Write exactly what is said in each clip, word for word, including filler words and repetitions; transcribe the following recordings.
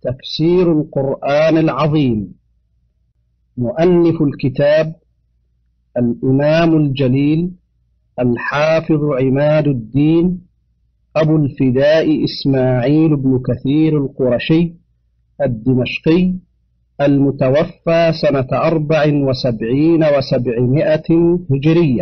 تفسير القرآن العظيم. مؤلف الكتاب الإمام الجليل الحافظ عماد الدين أبو الفداء إسماعيل بن كثير القرشي الدمشقي، المتوفى سنة أربع وسبعين وسبعمائة هجرية.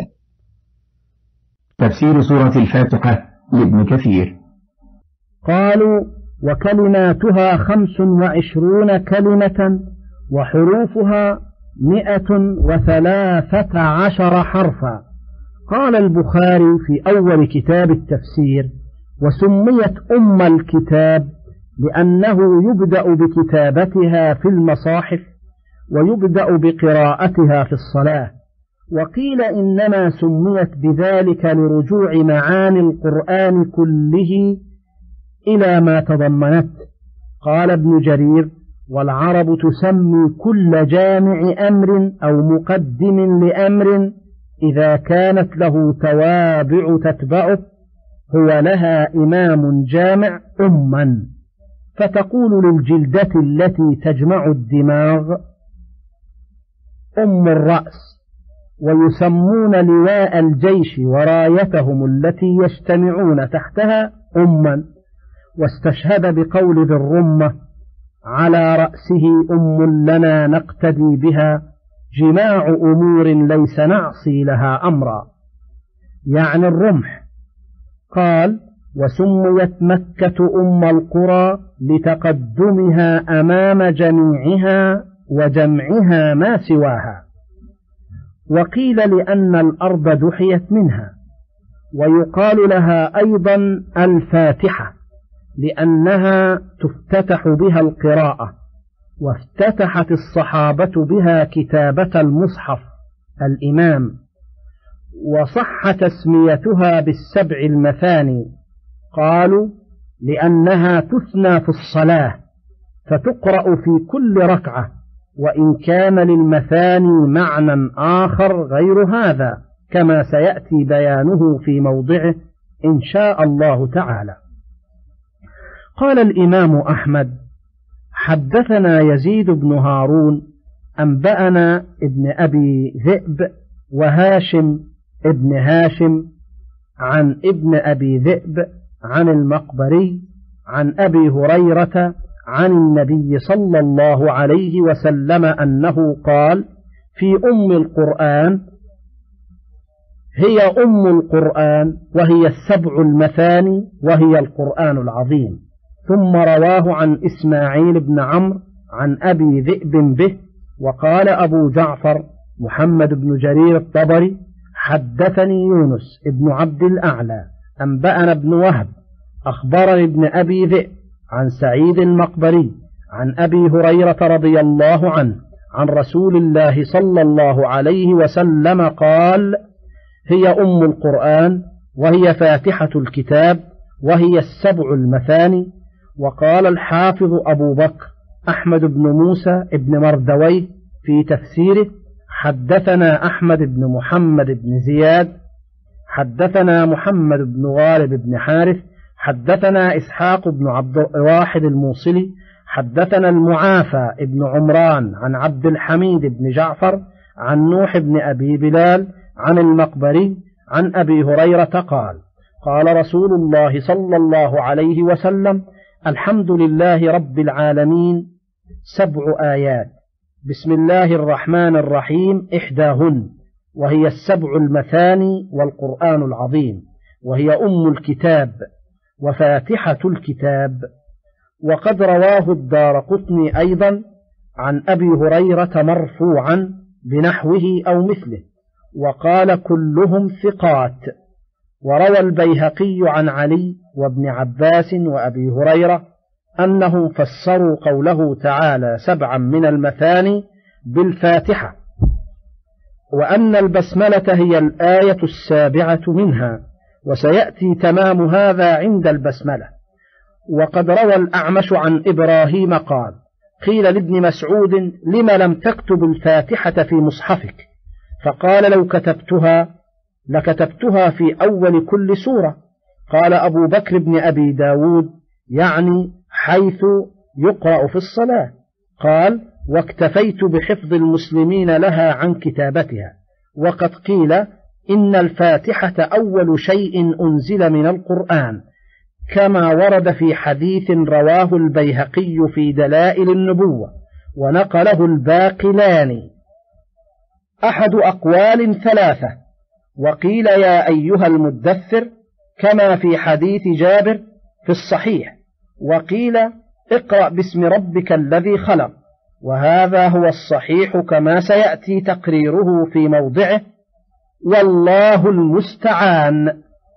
تفسير سورة الفاتحة لابن كثير. قالوا: وكلماتها خمس وعشرون كلمة وحروفها مئة وثلاثة عشر حرفا. قال البخاري في أول كتاب التفسير: وسميت أم الكتاب لأنه يبدأ بكتابتها في المصاحف ويبدأ بقراءتها في الصلاة. وقيل إنما سميت بذلك لرجوع معاني القرآن كله إلى ما تضمنت. قال ابن جرير: والعرب تسمي كل جامع أمر أو مقدم لأمر إذا كانت له توابع تتبعه، هو لها إمام جامع أما، فتقول للجلدة التي تجمع الدماغ أم الرأس. ويسمون لواء الجيش ورايتهم التي يجتمعون تحتها أما. واستشهد بقول ذي الرمة: على رأسه أم لنا نقتدي بها، جماع أمور ليس نعصي لها أمرا، يعني الرمح. قال: وسميت مكة أم القرى لتقدمها أمام جميعها وجمعها ما سواها. وقيل لأن الأرض دحيت منها. ويقال لها أيضا الفاتحة لأنها تفتتح بها القراءة، وافتتحت الصحابة بها كتابة المصحف الإمام. وصح تسميتها بالسبع المثاني، قالوا لأنها تثنى في الصلاة فتقرأ في كل ركعة، وإن كان للمثاني معنى آخر غير هذا كما سيأتي بيانه في موضعه إن شاء الله تعالى. قال الإمام أحمد: حدثنا يزيد بن هارون أنبأنا ابن أبي ذئب وهاشم ابن هاشم عن ابن أبي ذئب عن المقبري عن أبي هريرة عن النبي صلى الله عليه وسلم أنه قال: في أم القرآن، هي أم القرآن وهي السبع المثاني وهي القرآن العظيم. ثم رواه عن إسماعيل بن عمرو عن أبي ذئب به. وقال أبو جعفر محمد بن جرير الطبري: حدثني يونس ابن عبد الأعلى أنبأنا ابن وهب أخبرني ابن أبي ذئب عن سعيد المقبري عن أبي هريرة رضي الله عنه عن رسول الله صلى الله عليه وسلم قال: هي أم القرآن وهي فاتحة الكتاب وهي السبع المثاني. وقال الحافظ أبو بكر أحمد بن موسى بن مردويه في تفسيره: حدثنا أحمد بن محمد بن زياد حدثنا محمد بن غالب بن حارث حدثنا إسحاق بن عبد الواحد الموصلي حدثنا المعافى بن عمران عن عبد الحميد بن جعفر عن نوح بن أبي بلال عن المقبري عن أبي هريرة قال: قال رسول الله صلى الله عليه وسلم: الحمد لله رب العالمين، سبع آيات، بسم الله الرحمن الرحيم إحداهن، وهي السبع المثاني والقرآن العظيم، وهي أم الكتاب وفاتحة الكتاب. وقد رواه الدارقطني أيضا عن أبي هريرة مرفوعا بنحوه أو مثله، وقال كلهم ثقات. وروى البيهقي عن علي وابن عباس وأبي هريرة أنهم فسروا قوله تعالى سبعا من المثاني بالفاتحة، وأن البسملة هي الآية السابعة منها، وسيأتي تمام هذا عند البسملة. وقد روى الأعمش عن إبراهيم قال: قيل لابن مسعود: لم لم تكتب الفاتحة في مصحفك؟ فقال: لو كتبتها لكتبتها في أول كل سورة. قال أبو بكر بن أبي داود: يعني حيث يقرأ في الصلاة. قال: واكتفيت بحفظ المسلمين لها عن كتابتها. وقد قيل إن الفاتحة أول شيء أنزل من القرآن، كما ورد في حديث رواه البيهقي في دلائل النبوة ونقله الباقلاني. أحد أقوال ثلاثة: وقيل يا أيها المدثر كما في حديث جابر في الصحيح، وقيل اقرأ باسم ربك الذي خلق، وهذا هو الصحيح كما سيأتي تقريره في موضعه، والله المستعان.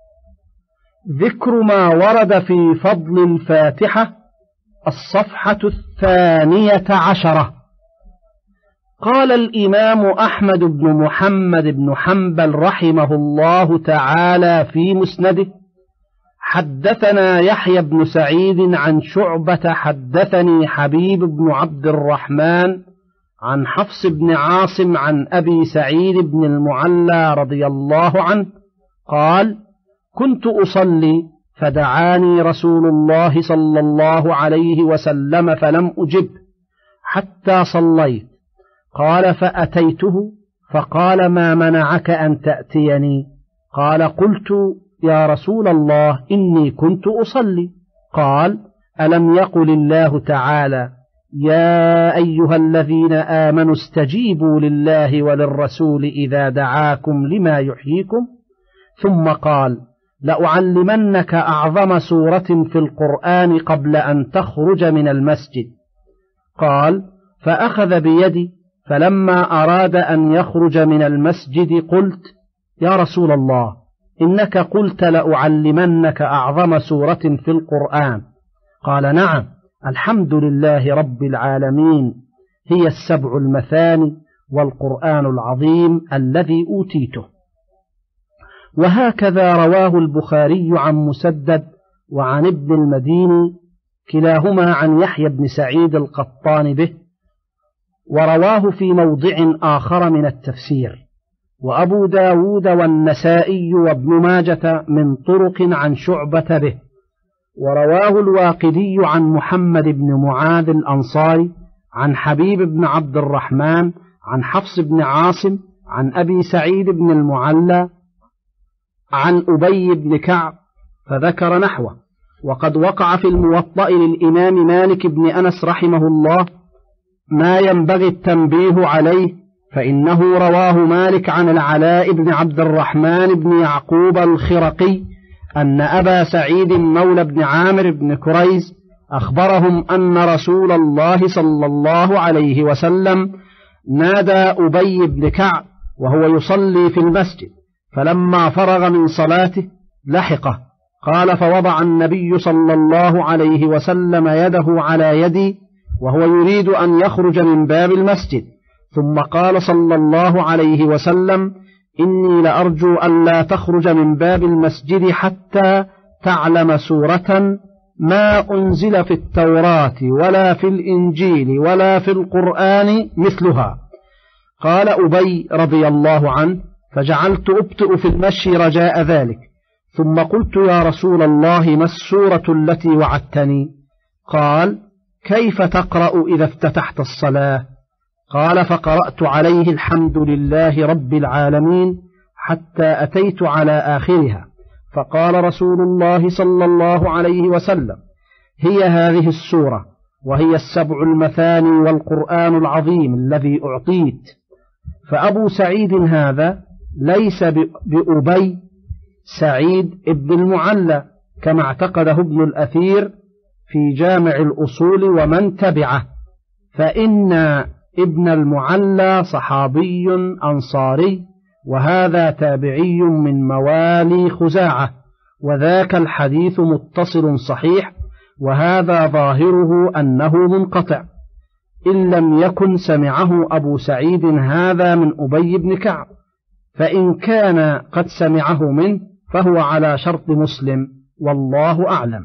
ذكر ما ورد في فضل الفاتحة. الصفحة الثانية عشرة. قال الإمام أحمد بن محمد بن حنبل رحمه الله تعالى في مسنده: حدثنا يحيى بن سعيد عن شعبة حدثني حبيب بن عبد الرحمن عن حفص بن عاصم عن أبي سعيد بن المعلى رضي الله عنه قال: كنت أصلي فدعاني رسول الله صلى الله عليه وسلم فلم أجب حتى صليت. قال: فأتيته فقال: ما منعك أن تأتيني؟ قال: قلت: يا رسول الله إني كنت أصلي. قال: ألم يقل الله تعالى: يا أيها الذين آمنوا استجيبوا لله وللرسول إذا دعاكم لما يحييكم؟ ثم قال: لأعلمنك أعظم سورة في القرآن قبل أن تخرج من المسجد. قال: فأخذ بيدي، فلما أراد أن يخرج من المسجد قلت: يا رسول الله إنك قلت لأعلمنك أعظم سورة في القرآن. قال: نعم، الحمد لله رب العالمين، هي السبع المثاني والقرآن العظيم الذي أوتيته. وهكذا رواه البخاري عن مسدد وعن ابن المديني كلاهما عن يحيى بن سعيد القطان به، ورواه في موضع آخر من التفسير. وأبو داود والنسائي وابن ماجة من طرق عن شعبة به. ورواه الواقدي عن محمد بن معاذ الأنصاري عن حبيب بن عبد الرحمن عن حفص بن عاصم عن أبي سعيد بن المعلى عن أبي بن كعب فذكر نحوه. وقد وقع في الموطأ للإمام مالك بن أنس رحمه الله ما ينبغي التنبيه عليه، فإنه رواه مالك عن العلاء بن عبد الرحمن بن يعقوب الخرقي أن أبا سعيد مولى بن عامر بن كريز أخبرهم أن رسول الله صلى الله عليه وسلم نادى أبي بن كعب وهو يصلي في المسجد، فلما فرغ من صلاته لحقه. قال: فوضع النبي صلى الله عليه وسلم يده على يدي وهو يريد أن يخرج من باب المسجد، ثم قال صلى الله عليه وسلم: إني لأرجو أن لا تخرج من باب المسجد حتى تعلم سورة ما أنزل في التوراة ولا في الإنجيل ولا في القرآن مثلها. قال أبي رضي الله عنه: فجعلت أبطئ في المشي رجاء ذلك، ثم قلت: يا رسول الله ما السورة التي وعدتني؟ قال: كيف تقرأ إذا افتتحت الصلاة؟ قال: فقرأت عليه الحمد لله رب العالمين حتى أتيت على آخرها، فقال رسول الله صلى الله عليه وسلم: هي هذه السورة، وهي السبع المثاني والقرآن العظيم الذي أعطيت. فأبو سعيد هذا ليس بأبي سعيد ابن المعلى كما اعتقده ابن الأثير في جامع الأصول ومن تبعه، فإن ابن المعلى صحابي أنصاري، وهذا تابعي من موالي خزاعة، وذاك الحديث متصل صحيح، وهذا ظاهره أنه منقطع، إن لم يكن سمعه أبو سعيد هذا من أبي بن كعب، فإن كان قد سمعه منه فهو على شرط مسلم، والله أعلم.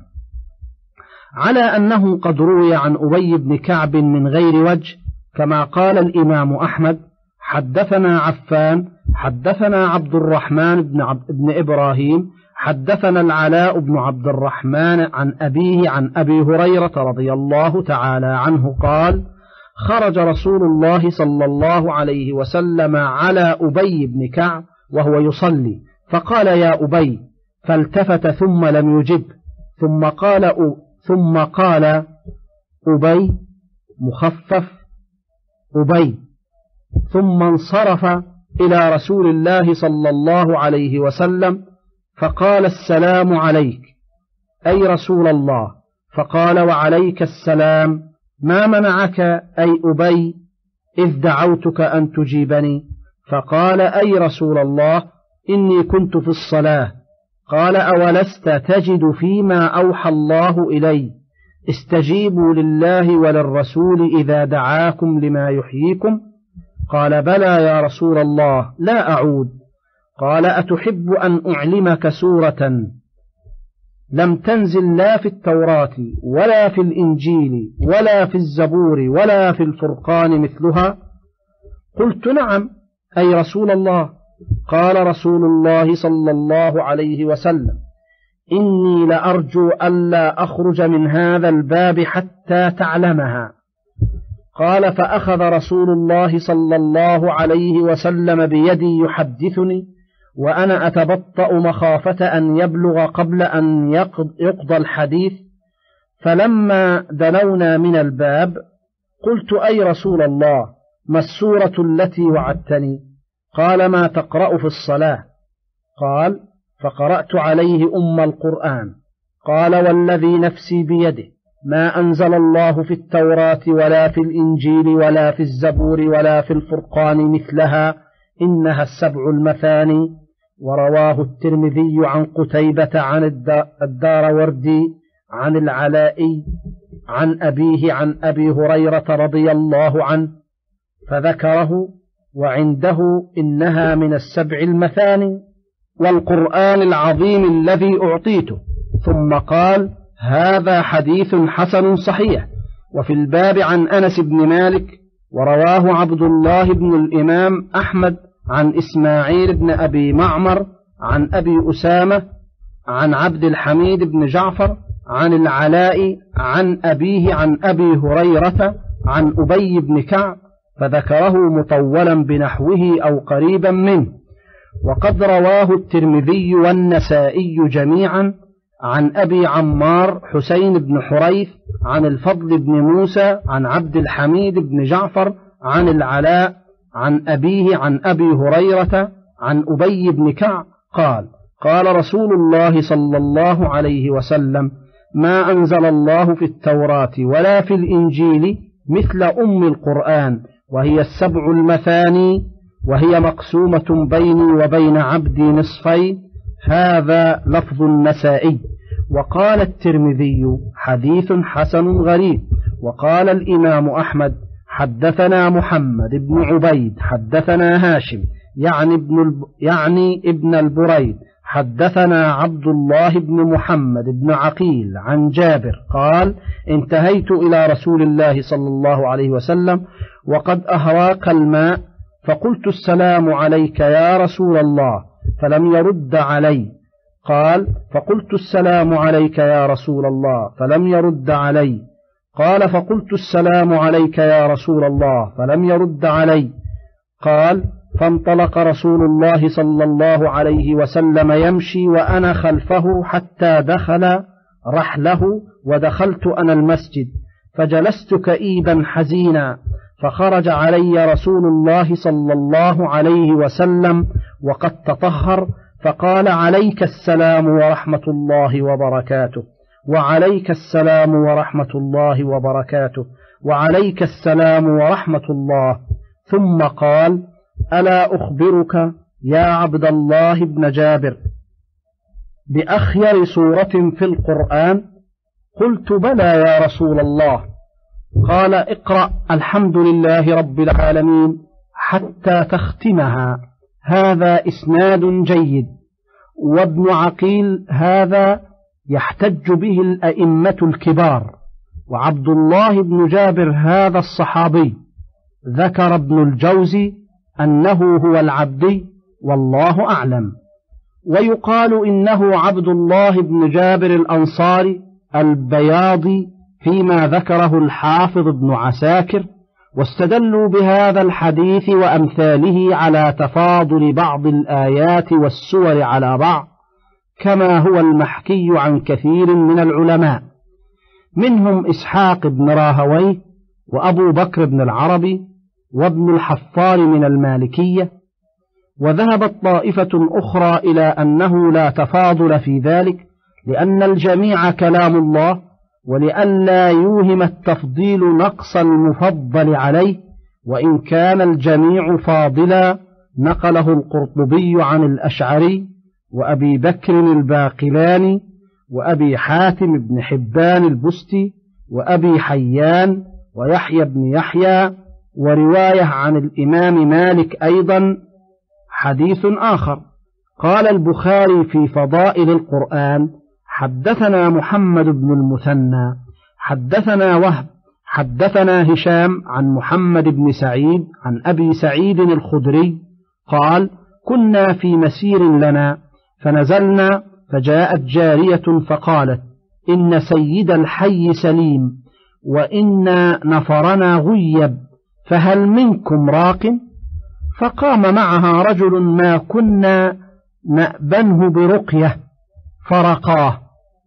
على أنه قد روي عن أبي بن كعب من غير وجه، كما قال الإمام أحمد: حدثنا عفان حدثنا عبد الرحمن بن, عبد بن إبراهيم حدثنا العلاء بن عبد الرحمن عن أبيه عن أبي هريرة رضي الله تعالى عنه قال: خرج رسول الله صلى الله عليه وسلم على أبي بن كعب وهو يصلي، فقال: يا أبي، فالتفت ثم لم يجب، ثم قال أ... ثم قال أبي مخفف أبي، ثم انصرف إلى رسول الله صلى الله عليه وسلم فقال: السلام عليك أي رسول الله. فقال: وعليك السلام، ما منعك أي أبي إذ دعوتك أن تجيبني؟ فقال: أي رسول الله، إني كنت في الصلاة. قال: أولست تجد فيما أوحى الله إلي استجيبوا لله وللرسول إذا دعاكم لما يحييكم؟ قال: بلى يا رسول الله، لا أعود. قال: أتحب أن أعلمك سورة لم تنزل لا في التوراة ولا في الإنجيل ولا في الزبور ولا في الفرقان مثلها؟ قلت: نعم أي رسول الله. قال رسول الله صلى الله عليه وسلم: إني لأرجو ألا أخرج من هذا الباب حتى تعلمها. قال: فأخذ رسول الله صلى الله عليه وسلم بيدي يحدثني وأنا أتبطأ مخافة أن يبلغ قبل أن يقضى الحديث. فلما دنونا من الباب قلت: أي رسول الله، ما السورة التي وعدتني؟ قال: ما تقرأ في الصلاة؟ قال: فقرأت عليه أم القرآن. قال: والذي نفسي بيده ما أنزل الله في التوراة ولا في الإنجيل ولا في الزبور ولا في الفرقان مثلها، إنها السبع المثاني. ورواه الترمذي عن قتيبة عن الداروردي عن العلائي عن أبيه عن أبي هريرة رضي الله عنه فذكره، وعنده إنها من السبع المثاني والقرآن العظيم الذي أعطيته. ثم قال: هذا حديث حسن صحيح. وفي الباب عن أنس بن مالك، ورواه عبد الله بن الإمام أحمد عن إسماعيل بن أبي معمر عن أبي أسامة عن عبد الحميد بن جعفر عن العلاء عن أبيه عن أبي هريرة عن أبي بن كعب، فذكره مطولا بنحوه أو قريبا منه. وقد رواه الترمذي والنسائي جميعا عن أبي عمار حسين بن حريث عن الفضل بن موسى عن عبد الحميد بن جعفر عن العلاء عن أبيه عن أبي هريرة عن أبي بن كعب قال: قال رسول الله صلى الله عليه وسلم: ما أنزل الله في التوراة ولا في الإنجيل مثل أم القرآن، وهي السبع المثاني، وهي مقسومة بيني وبين عبدي نصفين. هذا لفظ النسائي. وقال الترمذي: حديث حسن غريب. وقال الإمام أحمد: حدثنا محمد بن عبيد حدثنا هاشم يعني ابن, الب... يعني ابن البريد حدثنا عبد الله بن محمد بن عقيل عن جابر قال: انتهيت إلى رسول الله صلى الله عليه وسلم وقد أهراق الماء، فقلت: السلام عليك يا رسول الله، فلم يرد علي. قال: فقلت: السلام عليك يا رسول الله، فلم يرد علي. قال: فقلت: السلام عليك يا رسول الله، فلم يرد علي. قال: فانطلق رسول الله صلى الله عليه وسلم يمشي وأنا خلفه حتى دخل رحله، ودخلت أنا المسجد، فجلست كئيبا حزينا، فخرج علي رسول الله صلى الله عليه وسلم وقد تطهر، فقال: عليك السلام ورحمة الله وبركاته، وعليك السلام ورحمة الله وبركاته، وعليك السلام ورحمة الله. ثم قال: ألا أخبرك يا عبد الله بن جابر بأخير سورة في القرآن؟ قلت: بلى يا رسول الله. قال: اقرأ الحمد لله رب العالمين حتى تختمها. هذا إسناد جيد. وابن عقيل هذا يحتج به الأئمة الكبار، وعبد الله بن جابر هذا الصحابي. ذكر ابن الجوزي أنه هو العبدي، والله أعلم. ويقال إنه عبد الله بن جابر الأنصاري البياضي فيما ذكره الحافظ ابن عساكر، واستدلوا بهذا الحديث وأمثاله على تفاضل بعض الآيات والسور على بعض، كما هو المحكي عن كثير من العلماء، منهم إسحاق بن راهويه وأبو بكر بن العربي وابن الحفار من المالكية. وذهبت طائفة أخرى إلى أنه لا تفاضل في ذلك، لأن الجميع كلام الله، ولئلا يوهم التفضيل نقص المفضل عليه، وإن كان الجميع فاضلا نقله القرطبي عن الأشعري وأبي بكر الباقلاني وأبي حاتم بن حبان البستي وأبي حيان ويحيى بن يحيى، ورواية عن الإمام مالك أيضا. حديث آخر قال البخاري في فضائل القرآن: حدثنا محمد بن المثنى حدثنا وهب حدثنا هشام عن محمد بن سعيد عن أبي سعيد الخدري قال: كنا في مسير لنا فنزلنا، فجاءت جارية فقالت: إن سيد الحي سليم، وإن نفرنا غيب، فهل منكم راق؟ فقام معها رجل ما كنا نأبنه برقية فرقاه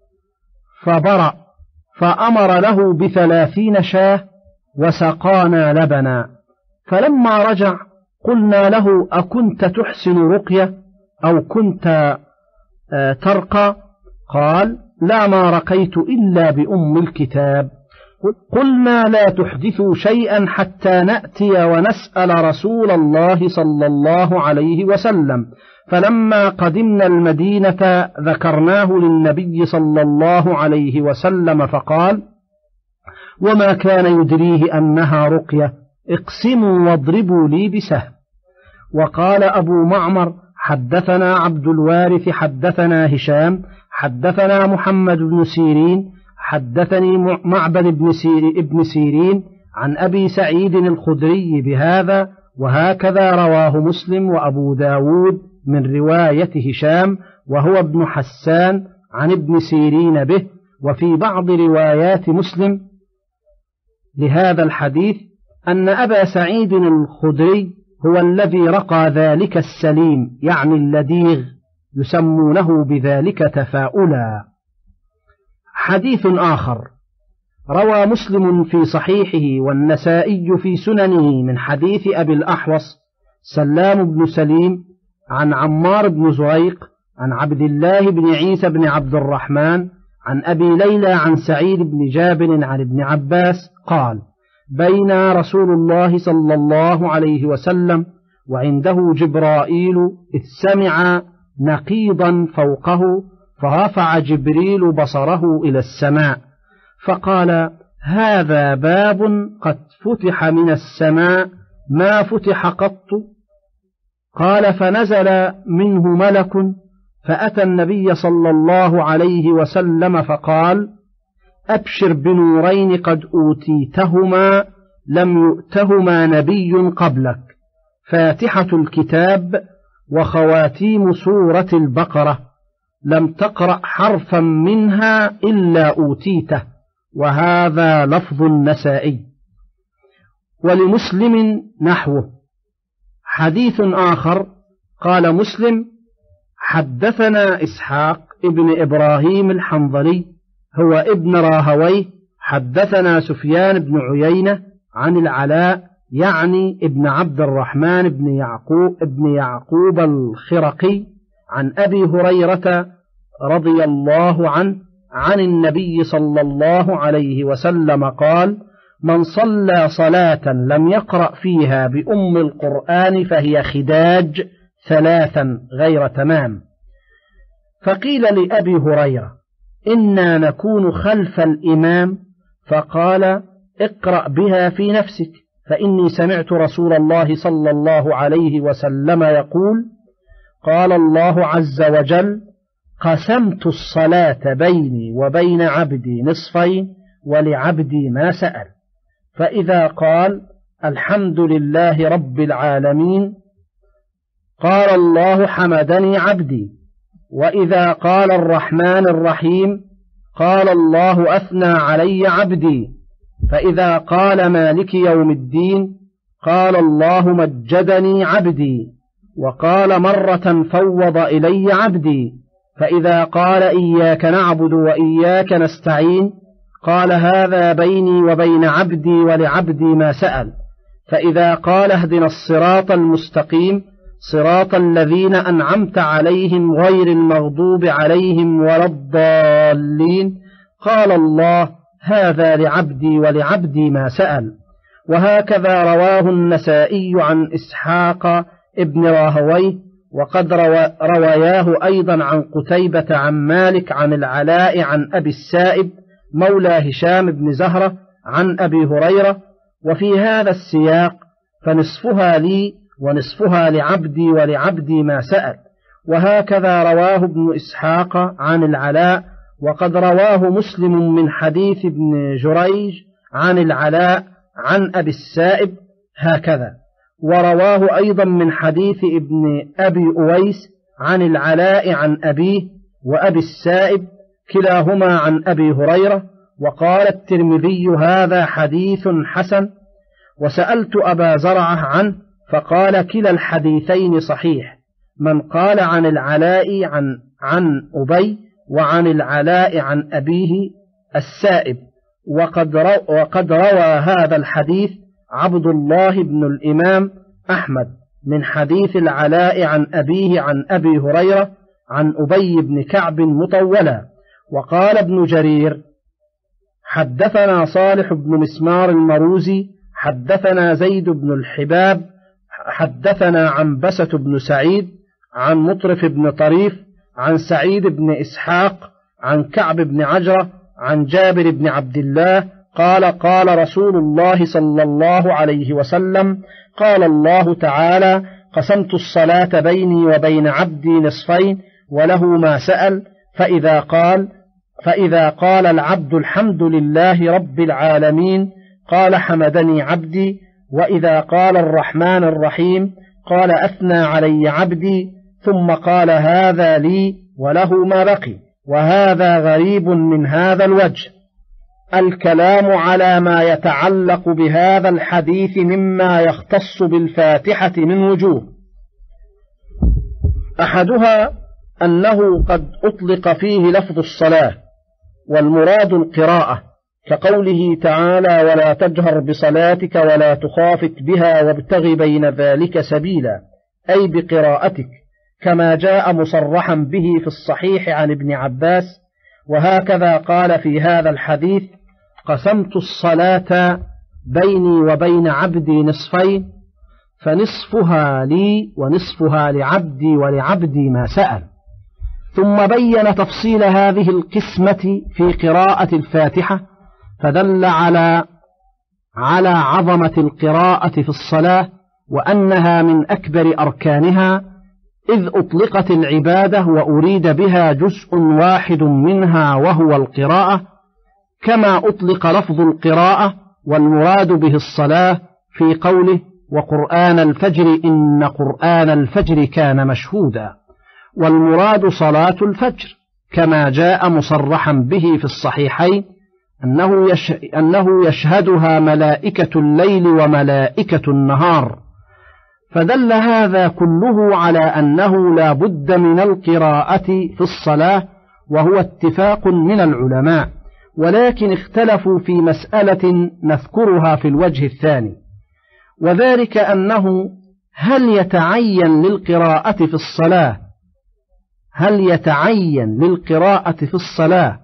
فبرأ، فأمر له بثلاثين شاه وسقانا لبنا. فلما رجع قلنا له: أكنت تحسن رقية أو كنت ترقى؟ قال: لا، ما رقيت إلا بأم الكتاب. قلنا: لا تحدثوا شيئا حتى نأتي ونسأل رسول الله صلى الله عليه وسلم. فلما قدمنا المدينة ذكرناه للنبي صلى الله عليه وسلم، فقال: وما كان يدريه أنها رقية، اقسموا واضربوا لي بسهم. وقال أبو معمر: حدثنا عبد الوارث حدثنا هشام حدثنا محمد بن سيرين حدثني معبد بن سير ابن سيرين عن أبي سعيد الخدري بهذا، وهكذا رواه مسلم وأبو داود من رواية هشام وهو ابن حسان عن ابن سيرين به. وفي بعض روايات مسلم لهذا الحديث أن أبا سعيد الخدري هو الذي رقى ذلك السليم، يعني اللديغ، يسمونه بذلك تفاؤلا. حديث آخر روى مسلم في صحيحه والنسائي في سننه من حديث أبي الأحوص سلام بن سليم عن عمار بن زريق عن عبد الله بن عيسى بن عبد الرحمن عن أبي ليلى عن سعيد بن جابر عن ابن عباس قال: بين رسول الله صلى الله عليه وسلم وعنده جبرائيل إذ سمع نقيضا فوقه، فرفع جبريل بصره إلى السماء فقال: هذا باب قد فتح من السماء ما فتح قط. قال: فنزل منه ملك فأتى النبي صلى الله عليه وسلم فقال: أبشر بنورين قد أوتيتهما لم يؤتهما نبي قبلك، فاتحة الكتاب وخواتيم سورة البقرة، لم تقرأ حرفا منها إلا أوتيته. وهذا لفظ النسائي. ولمسلم نحوه. حديث آخر قال مسلم: حدثنا إسحاق ابن إبراهيم الحنظلي هو ابن راهويه حدثنا سفيان بن عيينة عن العلاء يعني ابن عبد الرحمن بن يعقوب ابن يعقوب الخرقي عن أبي هريرة رضي الله عنه عن النبي صلى الله عليه وسلم قال: من صلى صلاة لم يقرأ فيها بأم القرآن فهي خداج ثلاثا غير تمام. فقيل لأبي هريرة: إنا نكون خلف الإمام، فقال: اقرأ بها في نفسك، فإني سمعت رسول الله صلى الله عليه وسلم يقول: قال الله عز وجل: قسمت الصلاة بيني وبين عبدي نصفين ولعبدي ما سأل. فإذا قال: الحمد لله رب العالمين، قال الله: حمدني عبدي. وإذا قال الرحمن الرحيم قال الله أثنى علي عبدي، فإذا قال مالك يوم الدين قال الله مجدني عبدي، وقال مرة فوض إلي عبدي، فإذا قال إياك نعبد وإياك نستعين قال هذا بيني وبين عبدي ولعبدي ما سأل، فإذا قال اهدنا الصراط المستقيم صراط الذين أنعمت عليهم غير المغضوب عليهم ولا الضالين قال الله هذا لعبدي ولعبدي ما سأل. وهكذا رواه النسائي عن إسحاق ابن راهويه، وقد رواياه أيضا عن قتيبة عن مالك عن العلاء عن أبي السائب مولى هشام بن زهرة عن أبي هريرة. وفي هذا السياق فنصفها لي ونصفها لعبدي ولعبدي ما سأل. وهكذا رواه ابن إسحاق عن العلاء، وقد رواه مسلم من حديث ابن جريج عن العلاء عن أبي السائب هكذا، ورواه أيضا من حديث ابن أبي أويس عن العلاء عن أبيه وأبي السائب كلاهما عن أبي هريرة. وقال الترمذي هذا حديث حسن. وسألت أبا زرعة عنه فقال كلا الحديثين صحيح، من قال عن العلاء عن, عن أبي وعن العلاء عن أبيه السائب. وقد, رو وقد روى هذا الحديث عبد الله بن الإمام أحمد من حديث العلاء عن أبيه عن أبي هريرة عن أبي بن كعب مطولا. وقال ابن جرير حدثنا صالح بن مسمار المروزي حدثنا زيد بن الحباب حدثنا عنبسة بن سعيد عن مطرف بن طريف عن سعيد بن إسحاق عن كعب بن عجرة عن جابر بن عبد الله قال قال رسول الله صلى الله عليه وسلم قال الله تعالى قسمت الصلاة بيني وبين عبدي نصفين وله ما سأل، فإذا قال فإذا قال العبد الحمد لله رب العالمين قال حمدني عبدي، وإذا قال الرحمن الرحيم قال أثنى علي عبدي، ثم قال هذا لي وله ما بقي. وهذا غريب من هذا الوجه. الكلام على ما يتعلق بهذا الحديث مما يختص بالفاتحة من وجوه. أحدها أنه قد أطلق فيه لفظ الصلاة والمراد القراءة، كقوله تعالى ولا تجهر بصلاتك ولا تخافت بها وابتغ بين ذلك سبيلا، أي بقراءتك، كما جاء مصرحا به في الصحيح عن ابن عباس. وهكذا قال في هذا الحديث قسمت الصلاة بيني وبين عبدي نصفين فنصفها لي ونصفها لعبدي ولعبدي ما سأل. ثم بين تفصيل هذه القسمة في قراءة الفاتحة، فدل على على عظمة القراءة في الصلاة وأنها من أكبر أركانها، إذ أطلقت العبادة وأريد بها جزء واحد منها وهو القراءة، كما أطلق لفظ القراءة والمراد به الصلاة في قوله وقرآن الفجر إن قرآن الفجر كان مشهودا، والمراد صلاة الفجر، كما جاء مصرحا به في الصحيحين أنه, يش... أنه يشهدها ملائكة الليل وملائكة النهار. فدل هذا كله على أنه لا بد من القراءة في الصلاة، وهو اتفاق من العلماء، ولكن اختلفوا في مسألة نذكرها في الوجه الثاني، وذلك أنه هل يتعين للقراءة في الصلاة هل يتعين للقراءة في الصلاة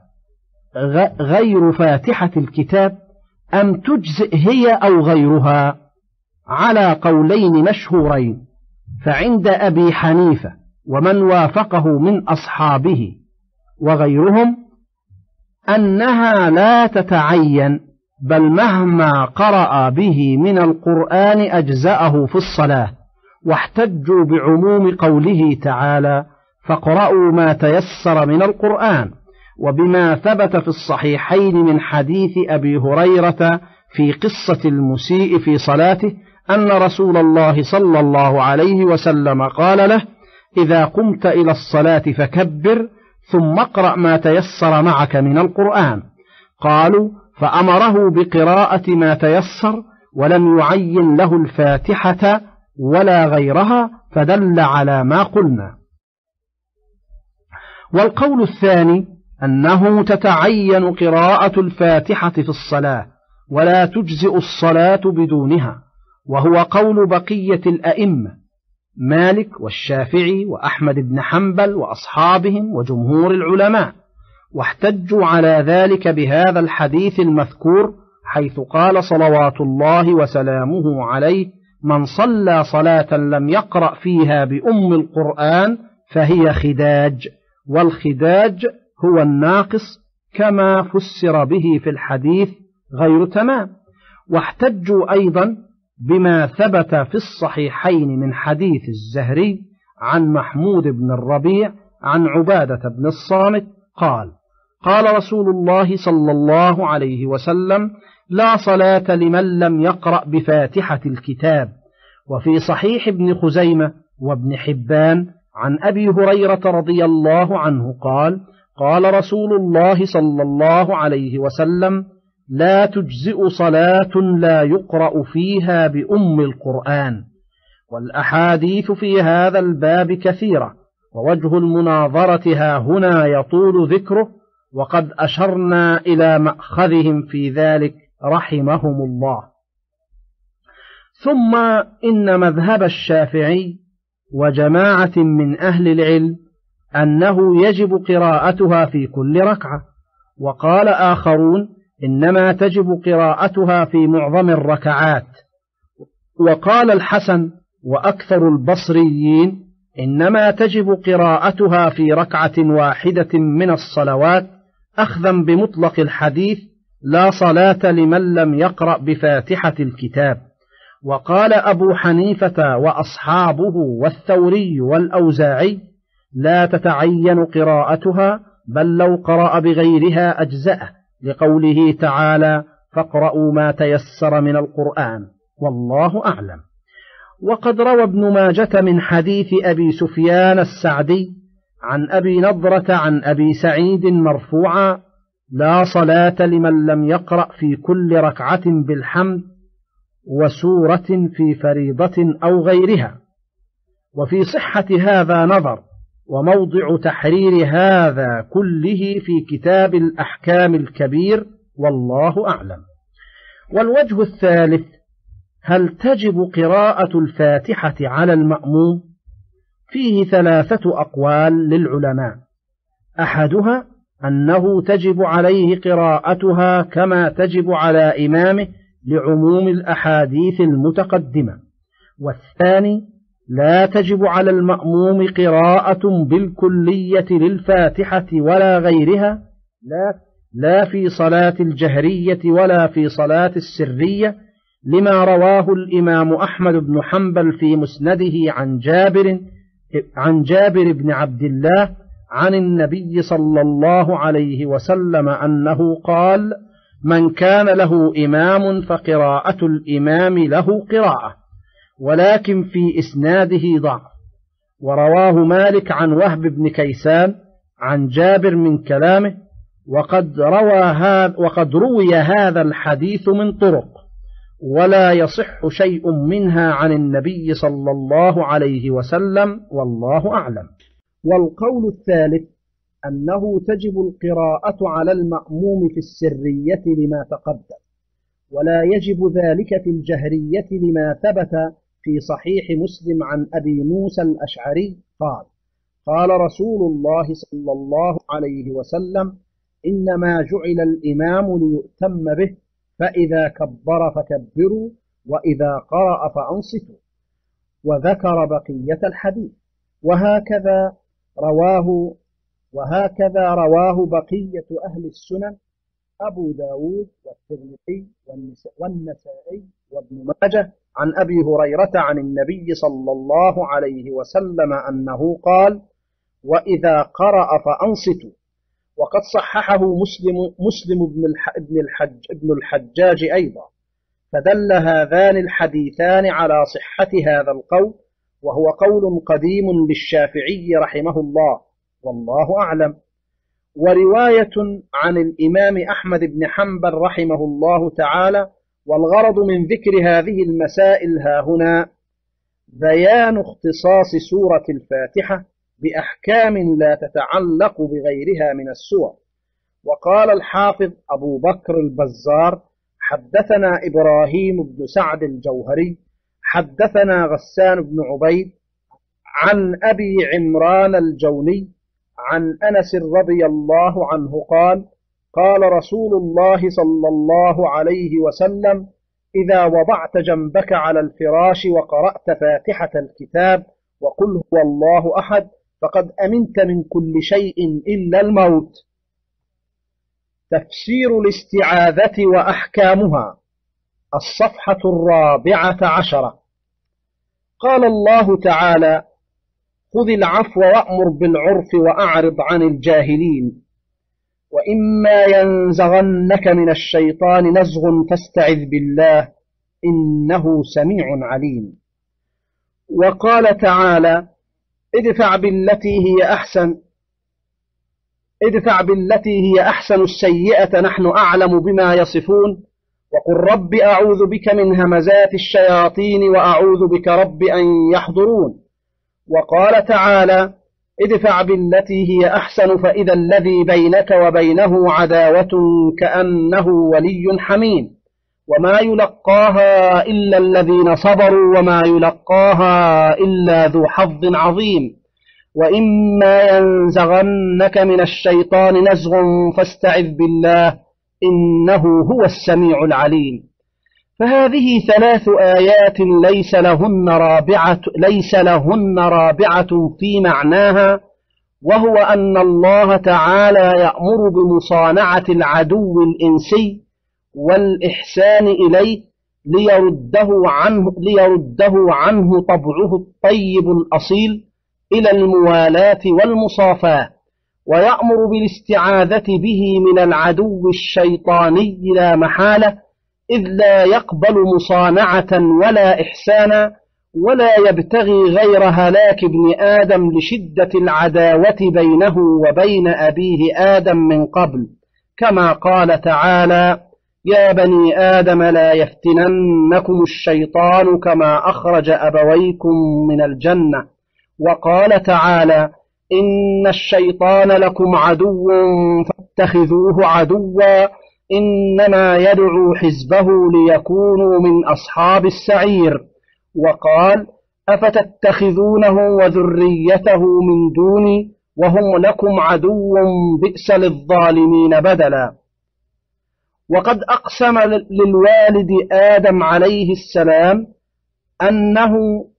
غير فاتحة الكتاب أم تجزئ هي أو غيرها؟ على قولين مشهورين، فعند أبي حنيفة ومن وافقه من أصحابه وغيرهم أنها لا تتعين، بل مهما قرأ به من القرآن أجزأه في الصلاة، واحتجوا بعموم قوله تعالى فاقرأوا ما تيسر من القرآن، وبما ثبت في الصحيحين من حديث أبي هريرة في قصة المسيء في صلاته أن رسول الله صلى الله عليه وسلم قال له إذا قمت إلى الصلاة فكبر ثم اقرأ ما تيسر معك من القرآن. قالوا: فأمره بقراءة ما تيسر ولم يعين له الفاتحة ولا غيرها، فدل على ما قلنا. والقول الثاني أنه تتعين قراءة الفاتحة في الصلاة ولا تجزئ الصلاة بدونها، وهو قول بقية الأئمة مالك والشافعي وأحمد بن حنبل وأصحابهم وجمهور العلماء، واحتجوا على ذلك بهذا الحديث المذكور، حيث قال صلوات الله وسلامه عليه: من صلى صلاة لم يقرأ فيها بأم القرآن فهي خداج، والخداج هو الناقص كما فسر به في الحديث غير تمام. واحتجوا أيضا بما ثبت في الصحيحين من حديث الزهري عن محمود بن الربيع عن عبادة بن الصامت قال: قال رسول الله صلى الله عليه وسلم: لا صلاة لمن لم يقرأ بفاتحة الكتاب. وفي صحيح ابن خزيمة وابن حبان عن أبي هريرة رضي الله عنه قال: قال رسول الله صلى الله عليه وسلم: لا تجزئ صلاة لا يقرأ فيها بأم القرآن. والأحاديث في هذا الباب كثيرة، ووجه المناظرة ها هنا يطول ذكره، وقد أشرنا إلى مأخذهم في ذلك رحمهم الله. ثم إن مذهب الشافعي وجماعة من أهل العلم أنه يجب قراءتها في كل ركعة، وقال آخرون إنما تجب قراءتها في معظم الركعات، وقال الحسن وأكثر البصريين إنما تجب قراءتها في ركعة واحدة من الصلوات، أخذا بمطلق الحديث: لا صلاة لمن لم يقرأ بفاتحة الكتاب. وقال أبو حنيفة وأصحابه والثوري والأوزاعي: لا تتعين قراءتها، بل لو قرأ بغيرها أجزأه، لقوله تعالى: فاقرأوا ما تيسر من القرآن، والله أعلم. وقد روى ابن ماجة من حديث أبي سفيان السعدي عن أبي نضرة عن أبي سعيد مرفوعا: لا صلاة لمن لم يقرأ في كل ركعة بالحمد وسورة في فريضة أو غيرها. وفي صحة هذا نظر، وموضع تحرير هذا كله في كتاب الأحكام الكبير، والله أعلم. والوجه الثالث: هل تجب قراءة الفاتحة على المأموم؟ فيه ثلاثة أقوال للعلماء، أحدها أنه تجب عليه قراءتها كما تجب على إمامه لعموم الأحاديث المتقدمة، والثاني لا تجب على المأموم قراءة بالكلية للفاتحة ولا غيرها، لا, لا في صلاة الجهرية ولا في صلاة السرية، لما رواه الإمام أحمد بن حنبل في مسنده عن جابر عن جابر بن عبد الله عن النبي صلى الله عليه وسلم أنه قال: من كان له إمام فقراءة الإمام له قراءة، ولكن في إسناده ضعف. ورواه مالك عن وهب بن كيسان عن جابر من كلامه، وقد روى هذا وقد روي هذا الحديث من طرق، ولا يصح شيء منها عن النبي صلى الله عليه وسلم، والله أعلم. والقول الثالث أنه تجب القراءة على المأموم في السرية لما تقدم، ولا يجب ذلك في الجهرية لما ثبت في صحيح مسلم عن أبي موسى الأشعري قال: قال رسول الله صلى الله عليه وسلم: إنما جعل الإمام ليؤتم به، فإذا كبر فكبروا، وإذا قرأ فأنصتوا. وذكر بقية الحديث، وهكذا رواه وهكذا رواه بقية أهل السنن: أبو داود والترمذي والنسائي وابن ماجه عن أبي هريرة عن النبي صلى الله عليه وسلم أنه قال: وإذا قرأ فأنصتوا. وقد صححه مسلم, مسلم بن الحج ابن الحجاج أيضا، فدل هذان الحديثان على صحة هذا القول، وهو قول قديم للشافعي رحمه الله والله أعلم. ورواية عن الإمام أحمد بن حنبل رحمه الله تعالى. والغرض من ذكر هذه المسائل هاهنا بيان اختصاص سورة الفاتحة بأحكام لا تتعلق بغيرها من السور. وقال الحافظ أبو بكر البزار حدثنا إبراهيم بن سعد الجوهري حدثنا غسان بن عبيد عن أبي عمران الجوني عن أنس رضي الله عنه قال قال رسول الله صلى الله عليه وسلم إذا وضعت جنبك على الفراش وقرأت فاتحة الكتاب وقل هو الله أحد فقد أمنت من كل شيء إلا الموت. تفسير الاستعاذة وأحكامها. الصفحة الرابعة عشرة. قال الله تعالى خذ العفو وأمر بالعرف وأعرض عن الجاهلين وإما ينزغنك من الشيطان نزغ فاستعذ بالله إنه سميع عليم. وقال تعالى ادفع بالتي هي أحسن ادفع بالتي هي أحسن السيئة نحن أعلم بما يصفون وقل رب أعوذ بك من همزات الشياطين وأعوذ بك رب أن يحضرون. وقال تعالى ادفع بالتي هي أحسن فإذا الذي بينك وبينه عداوة كأنه ولي حميم وما يلقاها إلا الذين صبروا وما يلقاها إلا ذو حظ عظيم. وإما ينزغنك من الشيطان نزغ فاستعذ بالله إنه هو السميع العليم. فهذه ثلاث آيات ليس لهن رابعة, ليس لهن رابعة في معناها، وهو أن الله تعالى يأمر بمصانعة العدو الإنسي والإحسان إليه ليرده عنه, ليرده عنه طبعه الطيب الأصيل إلى الموالاة والمصافاة، ويأمر بالاستعاذة به من العدو الشيطاني لا محالة، إذ لا يقبل مصانعة ولا إحسانا ولا يبتغي غير هلاك ابن آدم لشدة العداوة بينه وبين أبيه آدم من قبل، كما قال تعالى يا بني آدم لا يفتننكم الشيطان كما أخرج أبويكم من الجنة. وقال تعالى إن الشيطان لكم عدو فاتخذوه عدوا إنما يدعو حزبه ليكونوا من أصحاب السعير. وقال أفتتخذونه وذريته من دوني وهم لكم عدو بئس للظالمين بدلا. وقد أقسم للوالد آدم عليه السلام أنه,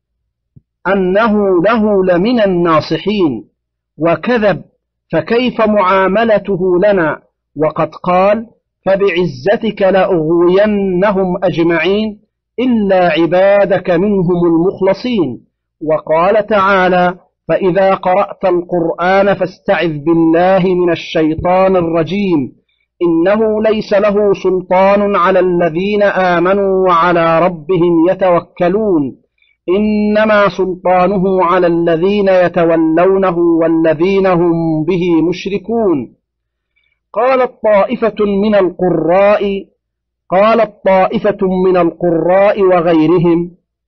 أنه له لمن الناصحين، وكذب، فكيف معاملته لنا؟ وقد قال فبعزتك لأغوينهم أجمعين إلا عبادك منهم المخلصين. وقال تعالى فإذا قرأت القرآن فاستعذ بالله من الشيطان الرجيم إنه ليس له سلطان على الذين آمنوا وعلى ربهم يتوكلون إنما سلطانه على الذين يتولونه والذين هم به مشركون. قالت طائفة من القراء قالت طائفة من القراء وغيرهم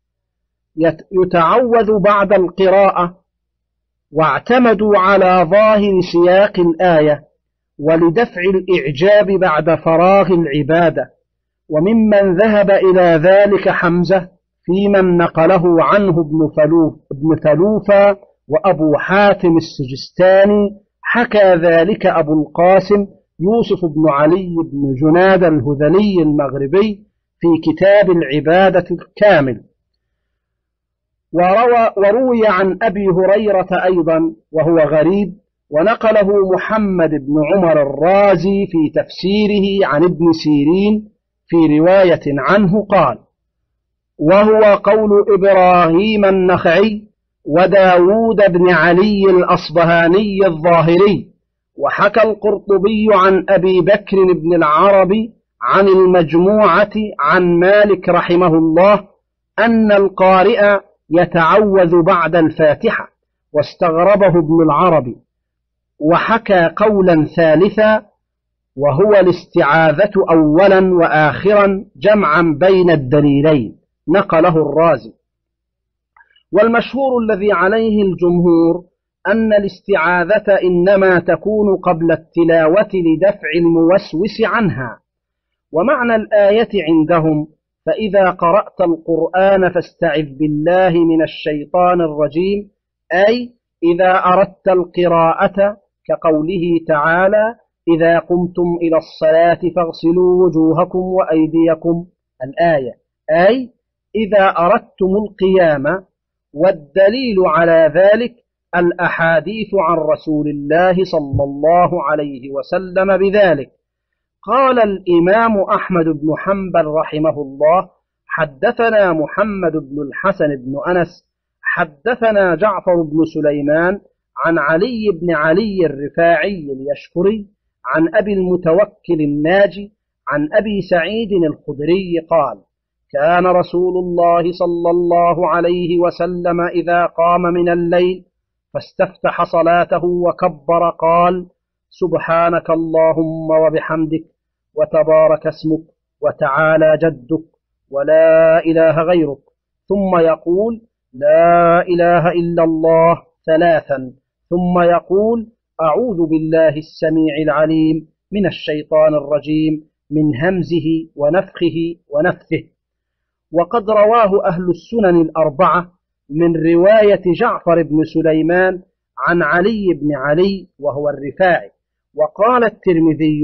يتعوذ بعد القراءة، واعتمدوا على ظاهر سياق الآية ولدفع الإعجاب بعد فراغ العبادة. وممن ذهب إلى ذلك حمزة في من نقله عنه ابن ثلوف ابن ثلوفة وأبو حاتم السجستاني. حكى ذلك أبو القاسم يوسف بن علي بن جناد الهذلي المغربي في كتاب العبادة الكامل. وروى, وروي عن أبي هريرة أيضا وهو غريب، ونقله محمد بن عمر الرازي في تفسيره عن ابن سيرين في رواية عنه قال وهو قول إبراهيم النخعي وداود بن علي الأصبهاني الظاهري. وحكى القرطبي عن أبي بكر بن العربي عن المجموعة عن مالك رحمه الله أن القارئ يتعوذ بعد الفاتحة، واستغربه ابن العربي، وحكى قولا ثالثا وهو الاستعاذة أولا وآخرا جمعا بين الدليلين، نقله الرازي. والمشهور الذي عليه الجمهور أن الاستعاذة إنما تكون قبل التلاوة لدفع الموسوس عنها. ومعنى الآية عندهم: فإذا قرأت القرآن فاستعذ بالله من الشيطان الرجيم، أي إذا أردت القراءة، كقوله تعالى: إذا قمتم إلى الصلاة فاغسلوا وجوهكم وأيديكم، الآية، أي إذا أردتم القيام. والدليل على ذلك الأحاديث عن رسول الله صلى الله عليه وسلم بذلك. قال الإمام أحمد بن حنبل رحمه الله: حدثنا محمد بن الحسن بن أنس حدثنا جعفر بن سليمان عن علي بن علي الرفاعي اليشكري عن أبي المتوكل الناجي عن أبي سعيد الخدري قال: كان رسول الله صلى الله عليه وسلم إذا قام من الليل فاستفتح صلاته وكبر قال: سبحانك اللهم وبحمدك وتبارك اسمك وتعالى جدك ولا إله غيرك، ثم يقول: لا إله إلا الله ثلاثا، ثم يقول: أعوذ بالله السميع العليم من الشيطان الرجيم من همزه ونفخه ونفثه. وقد رواه أهل السنن الأربعة من رواية جعفر بن سليمان عن علي بن علي وهو الرفاعي. وقال الترمذي: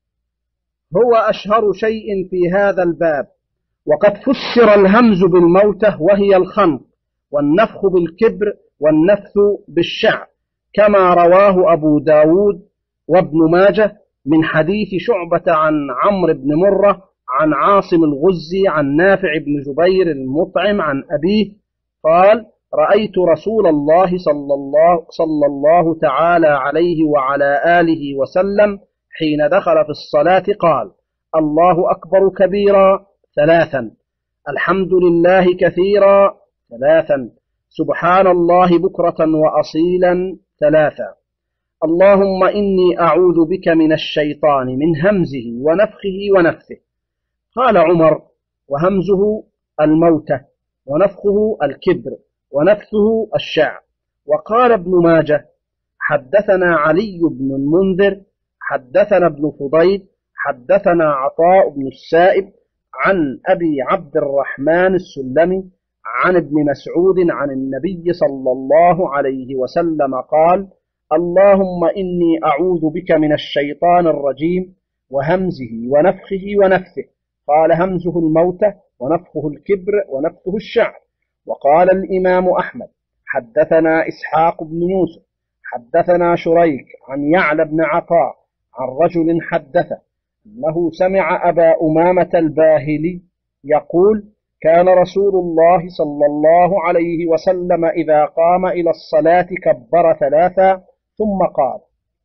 هو أشهر شيء في هذا الباب. وقد فسر الهمز بالموتة وهي الخنق، والنفخ بالكبر، والنفث بالشعر، كما رواه أبو داود وابن ماجه من حديث شعبة عن عمرو بن مرة عن عاصم الغزي عن نافع بن جبير المطعم عن أبيه قال: رأيت رسول الله صلى الله, صلى الله تعالى عليه وعلى آله وسلم حين دخل في الصلاة قال: الله أكبر كبيرا ثلاثا، الحمد لله كثيرا ثلاثا، سبحان الله بكرة وأصيلا ثلاثا، اللهم إني أعوذ بك من الشيطان من همزه ونفخه ونفثه. قال عمر: وهمزه الموتة، ونفخه الكبر، ونفثه الشعر. وقال ابن ماجه: حدثنا علي بن المنذر حدثنا ابن فضيل حدثنا عطاء بن السائب عن أبي عبد الرحمن السلمي عن ابن مسعود عن النبي صلى الله عليه وسلم قال: اللهم إني أعوذ بك من الشيطان الرجيم وهمزه ونفخه ونفثه. قال: همزه الموتة، ونفخه الكبر، ونفثه الشعر. وقال الإمام أحمد: حدثنا إسحاق بن يوسف حدثنا شريك عن يعلى بن عطاء عن رجل حدثه أنه سمع أبا أمامة الباهلي يقول: كان رسول الله صلى الله عليه وسلم إذا قام إلى الصلاة كبر ثلاثا ثم قال: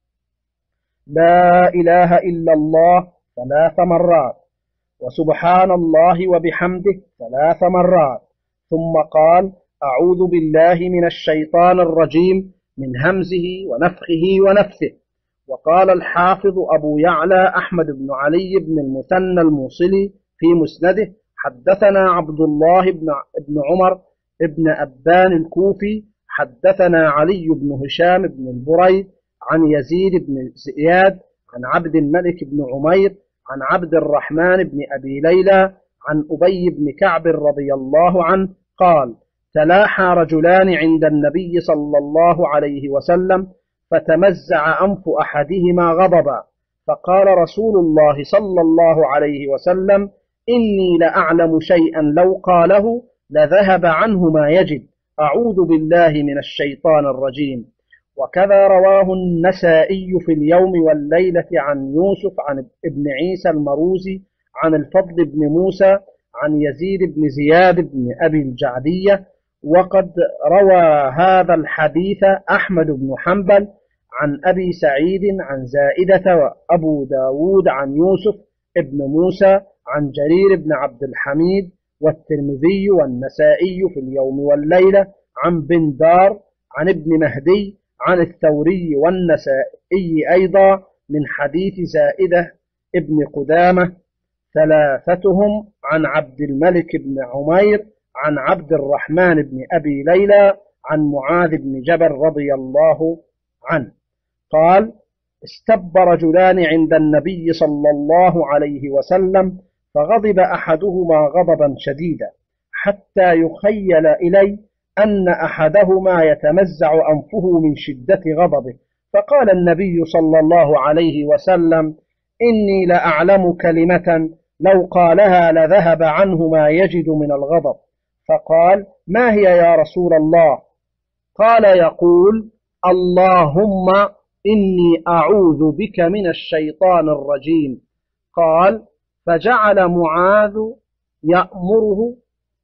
لا إله إلا الله ثلاث مرات، وسبحان الله وبحمده ثلاث مرات، ثم قال: أعوذ بالله من الشيطان الرجيم من همزه ونفخه ونفثه. وقال الحافظ أبو يعلى أحمد بن علي بن المثنى الموصلي في مسنده: حدثنا عبد الله بن عمر بن أبان الكوفي حدثنا علي بن هشام بن البريد عن يزيد بن زياد عن عبد الملك بن عمير عن عبد الرحمن بن أبي ليلى عن أبي بن كعب رضي الله عنه قال: تلاحى رجلان عند النبي صلى الله عليه وسلم فتمزع أنف أحدهما غضبا، فقال رسول الله صلى الله عليه وسلم: إني لأعلم شيئا لو قاله لذهب عنه ما يجب، أعوذ بالله من الشيطان الرجيم. وكذا رواه النسائي في اليوم والليلة عن يوسف عن ابن عيسى المروزي عن الفضل بن موسى عن يزيد بن زياد بن أبي الجعدية. وقد روى هذا الحديث أحمد بن حنبل عن أبي سعيد عن زائدة وأبو داود عن يوسف ابن موسى عن جرير بن عبد الحميد والترمذي والنسائي في اليوم والليلة عن بندار عن ابن مهدي عن الثوري والنسائي أيضا من حديث زائدة ابن قدامة ثلاثتهم عن عبد الملك بن عمير عن عبد الرحمن بن أبي ليلى عن معاذ بن جبل رضي الله عنه قال: استب رجلان عند النبي صلى الله عليه وسلم فغضب أحدهما غضبا شديدا حتى يخيل إلي أن أحدهما يتمزع أنفه من شدة غضبه، فقال النبي صلى الله عليه وسلم: إني لأعلم كلمة لو قالها لذهب عنه ما يجد من الغضب. فقال: ما هي يا رسول الله؟ قال: يقول: اللهم إني أعوذ بك من الشيطان الرجيم. قال: فجعل معاذ يأمره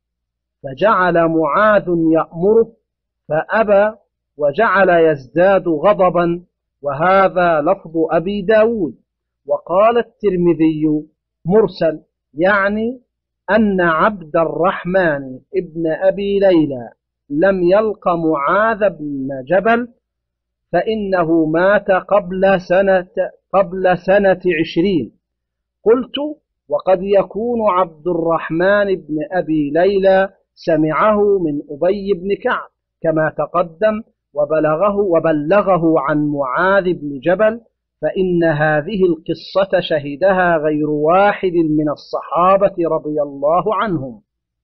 فجعل معاذ يأمره فأبى وجعل يزداد غضبا، وهذا لفظ أبي داود. وقال الترمذي مرسل، يعني أن عبد الرحمن ابن أبي ليلى لم يلق معاذ بن جبل فإنه مات قبل سنة قبل سنة عشرين. قلت: وقد يكون عبد الرحمن بن أبي ليلى سمعه من أبي بن كعب كما تقدم وبلغه, وبلغه عن معاذ بن جبل، فإن هذه القصة شهدها غير واحد من الصحابة رضي الله عنهم.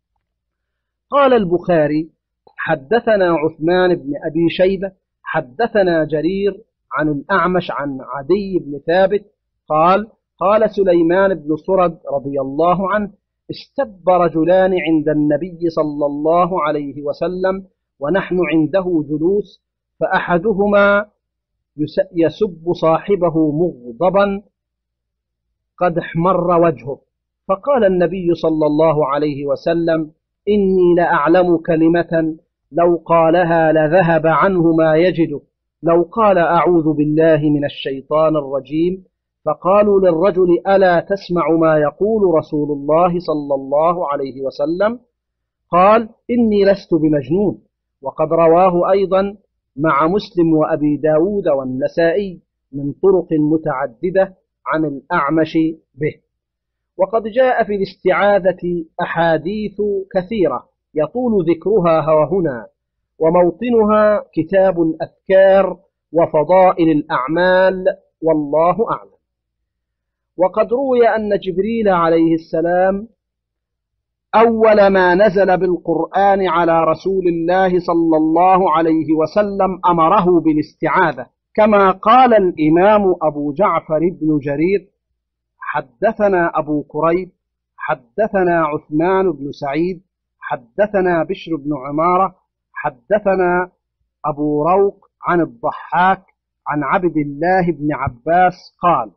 قال البخاري: حدثنا عثمان بن أبي شيبة حدثنا جرير عن الأعمش عن عدي بن ثابت قال: قال سليمان بن صرد رضي الله عنه: استب رجلان عند النبي صلى الله عليه وسلم ونحن عنده جلوس، فأحدهما يسب صاحبه مغضبا قد احمر وجهه، فقال النبي صلى الله عليه وسلم: إني لأعلم كلمة لو قالها لذهب عنه ما يجده، لو قال أعوذ بالله من الشيطان الرجيم. فقالوا للرجل: ألا تسمع ما يقول رسول الله صلى الله عليه وسلم؟ قال: إني لست بمجنون. وقد رواه أيضا مع مسلم وأبي داود والنسائي من طرق متعددة عن الأعمش به. وقد جاء في الاستعاذة أحاديث كثيرة يطول ذكرها هنا، وموطنها كتاب الأذكار وفضائل الأعمال، والله أعلم. وقد روي أن جبريل عليه السلام أول ما نزل بالقرآن على رسول الله صلى الله عليه وسلم أمره بالاستعاذة، كما قال الإمام أبو جعفر بن جرير: حدثنا أبو كريب حدثنا عثمان بن سعيد حدثنا بشر بن عمارة حدثنا أبو روق عن الضحاك عن عبد الله بن عباس قال: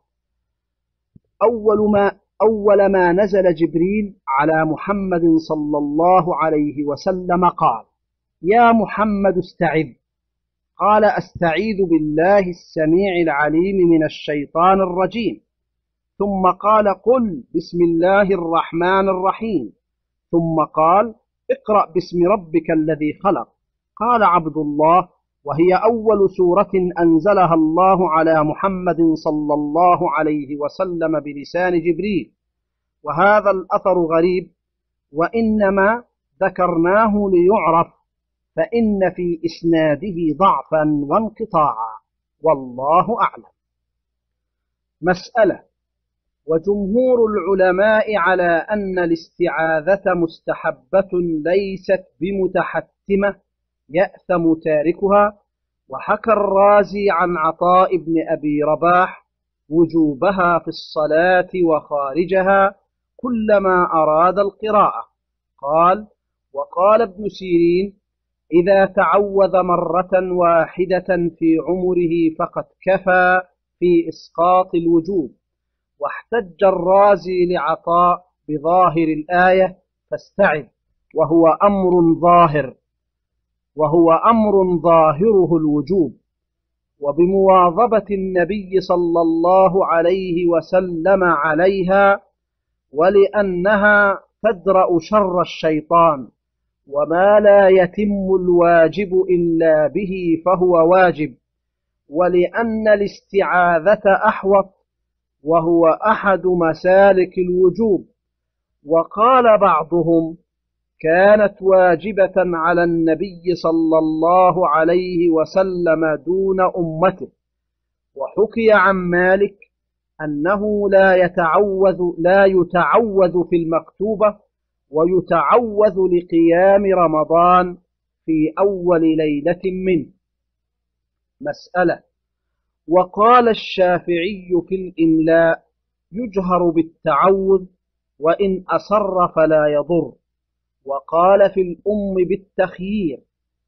أول ما, أول ما نزل جبريل على محمد صلى الله عليه وسلم قال: يا محمد استعذ. قال: أستعيذ بالله السميع العليم من الشيطان الرجيم. ثم قال: قل بسم الله الرحمن الرحيم. ثم قال: اقرأ باسم ربك الذي خلق. قال عبد الله: وهي أول سورة أنزلها الله على محمد صلى الله عليه وسلم بلسان جبريل. وهذا الأثر غريب، وإنما ذكرناه ليعرف، فإن في إسناده ضعفا وانقطاعا، والله أعلم. مسألة: وجمهور العلماء على أن الاستعاذة مستحبة ليست بمتحتمة يأثم تاركها، وحكى الرازي عن عطاء بن أبي رباح وجوبها في الصلاة وخارجها كلما أراد القراءة. قال: وقال ابن سيرين: إذا تعوذ مرة واحدة في عمره فقد كفى في إسقاط الوجوب. واحتج الرازي لعطاء بظاهر الآية: فاستعذ، وهو أمر ظاهر وهو أمر ظاهره الوجوب، وبمواظبة النبي صلى الله عليه وسلم عليها، ولأنها تدرأ شر الشيطان، وما لا يتم الواجب إلا به فهو واجب، ولأن الاستعاذة أحوط وهو أحد مسالك الوجوب. وقال بعضهم كانت واجبة على النبي صلى الله عليه وسلم دون أمته. وحكي عن مالك أنه لا يتعوذ, لا يتعوذ في المكتوبة، ويتعوذ لقيام رمضان في أول ليلة منه. مسألة. وقال الشافعي في الإملاء يجهر بالتعوذ وإن أصر فلا يضر. وقال في الأم بالتخيير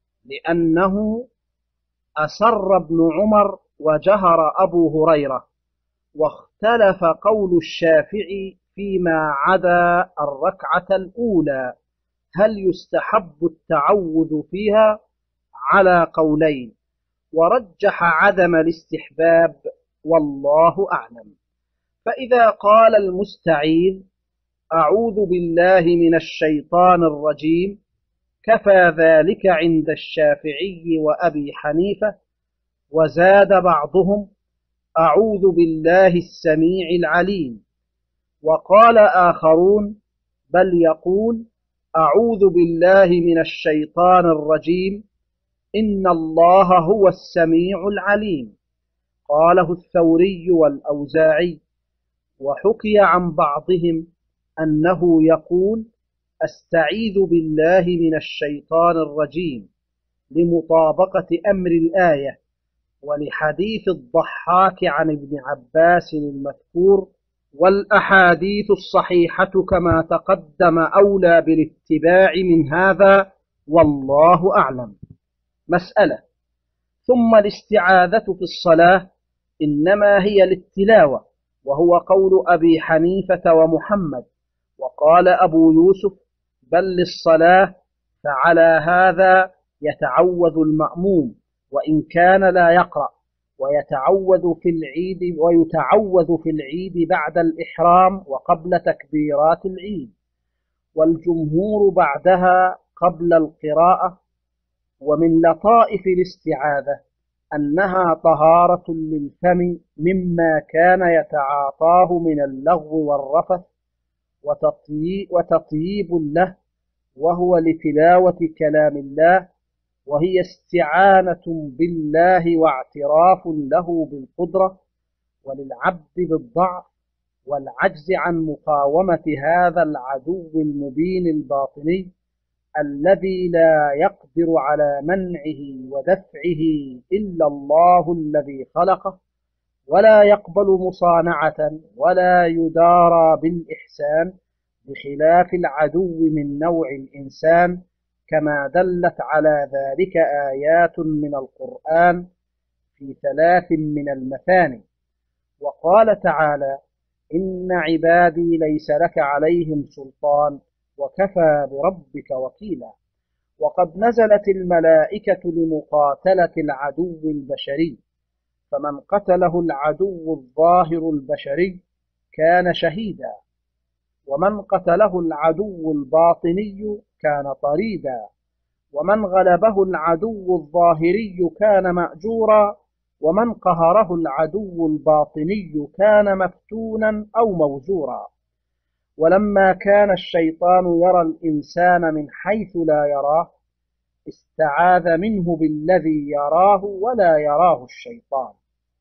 لأنه أسر ابن عمر وجهر أبو هريرة. واختلف قول الشافعي فيما عدا الركعة الأولى هل يستحب التعوذ فيها على قولين، ورجح عدم الاستحباب والله أعلم. فإذا قال المستعيذ أعوذ بالله من الشيطان الرجيم كفى ذلك عند الشافعي وأبي حنيفة. وزاد بعضهم أعوذ بالله السميع العليم. وقال آخرون بل يقول أعوذ بالله من الشيطان الرجيم إن الله هو السميع العليم. قاله الثوري والأوزاعي. وحكي عن بعضهم أنه يقول أستعيذ بالله من الشيطان الرجيم لمطابقة أمر الآية، ولحديث الضحاك عن ابن عباس المذكور. والأحاديث الصحيحة كما تقدم أولى بالاتباع من هذا والله أعلم. مسألة. ثم الاستعاذة في الصلاة إنما هي للتلاوة، وهو قول أبي حنيفة ومحمد. وقال أبو يوسف بل للصلاة، فعلى هذا يتعوذ المأموم وإن كان لا يقرأ، ويتعوذ في العيد ويتعوذ في العيد بعد الإحرام وقبل تكبيرات العيد، والجمهور بعدها قبل القراءة. ومن لطائف الاستعاذة أنها طهارة للفم مما كان يتعاطاه من اللغو والرفث، وتطييب له، وهو لتلاوة كلام الله، وهي استعانة بالله واعتراف له بالقدرة وللعبد بالضعف والعجز عن مقاومة هذا العدو المبين الباطني الذي لا يقدر على منعه ودفعه إلا الله الذي خلقه، ولا يقبل مصانعة ولا يدارى بالإحسان، بخلاف العدو من نوع الإنسان، كما دلت على ذلك آيات من القرآن في ثلاث من المثاني. وقال تعالى إن عبادي ليس لك عليهم سلطان وكفى بربك وكيلا. وقد نزلت الملائكة لمقاتلة العدو البشري، فمن قتله العدو الظاهر البشري كان شهيدا، ومن قتله العدو الباطني كان طريدا، ومن غلبه العدو الظاهري كان مأجورا، ومن قهره العدو الباطني كان مفتونا أو موزورا. ولما كان الشيطان يرى الإنسان من حيث لا يراه استعاذ منه بالذي يراه ولا يراه الشيطان.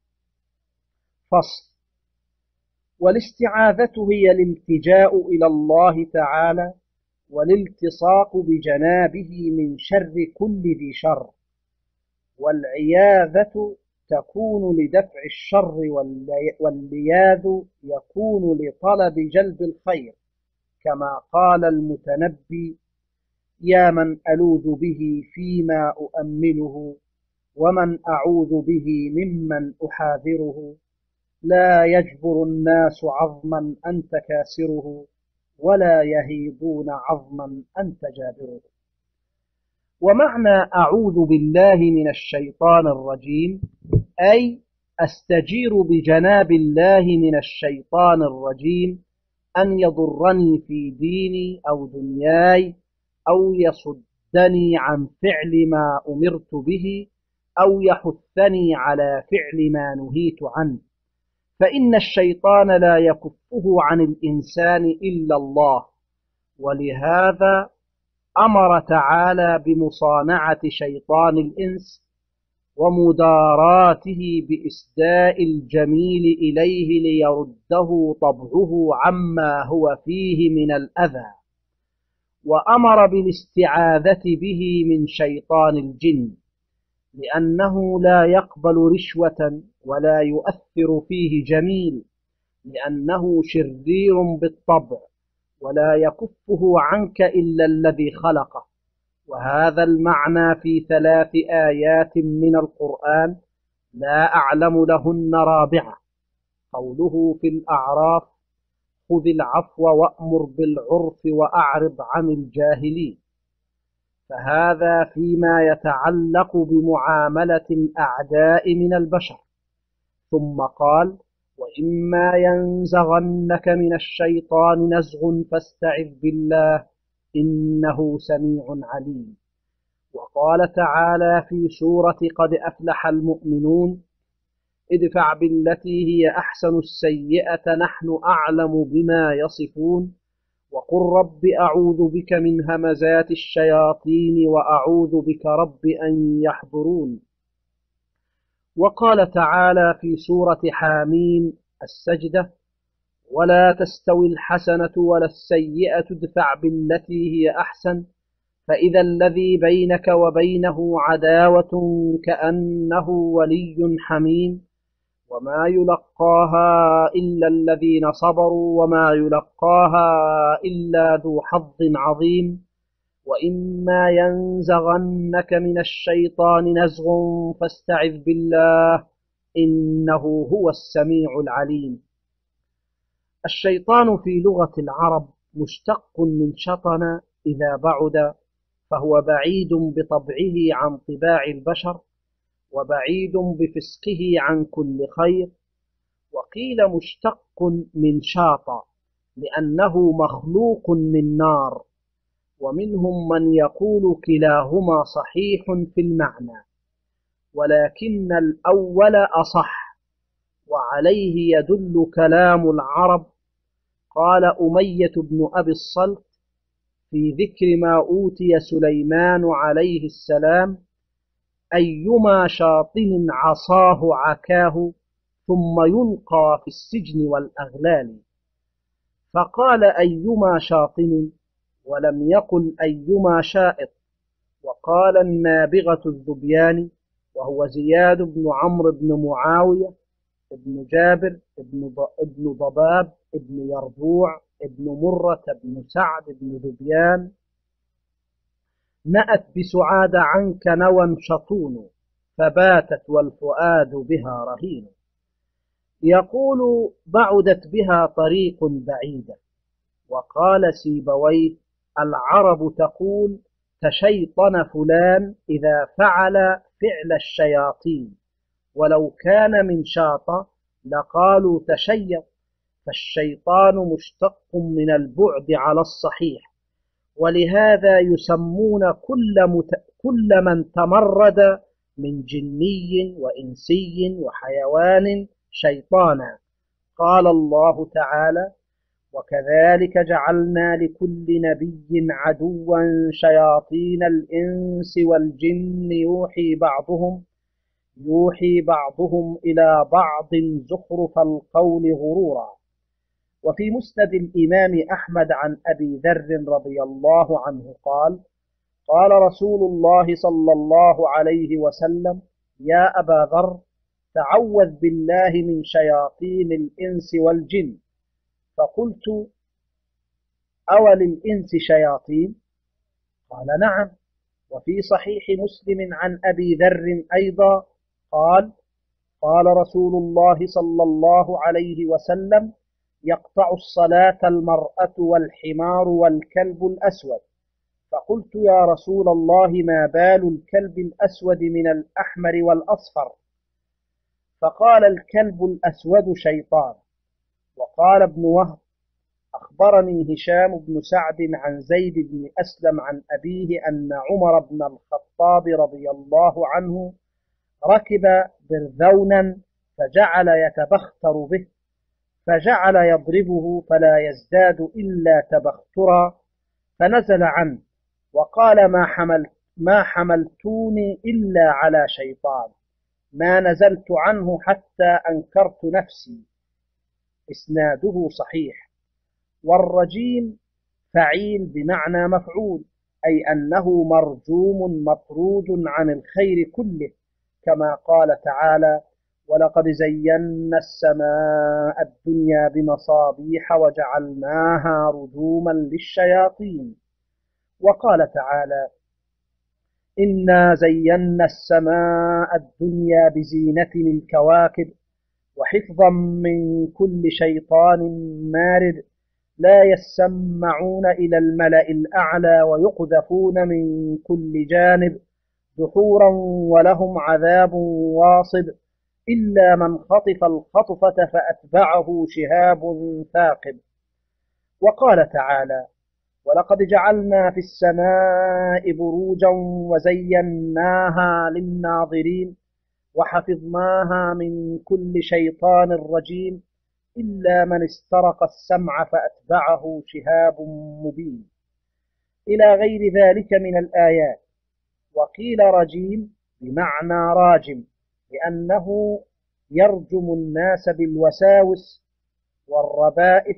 فصل. والاستعاذة هي الالتجاء إلى الله تعالى والالتصاق بجنابه من شر كل ذي شر، والعياذة تكون لدفع الشر، واللياذ يكون لطلب جلب الخير، كما قال المتنبي يا من ألوذ به فيما أؤمله، ومن أعوذ به ممن أحاذره، لا يجبر الناس عظما أنت كاسره، ولا يهيضون عظما أنت جابره. ومعنى أعوذ بالله من الشيطان الرجيم أي أستجير بجناب الله من الشيطان الرجيم أن يضرني في ديني أو دنياي أو يصدني عن فعل ما أمرت به أو يحثني على فعل ما نهيت عنه، فإن الشيطان لا يكفه عن الإنسان إلا الله، ولهذا أمر تعالى بمصانعة شيطان الإنس ومداراته بإسداء الجميل إليه ليرده طبعه عما هو فيه من الأذى، وأمر بالاستعاذة به من شيطان الجن، لأنه لا يقبل رشوة ولا يؤثر فيه جميل، لأنه شرير بالطبع ولا يكفه عنك إلا الذي خلقه. وهذا المعنى في ثلاث آيات من القرآن لا أعلم لهن رابعة، قوله في الأعراف: خذ العفو وأمر بالعرف وأعرض عن الجاهلين، فهذا فيما يتعلق بمعاملة الأعداء من البشر. ثم قال: وإما ينزغنك من الشيطان نزغ فاستعذ بالله إنه سميع عليم. وقال تعالى في سورة قد أفلح المؤمنون: ادفع بالتي هي أحسن السيئة نحن أعلم بما يصفون، وقل رب أعوذ بك من همزات الشياطين وأعوذ بك رب أن يحضرون. وقال تعالى في سورة حاميم السجدة: ولا تستوي الحسنة ولا السيئة ادفع بالتي هي أحسن فإذا الذي بينك وبينه عداوة كأنه ولي حميم، وما يلقاها إلا الذين صبروا وما يلقاها إلا ذو حظ عظيم. وإما ينزغنك من الشيطان نزغ فاستعذ بالله إنه هو السميع العليم. الشيطان في لغة العرب مشتق من شطن إذا بعد، فهو بعيد بطبعه عن طباع البشر وبعيد بفسقه عن كل خير. وقيل مشتق من شاط لأنه مخلوق من نار، ومنهم من يقول كلاهما صحيح في المعنى، ولكن الأول أصح، وعليه يدل كلام العرب. قال أمية بن أبي الصلت في ذكر ما أوتي سليمان عليه السلام: أيما شاطن عصاه عكاه ثم يلقى في السجن والأغلال. فقال أيما شاطن ولم يقل أيما شائط. وقال النابغة الذبياني وهو زياد بن عمرو بن معاوية ابن جابر ابن ضباب ابن يربوع ابن مرة بن سعد بن ذبيان: نأت بسعاد عنك نوى شطون فباتت والفؤاد بها رهين. يقول: بعدت بها طريق بعيدة. وقال سيبويه: العرب تقول تشيطن فلان إذا فعل فعل الشياطين، ولو كان من شاط لقالوا تشيط، فالشيطان مشتق من البعد على الصحيح، ولهذا يسمون كل, مت... كل من تمرد من جني وإنسي وحيوان شيطانا. قال الله تعالى: وكذلك جعلنا لكل نبي عدوا شياطين الإنس والجن يوحي بعضهم يوحي بعضهم إلى بعض زخرف القول غرورا. وفي مسند الإمام أحمد عن أبي ذر رضي الله عنه قال: قال رسول الله صلى الله عليه وسلم: يا أبا ذر، تعوذ بالله من شياطين الإنس والجن. فقلت: أول الإنس شياطين؟ قال: نعم. وفي صحيح مسلم عن أبي ذر أيضا قال: قال رسول الله صلى الله عليه وسلم: يقطع الصلاة المرأة والحمار والكلب الأسود. فقلت: يا رسول الله، ما بال الكلب الأسود من الأحمر والأصفر؟ فقال: الكلب الأسود شيطان. وقال ابن وهب: أخبرني هشام بن سعد عن زيد بن أسلم عن أبيه أن عمر بن الخطاب رضي الله عنه ركب برذونا فجعل يتبختر به، فجعل يضربه فلا يزداد إلا تبخترا، فنزل عنه وقال ما حملت ما حملتوني إلا على شيطان، ما نزلت عنه حتى أنكرت نفسي. إسناده صحيح. والرجيم فعيل بمعنى مفعول، أي أنه مرجوم مطرود عن الخير كله، كما قال تعالى ولقد زينا السماء الدنيا بمصابيح وجعلناها رجوما للشياطين. وقال تعالى إنا زينا السماء الدنيا بزينة الكواكب وحفظا من كل شيطان مارد لا يسمعون إلى الملأ الأعلى ويقذفون من كل جانب دحورا ولهم عذاب واصب إلا من خطف الخطفة فأتبعه شهاب ثاقب. وقال تعالى ولقد جعلنا في السماء بروجا وزيناها للناظرين وحفظناها من كل شيطان رجيم إلا من استرق السمع فأتبعه شهاب مبين، إلى غير ذلك من الآيات. وقيل رجيم بمعنى راجم، لأنه يرجم الناس بالوساوس والربائث،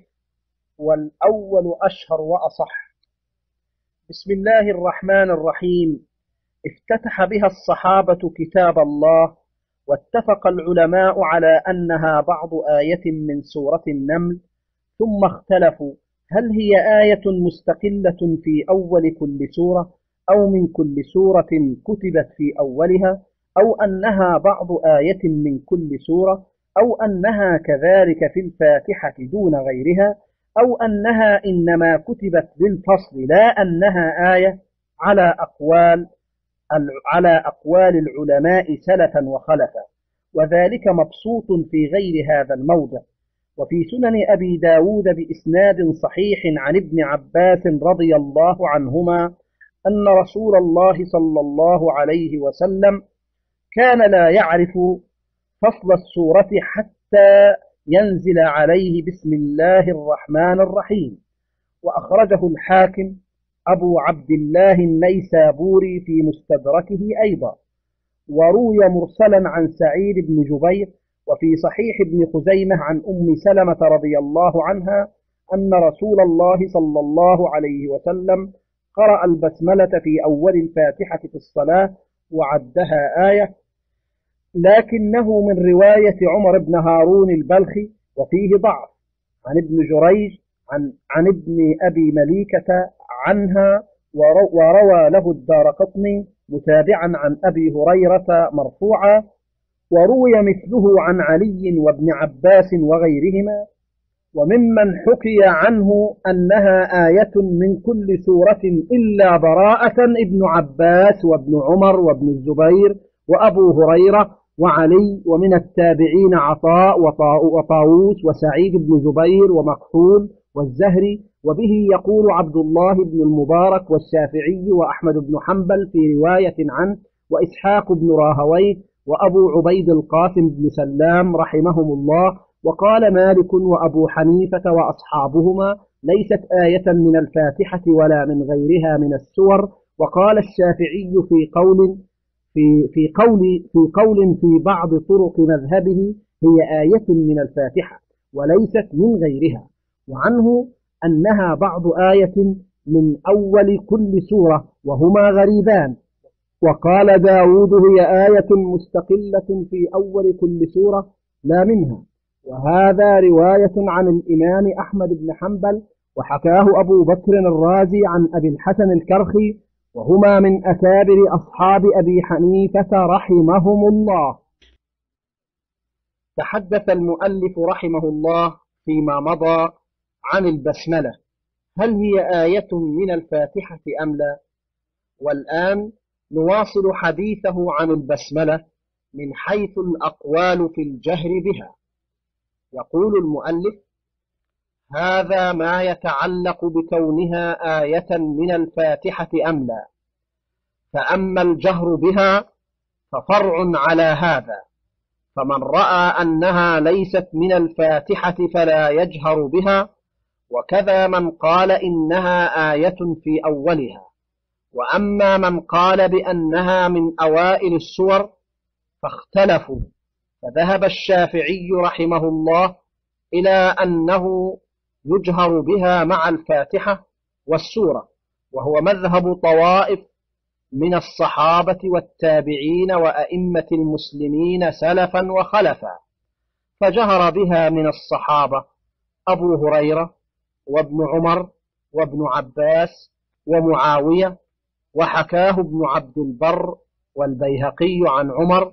والأول أشهر وأصح. بسم الله الرحمن الرحيم. افتتح بها الصحابة كتاب الله، واتفق العلماء على أنها بعض آية من سورة النمل، ثم اختلفوا هل هي آية مستقلة في أول كل سورة أو من كل سورة كتبت في أولها، أو أنها بعض آية من كل سورة، أو أنها كذلك في الفاتحة دون غيرها، أو أنها إنما كتبت بالفصل لا أنها آية، على أقوال على أقوال العلماء سلفا وخلفا، وذلك مبسوط في غير هذا الموضع. وفي سنن أبي داود بإسناد صحيح عن ابن عباس رضي الله عنهما أن رسول الله صلى الله عليه وسلم كان لا يعرف فصل السورة حتى ينزل عليه بسم الله الرحمن الرحيم. وأخرجه الحاكم أبو عبد الله النيسابوري في مستدركه أيضا، وروي مرسلا عن سعيد بن جبير، وفي صحيح ابن خزيمة عن أم سلمة رضي الله عنها أن رسول الله صلى الله عليه وسلم قرأ البسملة في أول الفاتحة في الصلاة وعدها آية، لكنه من رواية عمر بن هارون البلخي وفيه ضعف، عن ابن جريج عن, عن ابن أبي مليكة عنها، وروى له الدارقطني متابعا عن أبي هريرة مرفوعا، وروي مثله عن علي وابن عباس وغيرهما. وممن حكي عنه أنها آية من كل سورة إلا براءة ابن عباس وابن عمر وابن الزبير وأبو هريرة وعلي، ومن التابعين عطاء وطاووس وسعيد بن جبير ومكحول والزهري، وبه يقول عبد الله بن المبارك والشافعي وأحمد بن حنبل في رواية عنه، وإسحاق بن راهويه وأبو عبيد القاسم بن سلام رحمهم الله. وقال مالك وأبو حنيفة وأصحابهما ليست آية من الفاتحة ولا من غيرها من السور. وقال الشافعي في قول في في قول في قول في بعض طرق مذهبه هي آية من الفاتحة وليست من غيرها، وعنه أنها بعض آية من أول كل سورة، وهما غريبان. وقال داود هي آية مستقلة في أول كل سورة لا منها، وهذا رواية عن الإمام أحمد بن حنبل، وحكاه أبو بكر الرازي عن أبي الحسن الكرخي، وهما من أكابر أصحاب أبي حنيفة رحمهم الله. تحدث المؤلف رحمه الله فيما مضى عن البسملة، هل هي آية من الفاتحة أم لا؟ والآن نواصل حديثه عن البسملة من حيث الأقوال في الجهر بها. يقول المؤلف: هذا ما يتعلق بكونها آية من الفاتحة أم لا. فأما الجهر بها ففرع على هذا، فمن رأى أنها ليست من الفاتحة فلا يجهر بها، وكذا من قال إنها آية في أولها. وأما من قال بأنها من أوائل السور فاختلفوا، فذهب الشافعي رحمه الله إلى أنه يجهر بها مع الفاتحة والسورة، وهو مذهب طوائف من الصحابة والتابعين وأئمة المسلمين سلفا وخلفا. فجهر بها من الصحابة أبو هريرة وابن عمر وابن عباس ومعاوية، وحكاه ابن عبد البر والبيهقي عن عمر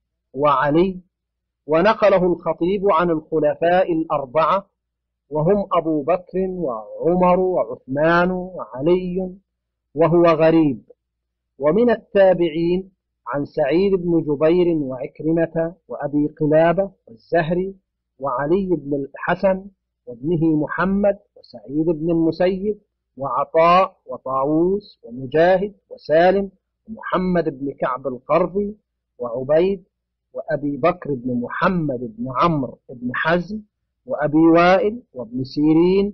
وعلي، ونقله الخطيب عن الخلفاء الأربعة وهم أبو بكر وعمر وعثمان وعلي، وهو غريب. ومن التابعين عن سعيد بن جبير وعكرمة وأبي قلابة والزهري وعلي بن الحسن وابنه محمد وسعيد بن المسيب وعطاء وطاووس ومجاهد وسالم ومحمد بن كعب القرظي وعبيد وأبي بكر بن محمد بن عمرو بن حزم وأبي وائل وابن سيرين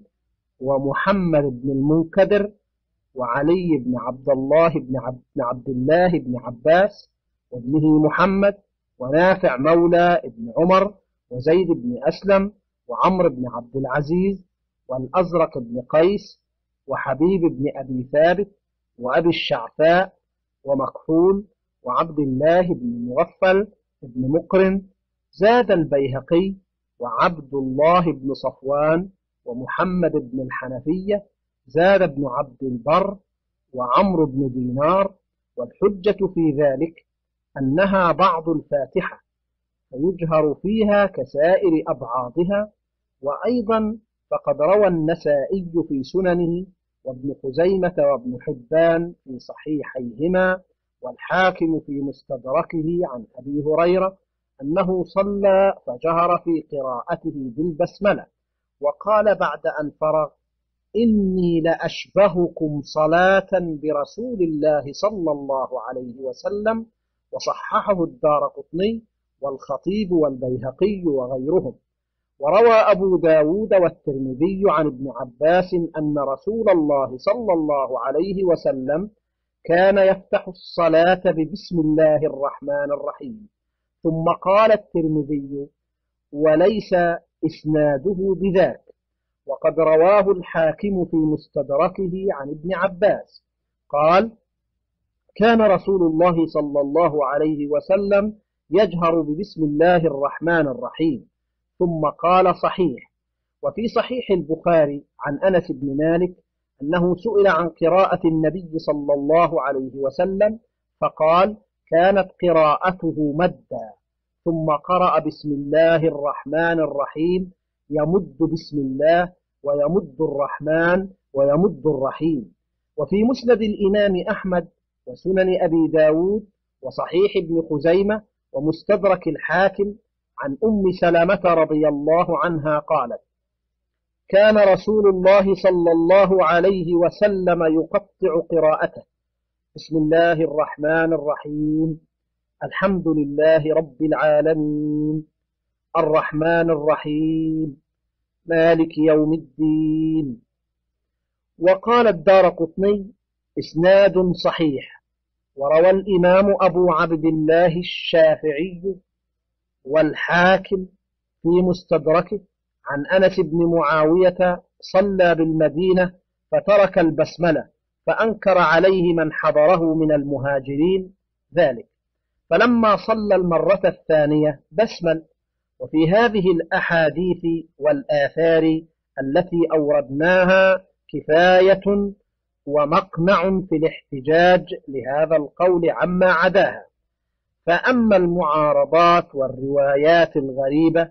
ومحمد بن المنكدر وعلي بن عبد الله بن عبد, عبد الله بن عباس وابنه محمد ونافع مولى ابن عمر وزيد بن أسلم وعمر بن عبد العزيز والأزرق بن قيس وحبيب بن أبي ثابت وأبي الشعفاء ومكحول وعبد الله بن مغفل بن مقرن. زاد البيهقي وعبد الله بن صفوان ومحمد بن الحنفية. زاد ابن عبد البر وعمرو بن دينار. والحجة في ذلك أنها بعض الفاتحة فيجهر فيها كسائر أبعاضها. وأيضا فقد روى النسائي في سننه وابن خزيمة وابن حبان في صحيحيهما والحاكم في مستدركه عن أبي هريرة أنه صلى فجهر في قراءته بالبسملة وقال بعد أن فرغ: إني لأشبهكم صلاة برسول الله صلى الله عليه وسلم. وصححه الدارقطني والخطيب والبيهقي وغيرهم. وروى أبو داود والترمذي عن ابن عباس أن رسول الله صلى الله عليه وسلم كان يفتح الصلاة ببسم الله الرحمن الرحيم. ثم قال الترمذي: وليس إسناده بذاك. وقد رواه الحاكم في مستدركه عن ابن عباس قال: كان رسول الله صلى الله عليه وسلم يجهر ببسم الله الرحمن الرحيم. ثم قال: صحيح. وفي صحيح البخاري عن أنس بن مالك أنه سئل عن قراءة النبي صلى الله عليه وسلم فقال: كانت قراءته مدا، ثم قرأ بسم الله الرحمن الرحيم، يمد بسم الله ويمد الرحمن ويمد الرحيم. وفي مسند الإمام أحمد وسنن أبي داود وصحيح ابن خزيمة ومستدرك الحاكم عن أم سلمة رضي الله عنها قالت: كان رسول الله صلى الله عليه وسلم يقطع قراءته: بسم الله الرحمن الرحيم، الحمد لله رب العالمين، الرحمن الرحيم، مالك يوم الدين. وقال الدارقطني: إسناد صحيح. وروى الإمام أبو عبد الله الشافعي والحاكم في مستدركه عن أنس بن معاوية صلى بالمدينة فترك البسملة فأنكر عليه من حضره من المهاجرين ذلك، فلما صلى المرة الثانية بسمل. وفي هذه الأحاديث والآثار التي أوردناها كفاية ومقنع في الاحتجاج لهذا القول عما عداها. فأما المعارضات والروايات الغريبة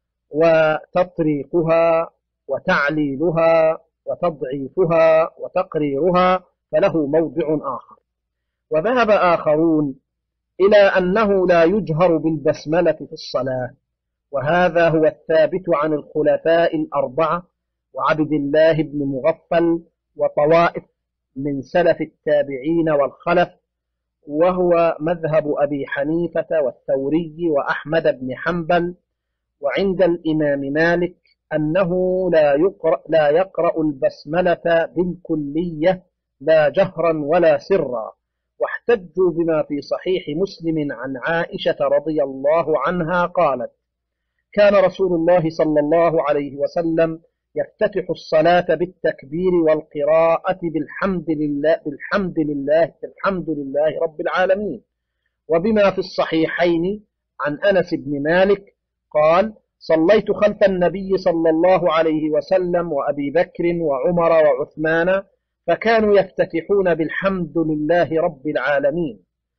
وتطريقها وتعليلها وتضعيفها وتقريرها فله موضع آخر. وذهب آخرون إلى أنه لا يجهر بالبسملة في الصلاة، وهذا هو الثابت عن الخلفاء الأربعة وعبد الله بن مغفل وطوائف من سلف التابعين والخلف، وهو مذهب أبي حنيفة والثوري وأحمد بن حنبل. وعند الإمام مالك أنه لا يقرأ, لا يقرأ البسملة بالكلية لا جهرا ولا سرا، واحتجوا بما في صحيح مسلم عن عائشة رضي الله عنها قالت: كان رسول الله صلى الله عليه وسلم يفتتح الصلاة بالتكبير والقراءة بالحمد لله بالحمد لله بالحمد لله رب العالمين. وبما في الصحيحين عن أنس بن مالك قال: صليت خلف النبي صلى الله عليه وسلم وأبي بكر وعمر وعثمان فكانوا يفتتحون بالحمد لله رب العالمين.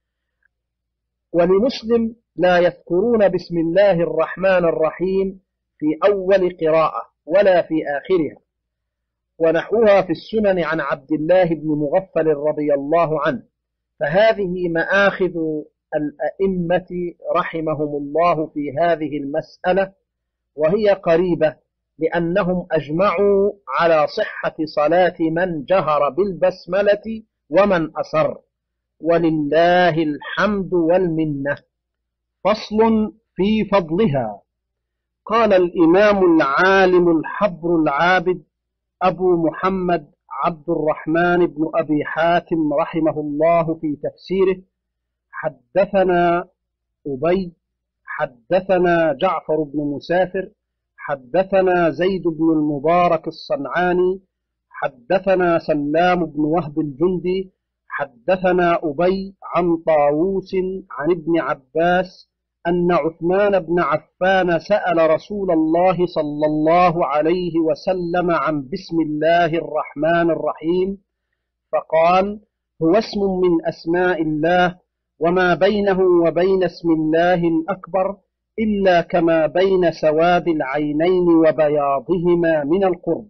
ولمسلم: لا يذكرون بسم الله الرحمن الرحيم في أول قراءة ولا في آخرها. ونحوها في السنن عن عبد الله بن مغفل رضي الله عنه. فهذه مآخذ الأئمة رحمهم الله في هذه المسألة، وهي قريبة، لأنهم أجمعوا على صحة صلاة من جهر بالبسملة ومن أسر، ولله الحمد والمنة. فصل في فضلها. قال الإمام العالم الحبر العابد أبو محمد عبد الرحمن بن أبي حاتم رحمه الله في تفسيره: حدثنا أبي حدثنا جعفر بن مسافر حدثنا زيد بن المبارك الصنعاني حدثنا سلام بن وهب الجندي حدثنا أبي عن طاووس عن ابن عباس أن عثمان بن عفان سأل رسول الله صلى الله عليه وسلم عن بسم الله الرحمن الرحيم، فقال: هو اسم من أسماء الله، وما بينه وبين اسم الله الأكبر إلا كما بين سواد العينين وبياضهما من القرب.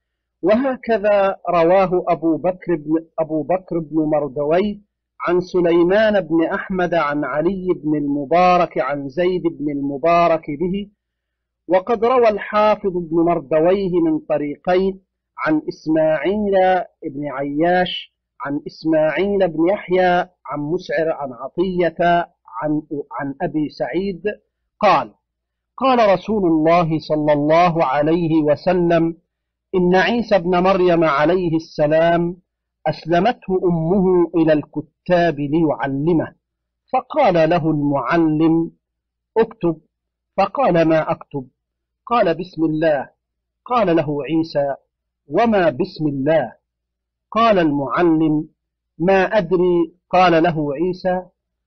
وهكذا رواه أبو بكر بن, أبو بكر بن مردوي عن سليمان بن أحمد عن علي بن المبارك عن زيد بن المبارك به. وقد روى الحافظ بن مردويه من طريقين عن إسماعيل بن عياش عن إسماعيل بن يحيى عن مسعر عن عطية عن, عن أبي سعيد قال: قال رسول الله صلى الله عليه وسلم: إن عيسى بن مريم عليه السلام أسلمته أمه إلى الكتاب ليعلمه، فقال له المعلم: اكتب. فقال: ما أكتب؟ قال: بسم الله. قال له عيسى: وما بسم الله؟ قال المعلم: ما أدري. قال له عيسى: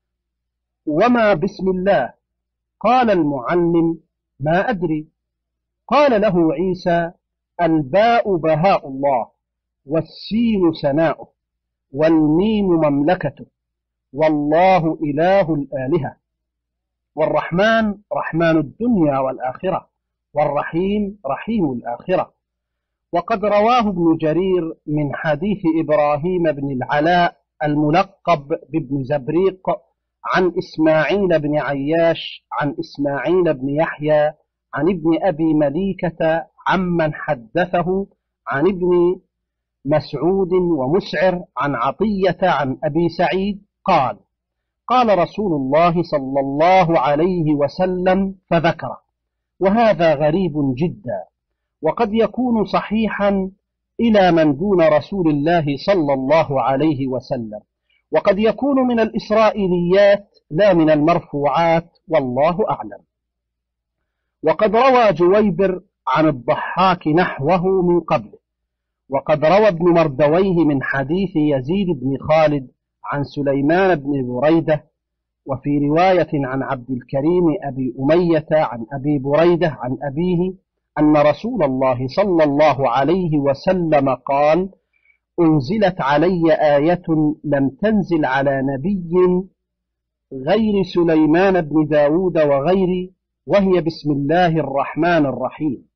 وما بسم الله؟ قال المعلم: ما أدري. قال له عيسى: الباء بهاء الله، والسين سناؤه، والميم مملكته، والله إله الآلهة، والرحمن رحمن الدنيا والآخرة، والرحيم رحيم الآخرة. وقد رواه ابن جرير من حديث إبراهيم بن العلاء الملقب بابن زبريق عن إسماعيل بن عياش عن إسماعيل بن يحيى عن ابن أبي مليكة عمن حدثه عن ابن مسعود ومسعر عن عطية عن أبي سعيد قال: قال رسول الله صلى الله عليه وسلم فذكره. وهذا غريب جدا، وقد يكون صحيحا إلى من دون رسول الله صلى الله عليه وسلم، وقد يكون من الإسرائيليات لا من المرفوعات، والله أعلم. وقد روى جويبر عن الضحاك نحوه من قبله. وقد روى ابن مردويه من حديث يزيد بن خالد عن سليمان بن بريدة. وفي رواية عن عبد الكريم أبي أمية عن أبي بريدة عن أبيه أن رسول الله صلى الله عليه وسلم قال: أنزلت علي آية لم تنزل على نبي غير سليمان بن داود وغيري، وهي بسم الله الرحمن الرحيم.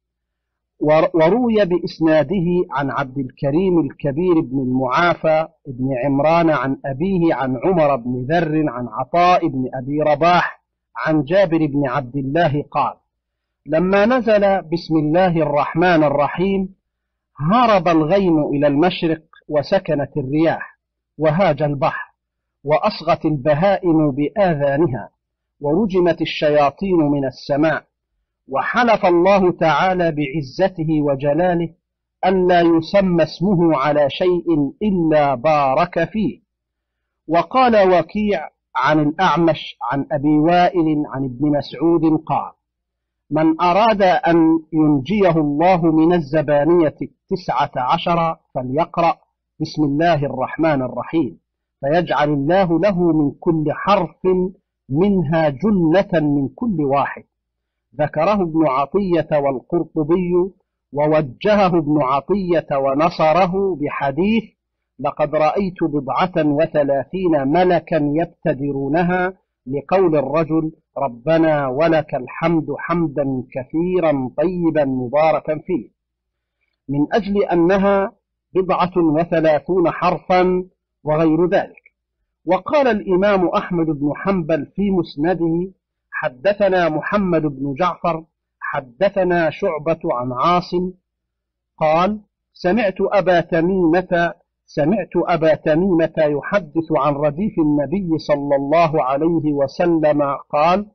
وروي بإسناده عن عبد الكريم الكبير بن المعافى بن عمران عن أبيه عن عمر بن ذر عن عطاء بن أبي رباح عن جابر بن عبد الله قال: لما نزل بسم الله الرحمن الرحيم هرب الغيم إلى المشرق وسكنت الرياح وهاج البحر وأصغت البهائم بآذانها ورجمت الشياطين من السماء، وحلف الله تعالى بعزته وجلاله ألا يسمى اسمه على شيء إلا بارك فيه. وقال وكيع عن الأعمش عن أبي وائل عن ابن مسعود قال: من أراد أن ينجيه الله من الزبانية التسعة عشر فليقرأ بسم الله الرحمن الرحيم، فيجعل الله له من كل حرف منها جنة من كل واحد. ذكره ابن عطية والقرطبي، ووجهه ابن عطية ونصره بحديث: لقد رأيت بضعة وثلاثين ملكا يبتدرونها، لقول الرجل: ربنا ولك الحمد حمدا كثيرا طيبا مباركا فيه، من أجل أنها بضعة وثلاثون حرفا وغير ذلك. وقال الإمام أحمد بن حنبل في مسنده: حدثنا محمد بن جعفر حدثنا شعبة عن عاصم قال: سمعت أبا تميمة سمعت أبا تميمة يحدث عن رديف النبي صلى الله عليه وسلم قال: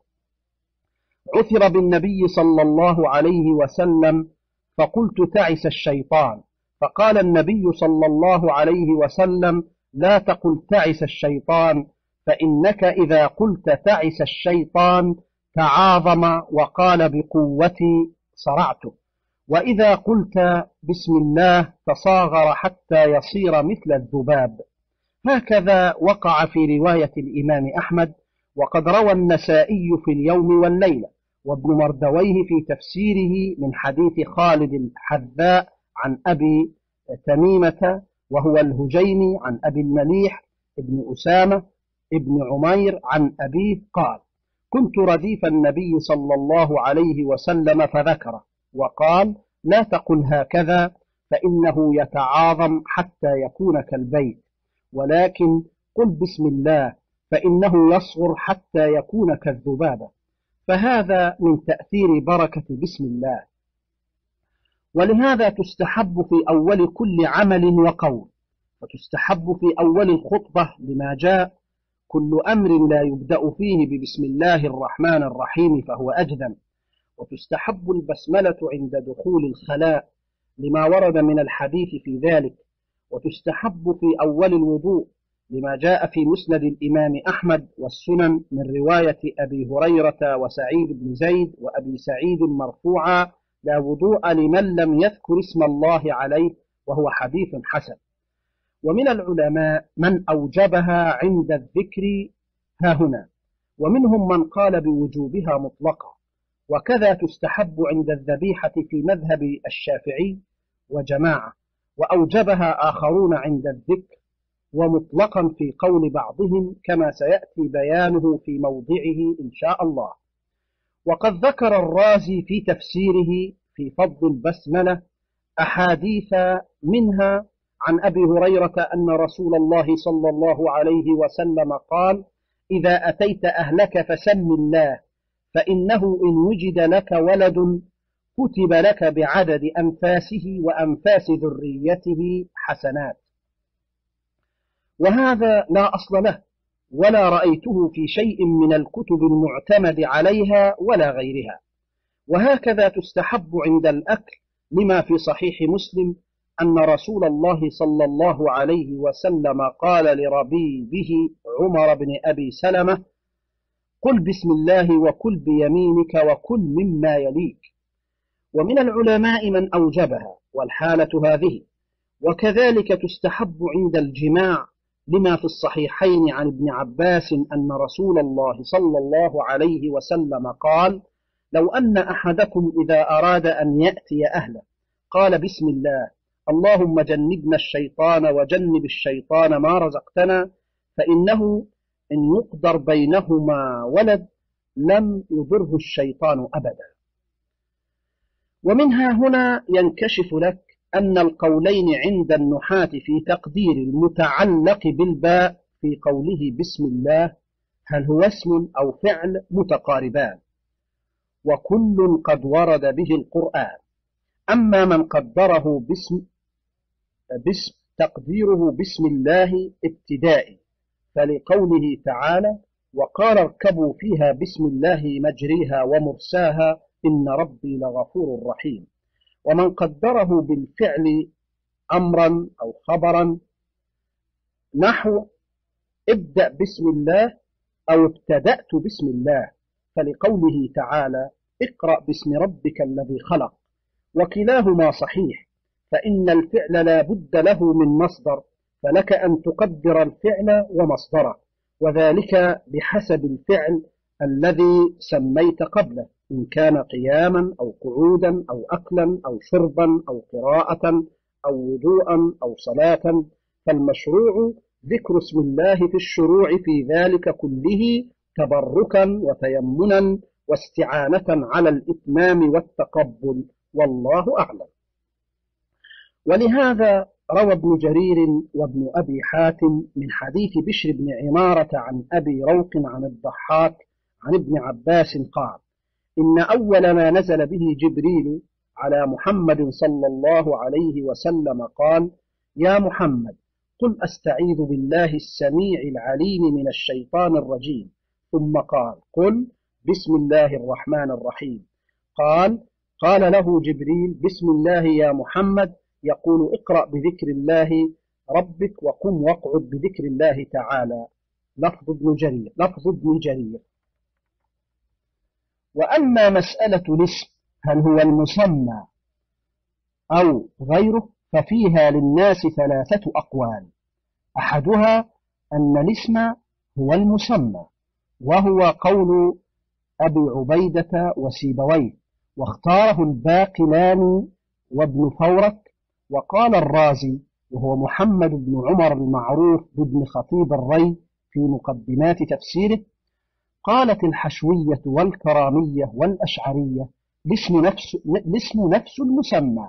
عثر بالنبي صلى الله عليه وسلم فقلت: تعس الشيطان. فقال النبي صلى الله عليه وسلم: لا تقل تعس الشيطان، فإنك إذا قلت تعس الشيطان تعاظم وقال بقوتي صرعته، وإذا قلت بسم الله تصاغر حتى يصير مثل الذباب. هكذا وقع في رواية الإمام أحمد، وقد روى النسائي في اليوم والليلة، وابن مردويه في تفسيره من حديث خالد الحذاء عن أبي تميمة وهو الهجيمي عن أبي المليح ابن أسامة ابن عمير عن أبيه قال: كنت رديف النبي صلى الله عليه وسلم فذكره وقال: لا تقل هكذا فإنه يتعاظم حتى يكون كالبيت، ولكن قل بسم الله فإنه يصغر حتى يكون كالذبابة. فهذا من تأثير بركة بسم الله. ولهذا تستحب في أول كل عمل وقول، وتستحب في أول الخطبة لما جاء: كل أمر لا يبدأ فيه ببسم الله الرحمن الرحيم فهو أجذم. وتستحب البسملة عند دخول الخلاء لما ورد من الحديث في ذلك. وتستحب في أول الوضوء لما جاء في مسند الإمام أحمد والسنن من رواية أبي هريرة وسعيد بن زيد وأبي سعيد مرفوعا: لا وضوء لمن لم يذكر اسم الله عليه، وهو حديث حسن. ومن العلماء من أوجبها عند الذكر ها هنا، ومنهم من قال بوجوبها مطلقا. وكذا تستحب عند الذبيحة في مذهب الشافعي وجماعة، وأوجبها آخرون عند الذكر، ومطلقا في قول بعضهم كما سيأتي بيانه في موضعه إن شاء الله. وقد ذكر الرازي في تفسيره في فضل البسملة أحاديث، منها عن أبي هريرة أن رسول الله صلى الله عليه وسلم قال: إذا أتيت أهلك فسم الله، فإنه إن وجد لك ولد كتب لك بعدد أنفاسه وأنفاس ذريته حسنات. وهذا لا أصل له، ولا رأيته في شيء من الكتب المعتمد عليها ولا غيرها. وهكذا تستحب عند الأكل لما في صحيح مسلم أن رسول الله صلى الله عليه وسلم قال لربيبه عمر بن أبي سلمة: قل بسم الله وكل بيمينك وكل مما يليك. ومن العلماء من أوجبها، والحالة هذه. وكذلك تستحب عند الجماع لما في الصحيحين عن ابن عباس أن رسول الله صلى الله عليه وسلم قال: لو أن أحدكم إذا أراد أن يأتي أهله قال بسم الله اللهم جنبنا الشيطان وجنب الشيطان ما رزقتنا، فإنه إن يقدر بينهما ولد لم يضره الشيطان أبدا. ومنها هنا ينكشف لك أن القولين عند النحاة في تقدير المتعلق بالباء في قوله بسم الله هل هو اسم أو فعل متقاربان، وكل قد ورد به القرآن. أما من قدره باسم, باسم تقديره بسم الله ابتدائي فلقوله تعالى وقال اركبوا فيها بسم الله مجريها ومرساها إن ربي لغفور رحيم. ومن قدره بالفعل أمرا أو خبرا نحو ابدأ بسم الله أو ابتدأت بسم الله فلقوله تعالى اقرأ باسم ربك الذي خلق، وكلاهما صحيح، فإن الفعل لا بد له من مصدر، فلك أن تقدر الفعل ومصدره، وذلك بحسب الفعل الذي سميت قبله، إن كان قياما أو قعودا أو أكلا أو شربا أو قراءة أو وضوءا أو صلاة، فالمشروع ذكر اسم الله في الشروع في ذلك كله تبركا وتيمنا واستعانة على الإتمام والتقبل، والله أعلم. ولهذا روى ابن جرير وابن أبي حاتم من حديث بشر بن عمارة عن أبي روق عن الضحاك عن ابن عباس قال إن أول ما نزل به جبريل على محمد صلى الله عليه وسلم قال يا محمد قل أستعيذ بالله السميع العليم من الشيطان الرجيم، ثم قال قل بسم الله الرحمن الرحيم. قال قال له جبريل بسم الله يا محمد، يقول اقرأ بذكر الله ربك وقم واقعد بذكر الله تعالى. لفظ ابن جرير لفظ ابن جرير. وأما مسألة الاسم هل هو المسمى أو غيره ففيها للناس ثلاثة أقوال، أحدها أن الاسم هو المسمى، وهو قول أبي عبيدة وسيبويه، واختاره الباقلاني وابن فورك، وقال الرازي وهو محمد بن عمر المعروف بابن خطيب الري في مقدمات تفسيره، قالت الحشوية والكرامية والأشعرية الاسم نفس, الاسم نفس المسمى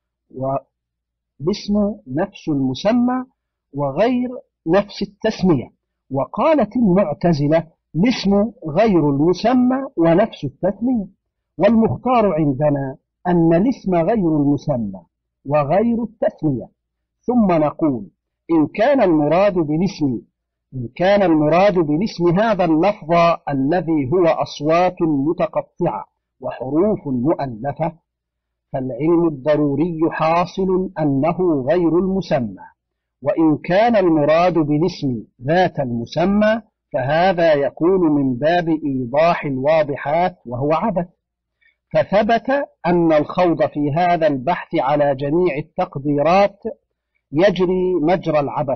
والاسم نفس المسمى وغير نفس التسمية، وقالت المعتزلة الاسم غير المسمى ونفس التسمية، والمختار عندنا أن الاسم غير المسمى وغير التسمية. ثم نقول إن كان المراد بالاسم إن كان المراد بالاسم هذا اللفظ الذي هو أصوات متقطعة وحروف مؤلفة، فالعلم الضروري حاصل أنه غير المسمى، وإن كان المراد بالاسم ذات المسمى فهذا يكون من باب إيضاح الواضحات وهو عبث. فثبت أن الخوض في هذا البحث على جميع التقديرات يجري مجرى العبث.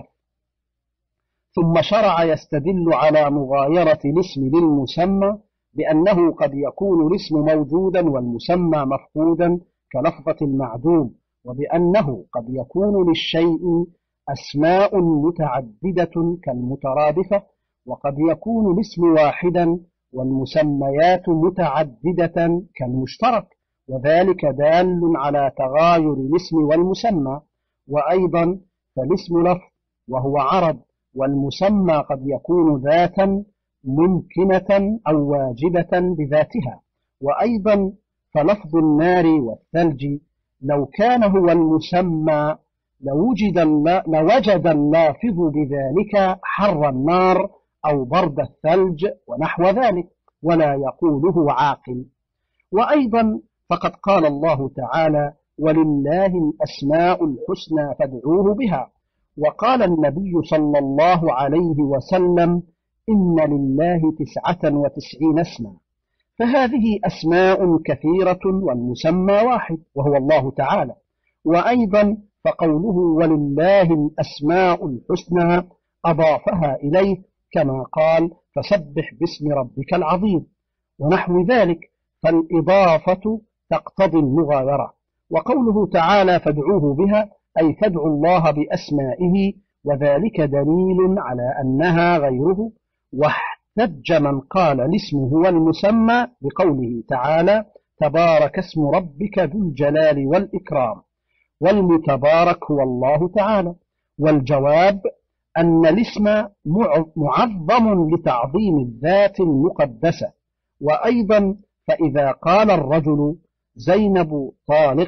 ثم شرع يستدل على مغايرة الاسم للمسمى بأنه قد يكون الاسم موجودا والمسمى مفقودا كلفظة المعدوم، وبأنه قد يكون للشيء أسماء متعددة كالمترادفة، وقد يكون الاسم واحدا والمسميات متعددة كالمشترك، وذلك دال على تغاير الاسم والمسمى. وأيضا فالاسم لفظ وهو عرض، والمسمى قد يكون ذاتا ممكنة أو واجبة بذاتها. وأيضا فلفظ النار والثلج لو كان هو المسمى لوجد لوجد اللافظ بذلك حر النار أو برد الثلج ونحو ذلك، ولا يقوله عاقل. وأيضا فقد قال الله تعالى ولله الأسماء الحسنى فادعوه بها، وقال النبي صلى الله عليه وسلم إن لله تسعة وتسعين اسما، فهذه أسماء كثيرة والمسمى واحد وهو الله تعالى. وأيضا فقوله ولله الأسماء الحسنى أضافها إليه كما قال فسبح باسم ربك العظيم ونحو ذلك، فالإضافة تقتضي المغايرة. وقوله تعالى فادعوه بها أي فادعوا الله بأسمائه، وذلك دليل على أنها غيره. واحتج من قال الاسم هو المسمى بقوله تعالى تبارك اسم ربك ذو الجلال والإكرام، والمتبارك هو الله تعالى. والجواب أن الاسم معظم لتعظيم الذات المقدسة. وأيضا فإذا قال الرجل زينب طالق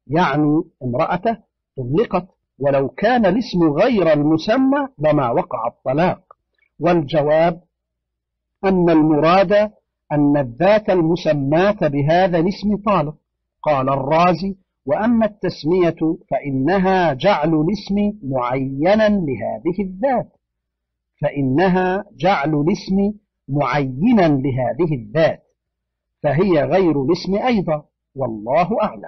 يعني امرأته طلقت، ولو كان الاسم غير المسمى لما وقع الطلاق. والجواب أن المراد أن الذات المسماة بهذا الاسم طالق. قال الرازي: وأما التسمية فإنها جعل الاسم معينا لهذه الذات فإنها جعل الاسم معينا لهذه الذات فهي غير الاسم أيضا، والله أعلم.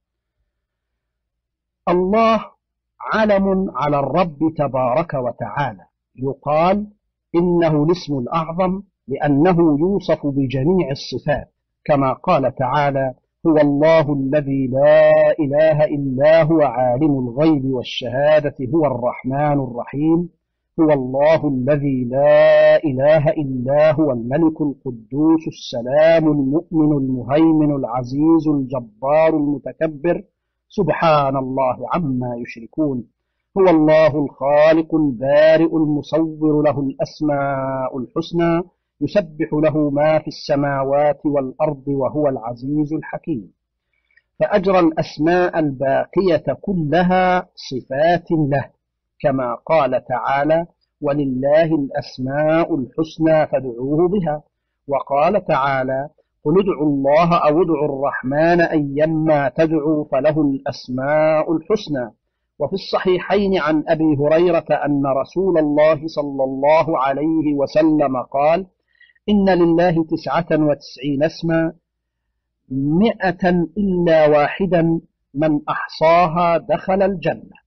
الله علم على الرب تبارك وتعالى، يقال إنه الاسم الأعظم لأنه يوصف بجميع الصفات، كما قال تعالى: هو الله الذي لا إله إلا هو عالم الغيب والشهادة هو الرحمن الرحيم. هو الله الذي لا إله إلا هو الملك القدوس السلام المؤمن المهيمن العزيز الجبار المتكبر سبحان الله عما يشركون. هو الله الخالق البارئ المصور له الأسماء الحسنى يسبح له ما في السماوات والأرض وهو العزيز الحكيم. فأجرى الأسماء الباقية كلها صفات له، كما قال تعالى: ولله الأسماء الحسنى فادعوه بها. وقال تعالى: قل ادعوا الله أو ادعوا الرحمن أيما تدعوا فله الأسماء الحسنى. وفي الصحيحين عن أبي هريرة أن رسول الله صلى الله عليه وسلم قال: إن لله تسعة وتسعين اسما مئة إلا واحدا من أحصاها دخل الجنة.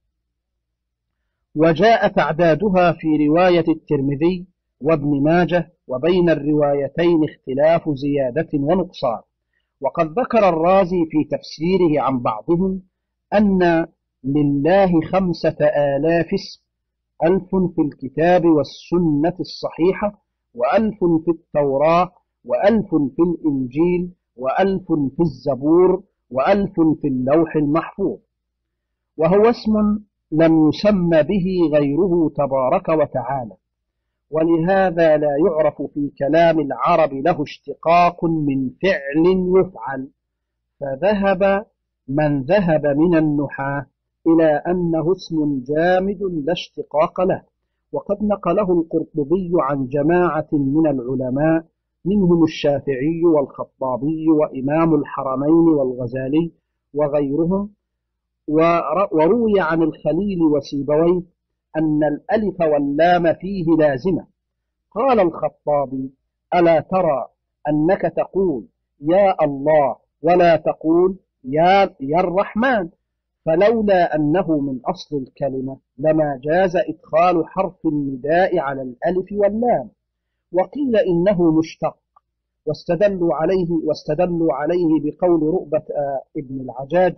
وجاء تعدادها في رواية الترمذي وابن ماجه، وبين الروايتين اختلاف زيادة ونقصان. وقد ذكر الرازي في تفسيره عن بعضهم أن لله خمسة آلاف اسم، ألف في الكتاب والسنة الصحيحة، وألف في التوراة، وألف في الإنجيل، وألف في الزبور، وألف في اللوح المحفوظ. وهو اسم لم يسم به غيره تبارك وتعالى، ولهذا لا يعرف في كلام العرب له اشتقاق من فعل يفعل. فذهب من ذهب من النحاة إلى أنه اسم جامد لا اشتقاق له. وقد نقله القرطبي عن جماعة من العلماء منهم الشافعي والخطابي وإمام الحرمين والغزالي وغيرهم، وروي عن الخليل وسيبويه أن الألف واللام فيه لازمة. قال الخطابي: ألا ترى أنك تقول يا الله ولا تقول يا, يا الرحمن؟ فلولا أنه من أصل الكلمة لما جاز إدخال حرف النداء على الألف واللام. وقيل إنه مشتق، واستدلوا عليه, واستدلوا عليه بقول رؤبة ابن العجاج: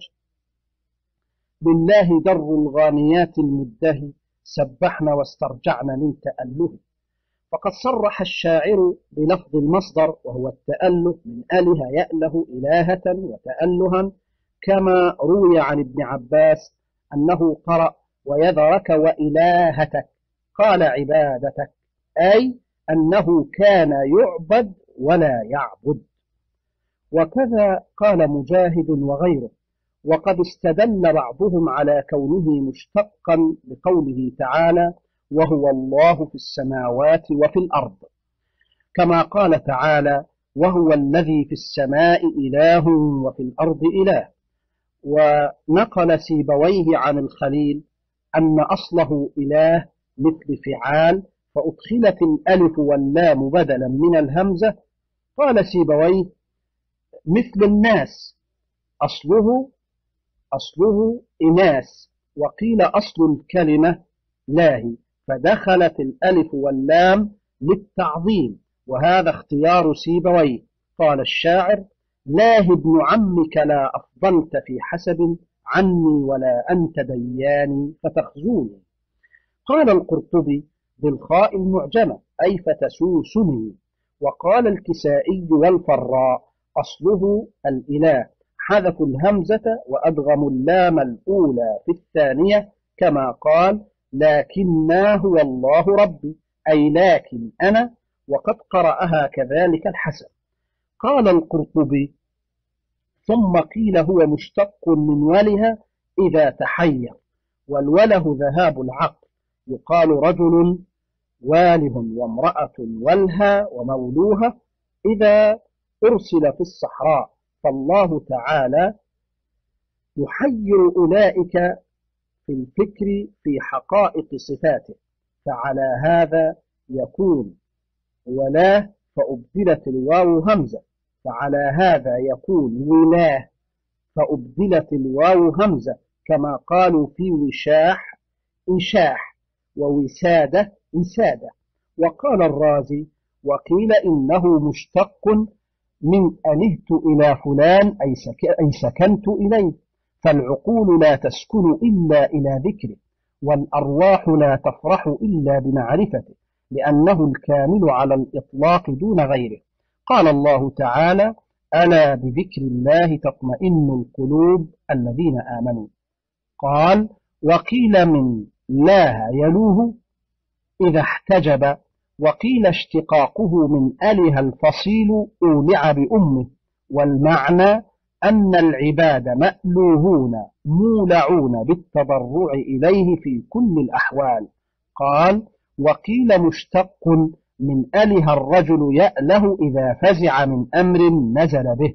لله در الغانيات المدهي سبحنا واسترجعنا من تأله. فقد صرح الشاعر بلفظ المصدر وهو التأله من أله يأله إلهة وتألها، كما روي عن ابن عباس أنه قرأ ويذرك وإلهتك قال عبادتك، أي أنه كان يعبد ولا يعبد. وكذا قال مجاهد وغيره. وقد استدل بعضهم على كونه مشتقا بقوله تعالى: وهو الله في السماوات وفي الأرض، كما قال تعالى: وهو الذي في السماء إله وفي الأرض إله. ونقل سيبويه عن الخليل أن أصله إله مثل فعال، فأدخلت الألف واللام بدلا من الهمزة. قال سيبويه: مثل الناس أصله أصله إناس، وقيل أصل الكلمة لاهي، فدخلت الألف واللام للتعظيم، وهذا اختيار سيبويه. قال الشاعر: لاه ابن عمك لا أفضلت في حسب عني ولا أنت دياني فتخزوني. قال القرطبي: بالخاء المعجمة أي فتسوسني. وقال الكسائي والفراء: أصله الإله، حذفوا الهمزة وأدغموا اللام الأولى في الثانية، كما قال: لكننا هو الله ربي، أي لكن أنا. وقد قرأها كذلك الحسن. قال القرطبي: ثم قيل هو مشتق من وله إذا تحير، والوله ذهاب العقل، يقال رجل واله وامرأة ولها ومولوها إذا أرسل في الصحراء. فالله تعالى يحير أولئك في الفكر في حقائق صفاته، فعلى هذا يكون ولاه فأبدلت الواو همزة، فعلى هذا يكون ولاه فأبدلت الواو همزة، كما قالوا في وشاح إشاح ووسادة إسادة. وقال الرازي وقيل إنه مشتق من ألهت إلى فلان أي, سك... أي سكنت إليه، فالعقول لا تسكن إلا إلى ذكره، والأرواح لا تفرح إلا بمعرفته، لأنه الكامل على الإطلاق دون غيره. قال الله تعالى: ألا بذكر الله تطمئن القلوب الذين آمنوا. قال: وقيل من لاه يلوه إذا احتجب، وقيل اشتقاقه من أله الفصيل أولع بأمه، والمعنى أن العباد مألوهون مولعون بالتضرع إليه في كل الأحوال. قال: وقيل مشتق من أله الرجل يأله إذا فزع من أمر نزل به،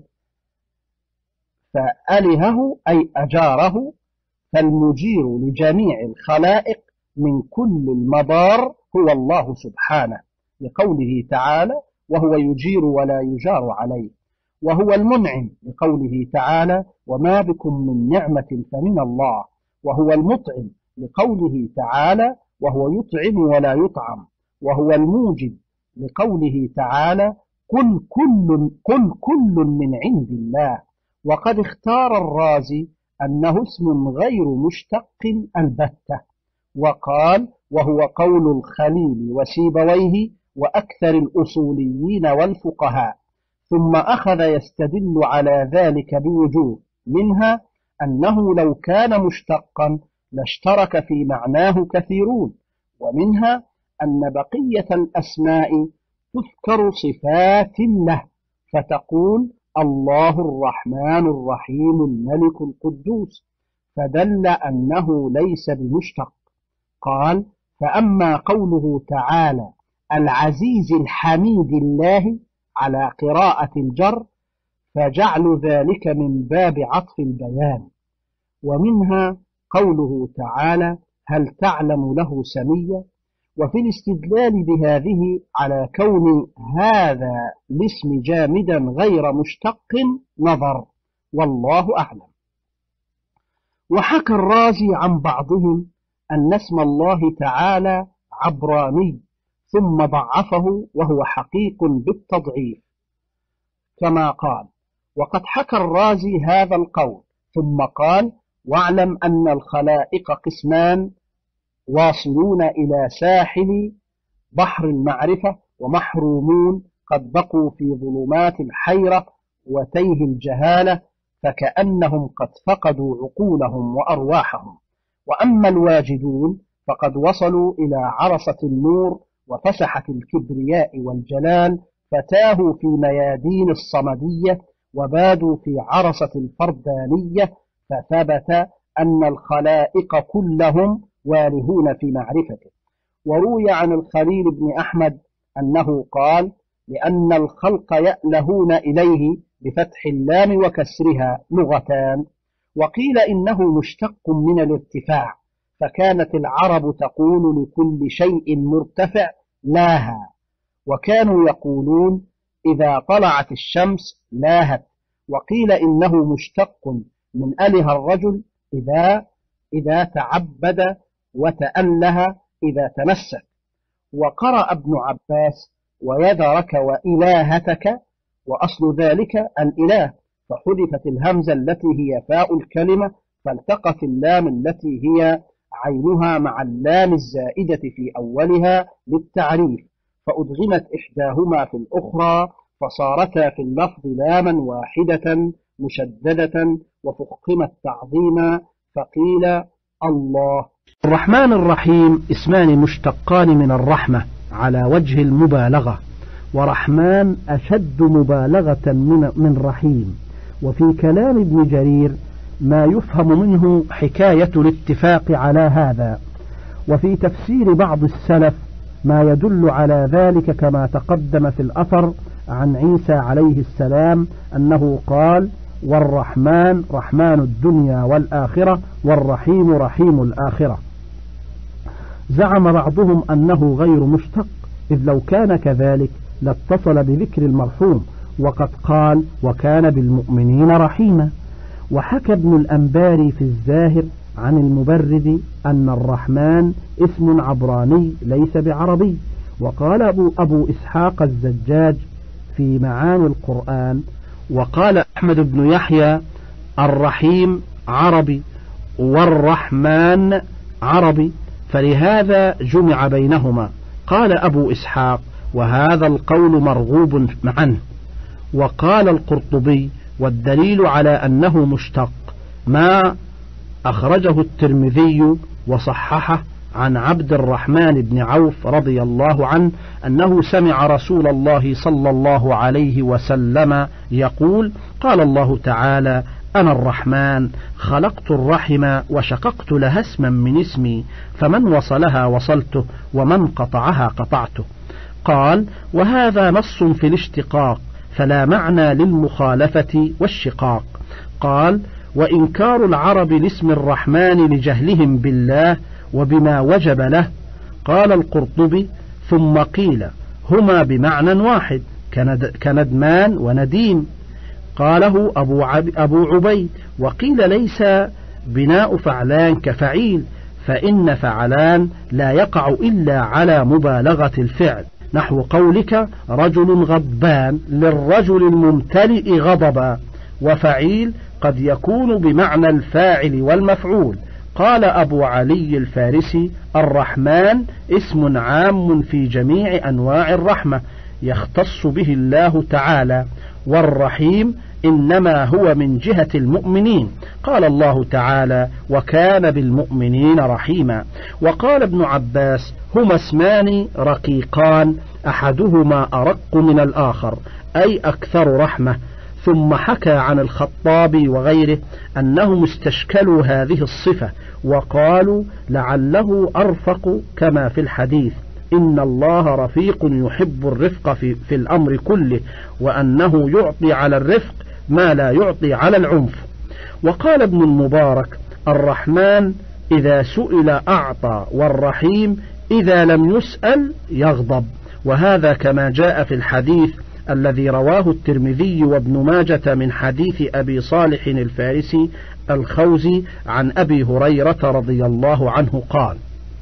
فألهه أي أجاره، فالمجير لجميع الخلائق من كل المضار هو الله سبحانه، لقوله تعالى: وهو يجير ولا يجار عليه. وهو المنعم لقوله تعالى: وما بكم من نعمة فمن الله. وهو المطعم لقوله تعالى: وهو يطعم ولا يطعم. وهو الموجب لقوله تعالى: قل كل, قل كل من عند الله. وقد اختار الرازي أنه اسم غير مشتق البتة، وقال: وهو قول الخليل وسيبويه وأكثر الأصوليين والفقهاء. ثم أخذ يستدل على ذلك بوجوه، منها أنه لو كان مشتقا لاشترك في معناه كثيرون، ومنها أن بقية الأسماء تذكر صفات له، فتقول الله الرحمن الرحيم الملك القدوس، فدل أنه ليس بمشتق. قال: فأما قوله تعالى العزيز الحميد الله على قراءة الجر، فجعل ذلك من باب عطف البيان. ومنها قوله تعالى: هل تعلم له سميا. وفي الاستدلال بهذه على كون هذا الاسم جامدا غير مشتق نظر، والله أعلم. وحكى الرازي عن بعضهم أن اسم الله تعالى عبراني، ثم ضعفه وهو حقيق بالتضعيف كما قال. وقد حكى الرازي هذا القول، ثم قال: واعلم أن الخلائق قسمان، واصلون إلى ساحل بحر المعرفة، ومحرومون قد بقوا في ظلمات الحيرة وتيه الجهالة، فكأنهم قد فقدوا عقولهم وأرواحهم. وأما الواجدون فقد وصلوا إلى عرصة النور وفسحة الكبرياء والجلال، فتاهوا في ميادين الصمدية وبادوا في عرصة الفردانية، فثبت أن الخلائق كلهم والهون في معرفته. وروي عن الخليل بن أحمد أنه قال: لأن الخلق يألهون إليه بفتح اللام وكسرها لغتان. وقيل إنه مشتق من الارتفاع، فكانت العرب تقول لكل شيء مرتفع لاها، وكانوا يقولون إذا طلعت الشمس لاهت. وقيل إنه مشتق من أله الرجل إذا إذا تعبد، وتأله إذا تمسك. وقرأ ابن عباس: ويذرك وإلهتك، وأصل ذلك الإله، فحذفت الهمزة التي هي فاء الكلمة، فالتقت اللام التي هي عينها مع اللام الزائدة في أولها للتعريف، فأدغمت إحداهما في الأخرى، فصارتا في اللفظ لاما واحدة مشددة، وفخمت تعظيما، فقيل الله. الرحمن الرحيم اسمان مشتقان من الرحمة على وجه المبالغة، ورحمن أشد مبالغة من, من رحيم. وفي كلام ابن جرير ما يفهم منه حكاية الاتفاق على هذا، وفي تفسير بعض السلف ما يدل على ذلك كما تقدم في الأثر عن عيسى عليه السلام أنه قال: والرحمن رحمن الدنيا والآخرة والرحيم رحيم الآخرة. زعم بعضهم أنه غير مشتق، إذ لو كان كذلك لاتصل بذكر المرحوم، وقد قال: وكان بالمؤمنين رحيما. وحكى ابن الأنباري في الزاهر عن المبرد أن الرحمن اسم عبراني ليس بعربي. وقال أبو, أبو إسحاق الزجاج في معاني القرآن: وقال أحمد بن يحيى: الرحيم عربي والرحمن عربي، فلهذا جمع بينهما. قال أبو إسحاق: وهذا القول مرغوب عنه. وقال القرطبي: والدليل على أنه مشتق ما أخرجه الترمذي وصححه عن عبد الرحمن بن عوف رضي الله عنه أنه سمع رسول الله صلى الله عليه وسلم يقول: قال الله تعالى: أنا الرحمن خلقت الرحم وشققت لها اسما من اسمي، فمن وصلها وصلته ومن قطعها قطعته. قال: وهذا نص في الاشتقاق، فلا معنى للمخالفة والشقاق. قال: وإنكار العرب لاسم الرحمن لجهلهم بالله وبما وجب له. قال القرطبي: ثم قيل هما بمعنى واحد كند كندمان ونديم. قاله أبو, عب أبو عبيد. وقيل ليس بناء فعلان كفعيل، فإن فعلان لا يقع إلا على مبالغة الفعل، نحو قولك: رجل غضبان للرجل الممتلئ غضبا. وفعيل قد يكون بمعنى الفاعل والمفعول. قال أبو علي الفارسي: الرحمن اسم عام في جميع أنواع الرحمة يختص به الله تعالى، والرحيم إنما هو من جهة المؤمنين. قال الله تعالى: وكان بالمؤمنين رحيما. وقال ابن عباس: هما اسمان رقيقان أحدهما أرق من الآخر، أي أكثر رحمة. ثم حكى عن الخطابي وغيره أنهم استشكلوا هذه الصفة وقالوا: لعله أرفق كما في الحديث: إن الله رفيق يحب الرفق في, في الأمر كله، وأنه يعطي على الرفق ما لا يعطي على العنف. وقال ابن المبارك: الرحمن إذا سئل أعطى، والرحيم إذا لم يسأل يغضب. وهذا كما جاء في الحديث الذي رواه الترمذي وابن ماجة من حديث أبي صالح الفارسي الخوزي عن أبي هريرة رضي الله عنه قال: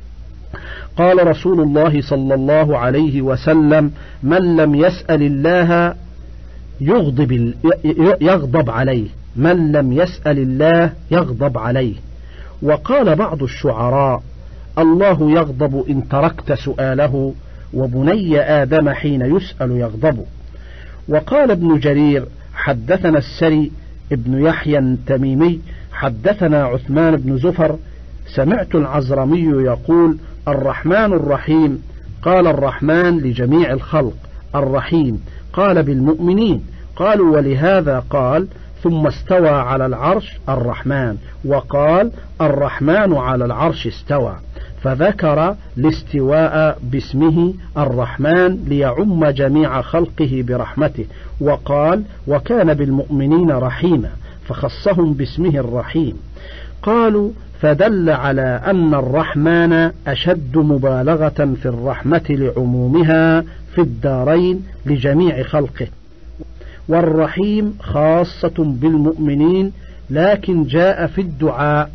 قال رسول الله صلى الله عليه وسلم: من لم يسأل الله يغضب, يغضب عليه، من لم يسأل الله يغضب عليه. وقال بعض الشعراء: الله يغضب إن تركت سؤاله، وبني آدم حين يسأل يغضب. وقال ابن جرير: حدثنا السري ابن يحيى التميمي حدثنا عثمان بن زفر سمعت العزرمي يقول: الرحمن الرحيم. قال: الرحمن لجميع الخلق، الرحيم قال بالمؤمنين. قالوا: ولهذا قال: ثم استوى على العرش الرحمن، وقال: الرحمن على العرش استوى، فذكر الاستواء باسمه الرحمن ليعم جميع خلقه برحمته. وقال: وكان بالمؤمنين رحيما، فخصهم باسمه الرحيم. قالوا: فدل على أن الرحمن أشد مبالغة في الرحمة لعمومها في الدارين لجميع خلقه، والرحيم خاصة بالمؤمنين، لكن جاء في الدعاء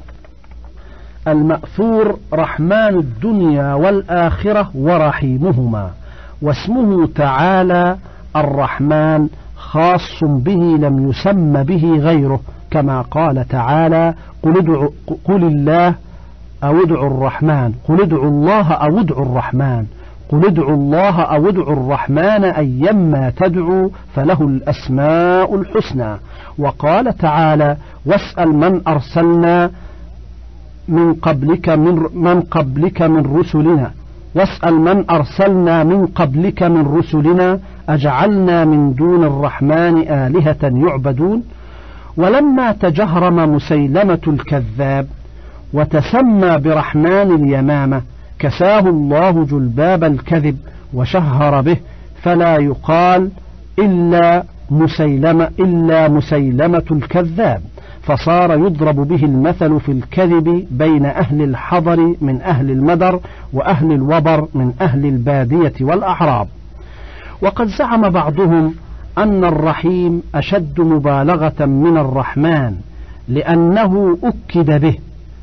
المأثور: رحمن الدنيا والآخرة ورحيمهما. واسمه تعالى الرحمن خاص به لم يسم به غيره، كما قال تعالى: قل ادعوا قل الله أو ادعوا الرحمن، قل ادعوا الله أو ادعوا الرحمن، قل ادعوا الله أو ادعوا الرحمن أيما تدعوا فله الأسماء الحسنى. وقال تعالى: واسأل من أرسلنا من قبلك من, من قبلك من رسلنا واسأل من أرسلنا من قبلك من رسلنا أجعلنا من دون الرحمن آلهة يعبدون. ولما تجهرم مسيلمة الكذاب وتسمى برحمن اليمامة كساه الله جلباب الكذب وشهر به، فلا يقال إلا مسيلمة إلا مسيلمة الكذاب، فصار يضرب به المثل في الكذب بين أهل الحضر من أهل المدر وأهل الوبر من أهل البادية والأعراب. وقد زعم بعضهم أن الرحيم أشد مبالغة من الرحمن لأنه أكد به،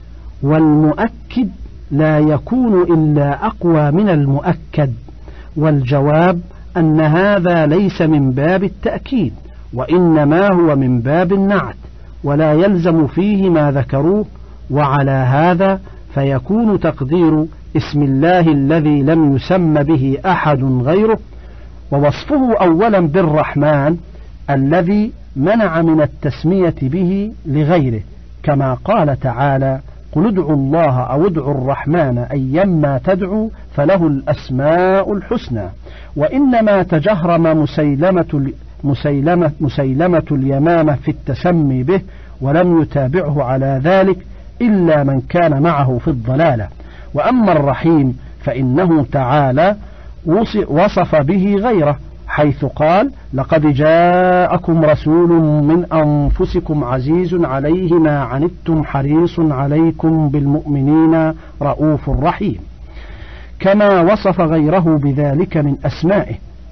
والمؤكد لا يكون إلا أقوى من المؤكد، والجواب أن هذا ليس من باب التأكيد وإنما هو من باب النعت، ولا يلزم فيه ما ذكروه، وعلى هذا فيكون تقدير اسم الله الذي لم يسم به أحد غيره ووصفه أولا بالرحمن الذي منع من التسمية به لغيره، كما قال تعالى: قل ادعوا الله أو ادعوا الرحمن أيما تدعوا فله الأسماء الحسنى. وإنما تجهرم مسيلمة, مسيلمة, مسيلمة اليمامة في التسمي به ولم يتابعه على ذلك إلا من كان معه في الضلالة. وأما الرحيم فإنه تعالى وصف به غيره حيث قال: لقد جاءكم رسول من أنفسكم عزيز عليه ما عنتم حريص عليكم بالمؤمنين رؤوف رحيم، كما وصف غيره بذلك من أسمائه،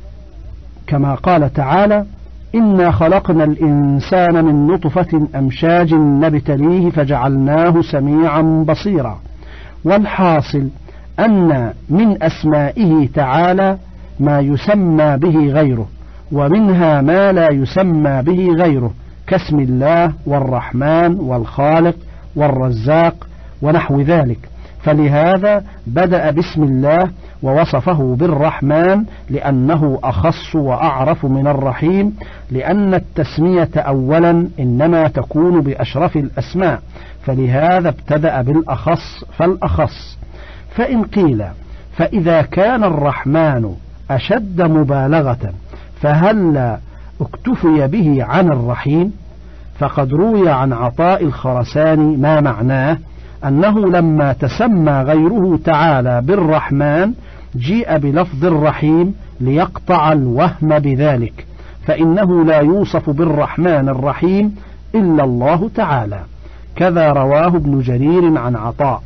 كما قال تعالى: إنا خلقنا الإنسان من نطفة أمشاج نبتليه فجعلناه سميعا بصيرا. والحاصل أن من أسمائه تعالى ما يسمى به غيره، ومنها ما لا يسمى به غيره، كاسم الله والرحمن والخالق والرزاق ونحو ذلك. فلهذا بدأ باسم الله ووصفه بالرحمن لأنه أخص وأعرف من الرحيم، لأن التسمية أولا إنما تكون بأشرف الأسماء، فلهذا ابتدأ بالأخص فالأخص. فإن قيل فإذا كان الرحمن أشد مبالغة فهل اكتفي به عن الرحيم؟ فقد روي عن عطاء الخرساني ما معناه أنه لما تسمى غيره تعالى بالرحمن جيء بلفظ الرحيم ليقطع الوهم بذلك، فإنه لا يوصف بالرحمن الرحيم إلا الله تعالى. كذا رواه ابن جرير عن عطاء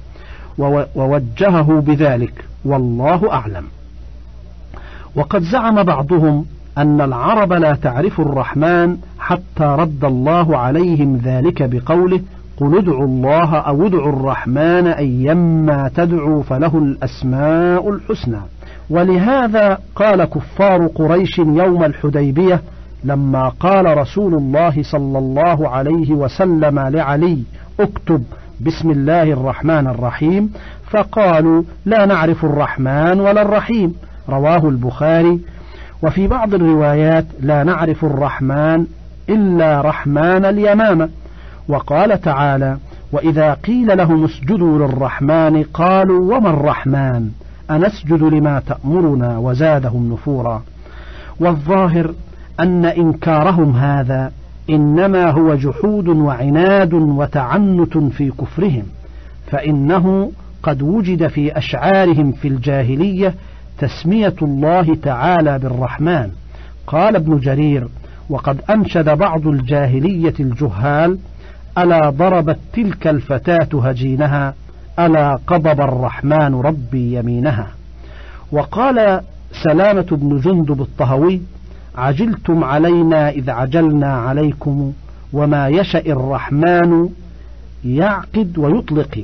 ووجهه بذلك، والله أعلم. وقد زعم بعضهم أن العرب لا تعرف الرحمن حتى رد الله عليهم ذلك بقوله: قل ادعوا الله أو ادعوا الرحمن أيما تدعوا فله الأسماء الحسنى. ولهذا قال كفار قريش يوم الحديبية لما قال رسول الله صلى الله عليه وسلم لعلي: اكتب بسم الله الرحمن الرحيم، فقالوا: لا نعرف الرحمن ولا الرحيم. رواه البخاري. وفي بعض الروايات: لا نعرف الرحمن إلا رحمن اليمامة. وقال تعالى: وإذا قيل لهم اسجدوا للرحمن قالوا: وما الرحمن أنسجد لما تأمرنا وزادهم نفورا. والظاهر أن إنكارهم هذا إنما هو جحود وعناد وتعنت في كفرهم، فإنه قد وجد في أشعارهم في الجاهلية تسمية الله تعالى بالرحمن. قال ابن جرير: وقد أنشد بعض الجاهلية الجهال: ألا ضربت تلك الفتاة هجينها، ألا قضب الرحمن ربي يمينها. وقال سلامة بن جندب الطهوي: عجلتم علينا إذ عجلنا عليكم، وما يشأ الرحمن يعقد ويطلق.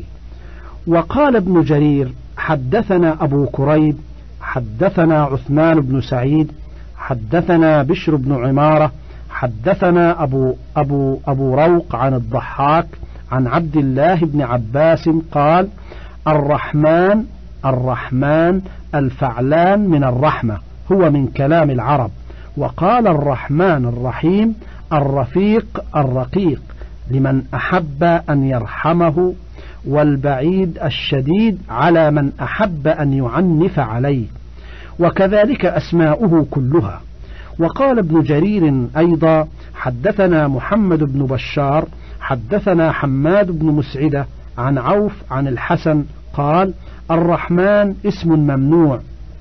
وقال ابن جرير: حدثنا أبو كريب حدثنا عثمان بن سعيد حدثنا بشر بن عمارة حدثنا أبو, أبو, أبو روق عن الضحاك عن عبد الله بن عباس قال: الرحمن الرحمن الفعلان من الرحمة، هو من كلام العرب. وقال الرحمن الرحيم الرفيق الرقيق لمن أحب أن يرحمه، والبعيد الشديد على من أحب أن يعنف عليه. وكذلك أسماؤه كلها. وقال ابن جرير أيضا: حدثنا محمد بن بشار حدثنا حماد بن مسعدة عن عوف عن الحسن قال: الرحمن اسم ممنوع.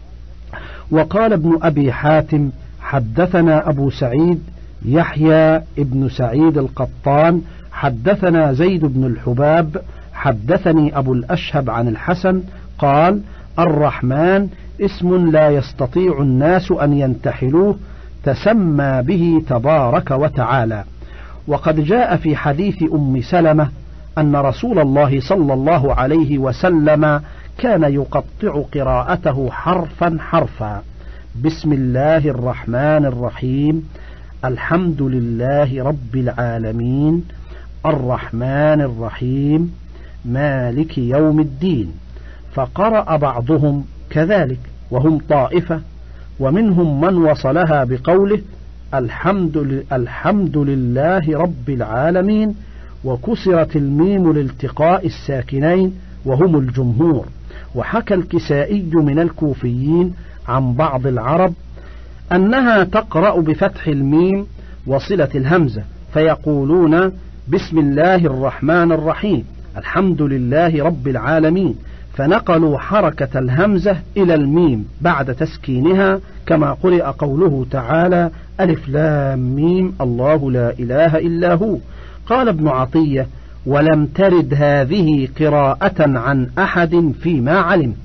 وقال ابن أبي حاتم: حدثنا أبو سعيد يحيى ابن سعيد القطان حدثنا زيد بن الحباب حدثني أبو الأشهب عن الحسن قال: الرحمن اسم لا يستطيع الناس أن ينتحلوه، تسمى به تبارك وتعالى. وقد جاء في حديث أم سلمة أن رسول الله صلى الله عليه وسلم كان يقطع قراءته حرفا حرفا: بسم الله الرحمن الرحيم، الحمد لله رب العالمين، الرحمن الرحيم، مالك يوم الدين. فقرأ بعضهم كذلك وهم طائفة، ومنهم من وصلها بقوله: الحمد, الحمد لله رب العالمين، وكسرت الميم لالتقاء الساكنين وهم الجمهور. وحكى الكسائي من الكوفيين عن بعض العرب أنها تقرأ بفتح الميم وصلة الهمزة، فيقولون: بسم الله الرحمن الرحيم، الحمد لله رب العالمين، فنقلوا حركة الهمزة إلى الميم بعد تسكينها، كما قرئ قوله تعالى: ألف لام ميم الله لا إله إلا هو. قال ابن عطية: ولم ترد هذه قراءة عن أحد فيما علمت.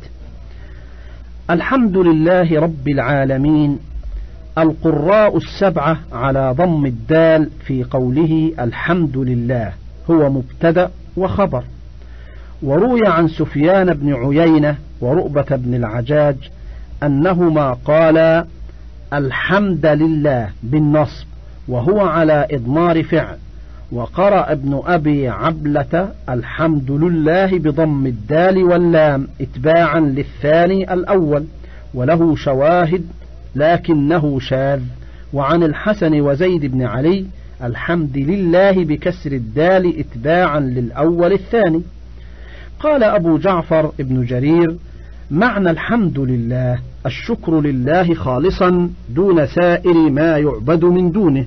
الحمد لله رب العالمين. القراء السبعة على ضم الدال في قوله الحمد لله هو مبتدأ وخبر. وروي عن سفيان بن عيينة ورؤبة بن العجاج أنهما قالا الحمد لله بالنصب وهو على إضمار فعل، وقرأ ابن أبي عبلة الحمد لله بضم الدال واللام اتباعا للثاني الأول، وله شواهد لكنه شاذ. وعن الحسن وزيد بن علي الحمد لله بكسر الدال اتباعا للأول الثاني. قال أبو جعفر ابن جرير: معنى الحمد لله الشكر لله خالصا دون سائر ما يعبد من دونه،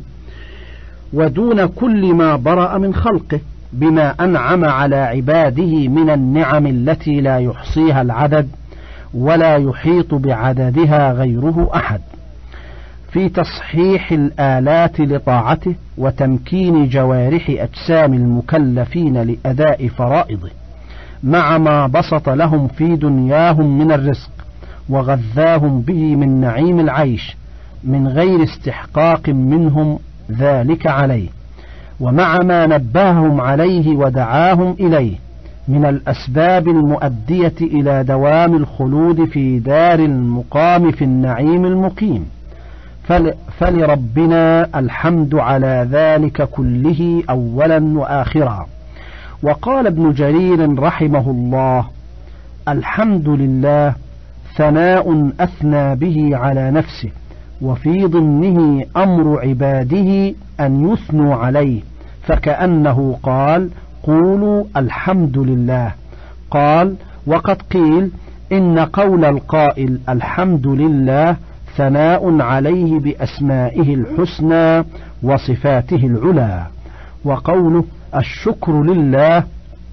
ودون كل ما برأ من خلقه، بما أنعم على عباده من النعم التي لا يحصيها العدد ولا يحيط بعددها غيره أحد، في تصحيح الآلات لطاعته وتمكين جوارح أجسام المكلفين لأداء فرائضه، مع ما بسط لهم في دنياهم من الرزق وغذاهم به من نعيم العيش من غير استحقاق منهم ذلك عليه، ومع ما نبههم عليه ودعاهم إليه من الأسباب المؤدية إلى دوام الخلود في دار المقام في النعيم المقيم. فل فلربنا الحمد على ذلك كله أولا وآخرا. وقال ابن جرير رحمه الله: الحمد لله ثناء أثنى به على نفسه، وفي ضمنه أمر عباده أن يثنوا عليه، فكأنه قال: قولوا الحمد لله. قال: وقد قيل إن قول القائل الحمد لله ثناء عليه بأسمائه الحسنى وصفاته العلى، وقوله الشكر لله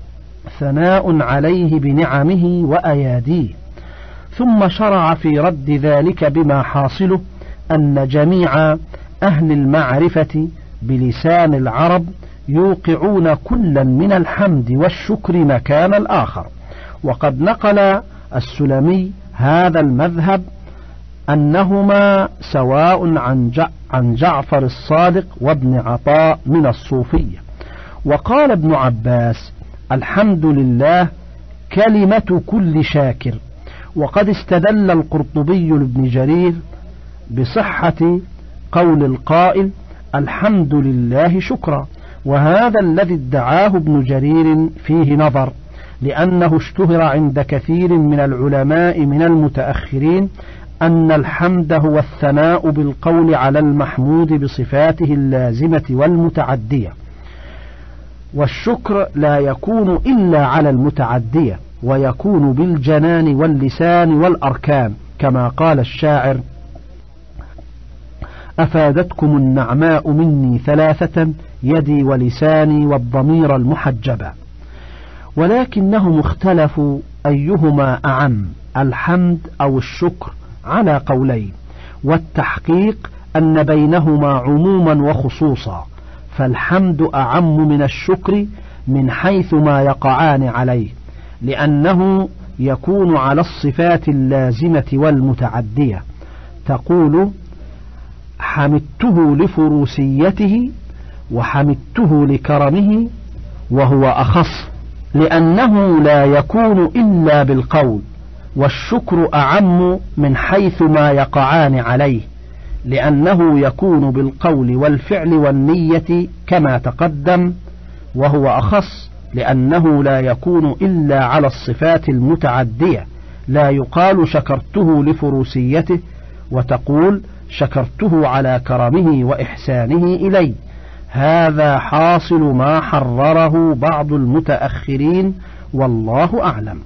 ثناء عليه بنعمه وأياديه. ثم شرع في رد ذلك بما حاصله أن جميع أهل المعرفة بلسان العرب يوقعون كلا من الحمد والشكر مكان الآخر. وقد نقل السلمي هذا المذهب أنهما سواء عن جعفر الصادق وابن عطاء من الصوفية. وقال ابن عباس: الحمد لله كلمة كل شاكر. وقد استدل القرطبي لابن جرير بصحة قول القائل الحمد لله شكرا، وهذا الذي ادعاه ابن جرير فيه نظر، لأنه اشتهر عند كثير من العلماء من المتأخرين أن الحمد هو الثناء بالقول على المحمود بصفاته اللازمة والمتعدية، والشكر لا يكون إلا على المتعدية، ويكون بالجنان واللسان والأركان، كما قال الشاعر: أفادتكم النعماء مني ثلاثة: يدي ولساني والضمير المحجبة. ولكنهم اختلفوا أيهما أعم، الحمد أو الشكر، على قولين، والتحقيق أن بينهما عموما وخصوصا، فالحمد أعم من الشكر من حيث ما يقعان عليه، لأنه يكون على الصفات اللازمة والمتعدية. تقول: حمدته لفروسيته وحمدته لكرمه، وهو أخص لأنه لا يكون إلا بالقول، والشكر أعم من حيث ما يقعان عليه، لأنه يكون بالقول والفعل والنية كما تقدم، وهو أخص لأنه لا يكون إلا على الصفات المتعدية. لا يقال شكرته لفروسيته وتقول شكرته على كرمه وإحسانه إلي. هذا حاصل ما حرره بعض المتأخرين، والله أعلم.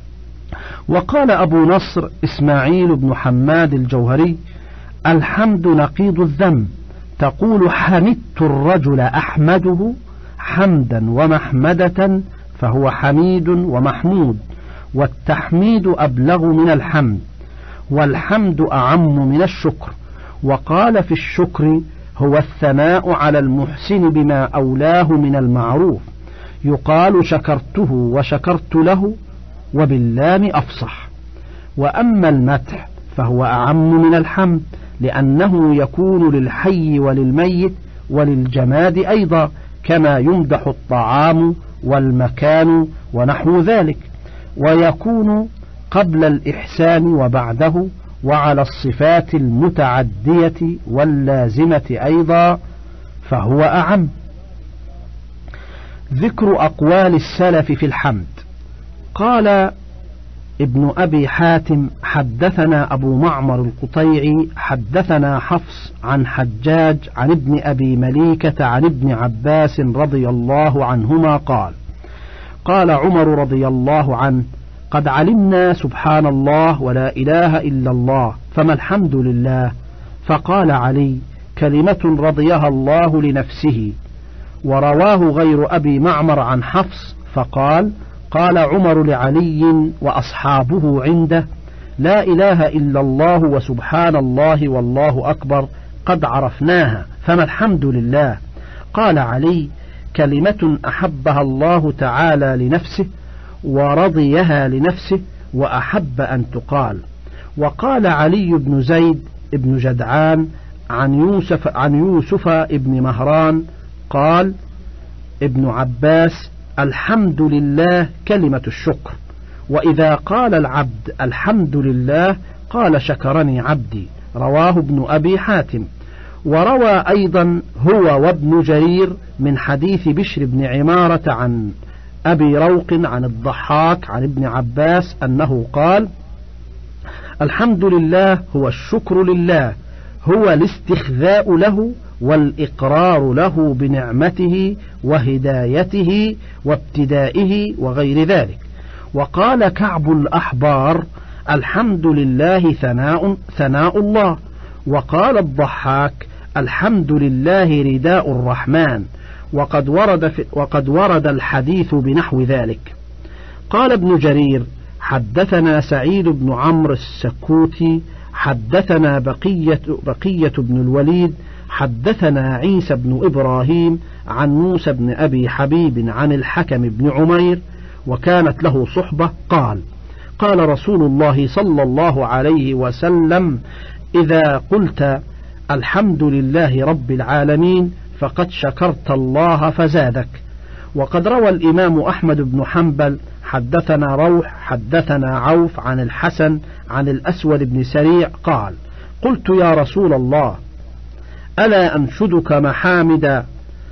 وقال أبو نصر إسماعيل بن حماد الجوهري: الحمد نقيض الذم. تقول: حمدت الرجل أحمده حمدا ومحمدة، فهو حميد ومحمود، والتحميد أبلغ من الحمد، والحمد أعم من الشكر. وقال في الشكر: هو الثناء على المحسن بما أولاه من المعروف، يقال شكرته وشكرت له، وباللام أفصح. وأما المدح فهو أعم من الحمد، لأنه يكون للحي وللميت وللجماد أيضا، كما يمدح الطعام والمكان ونحو ذلك، ويكون قبل الإحسان وبعده، وعلى الصفات المتعدية واللازمة أيضا، فهو أعم. ذكر أقوال السلف في الحمد. قال ابن أبي حاتم: حدثنا أبو معمر القطيعي حدثنا حفص عن حجاج عن ابن أبي مليكة عن ابن عباس رضي الله عنهما قال: قال عمر رضي الله عنه: قد علمنا سبحان الله ولا إله إلا الله، فما الحمد لله؟ فقال علي: كلمة رضيها الله لنفسه. ورواه غير أبي معمر عن حفص فقال: قال عمر لعلي وأصحابه عنده: لا إله إلا الله وسبحان الله والله أكبر قد عرفناها، فما الحمد لله؟ قال علي: كلمة أحبها الله تعالى لنفسه ورضيها لنفسه وأحب أن تقال. وقال علي بن زيد بن جدعان عن يوسف عن يوسف ابن مهران قال ابن عباس: الحمد لله كلمة الشكر. وإذا قال العبد الحمد لله قال: شكرني عبدي. رواه ابن أبي حاتم. وروى أيضا هو وابن جرير من حديث بشر بن عمارة عن أبي روق عن الضحاك عن ابن عباس أنه قال: الحمد لله هو الشكر لله، هو الاستخذاء له والإقرار له بنعمته وهدايته وابتدائه وغير ذلك. وقال كعب الأحبار: الحمد لله ثناء ثناء الله. وقال الضحاك: الحمد لله رداء الرحمن. وقد ورد, في وقد ورد الحديث بنحو ذلك. قال ابن جرير: حدثنا سعيد بن عمرو السكوتي حدثنا بقية, بقية بن الوليد حدثنا عيسى بن إبراهيم عن موسى بن أبي حبيب عن الحكم بن عمير، وكانت له صحبة، قال: قال رسول الله صلى الله عليه وسلم: إذا قلت الحمد لله رب العالمين فقد شكرت الله فزادك. وقد روى الإمام أحمد بن حنبل: حدثنا روح حدثنا عوف عن الحسن عن الأسود بن سريع قال: قلت يا رسول الله ألا أنشدك محامد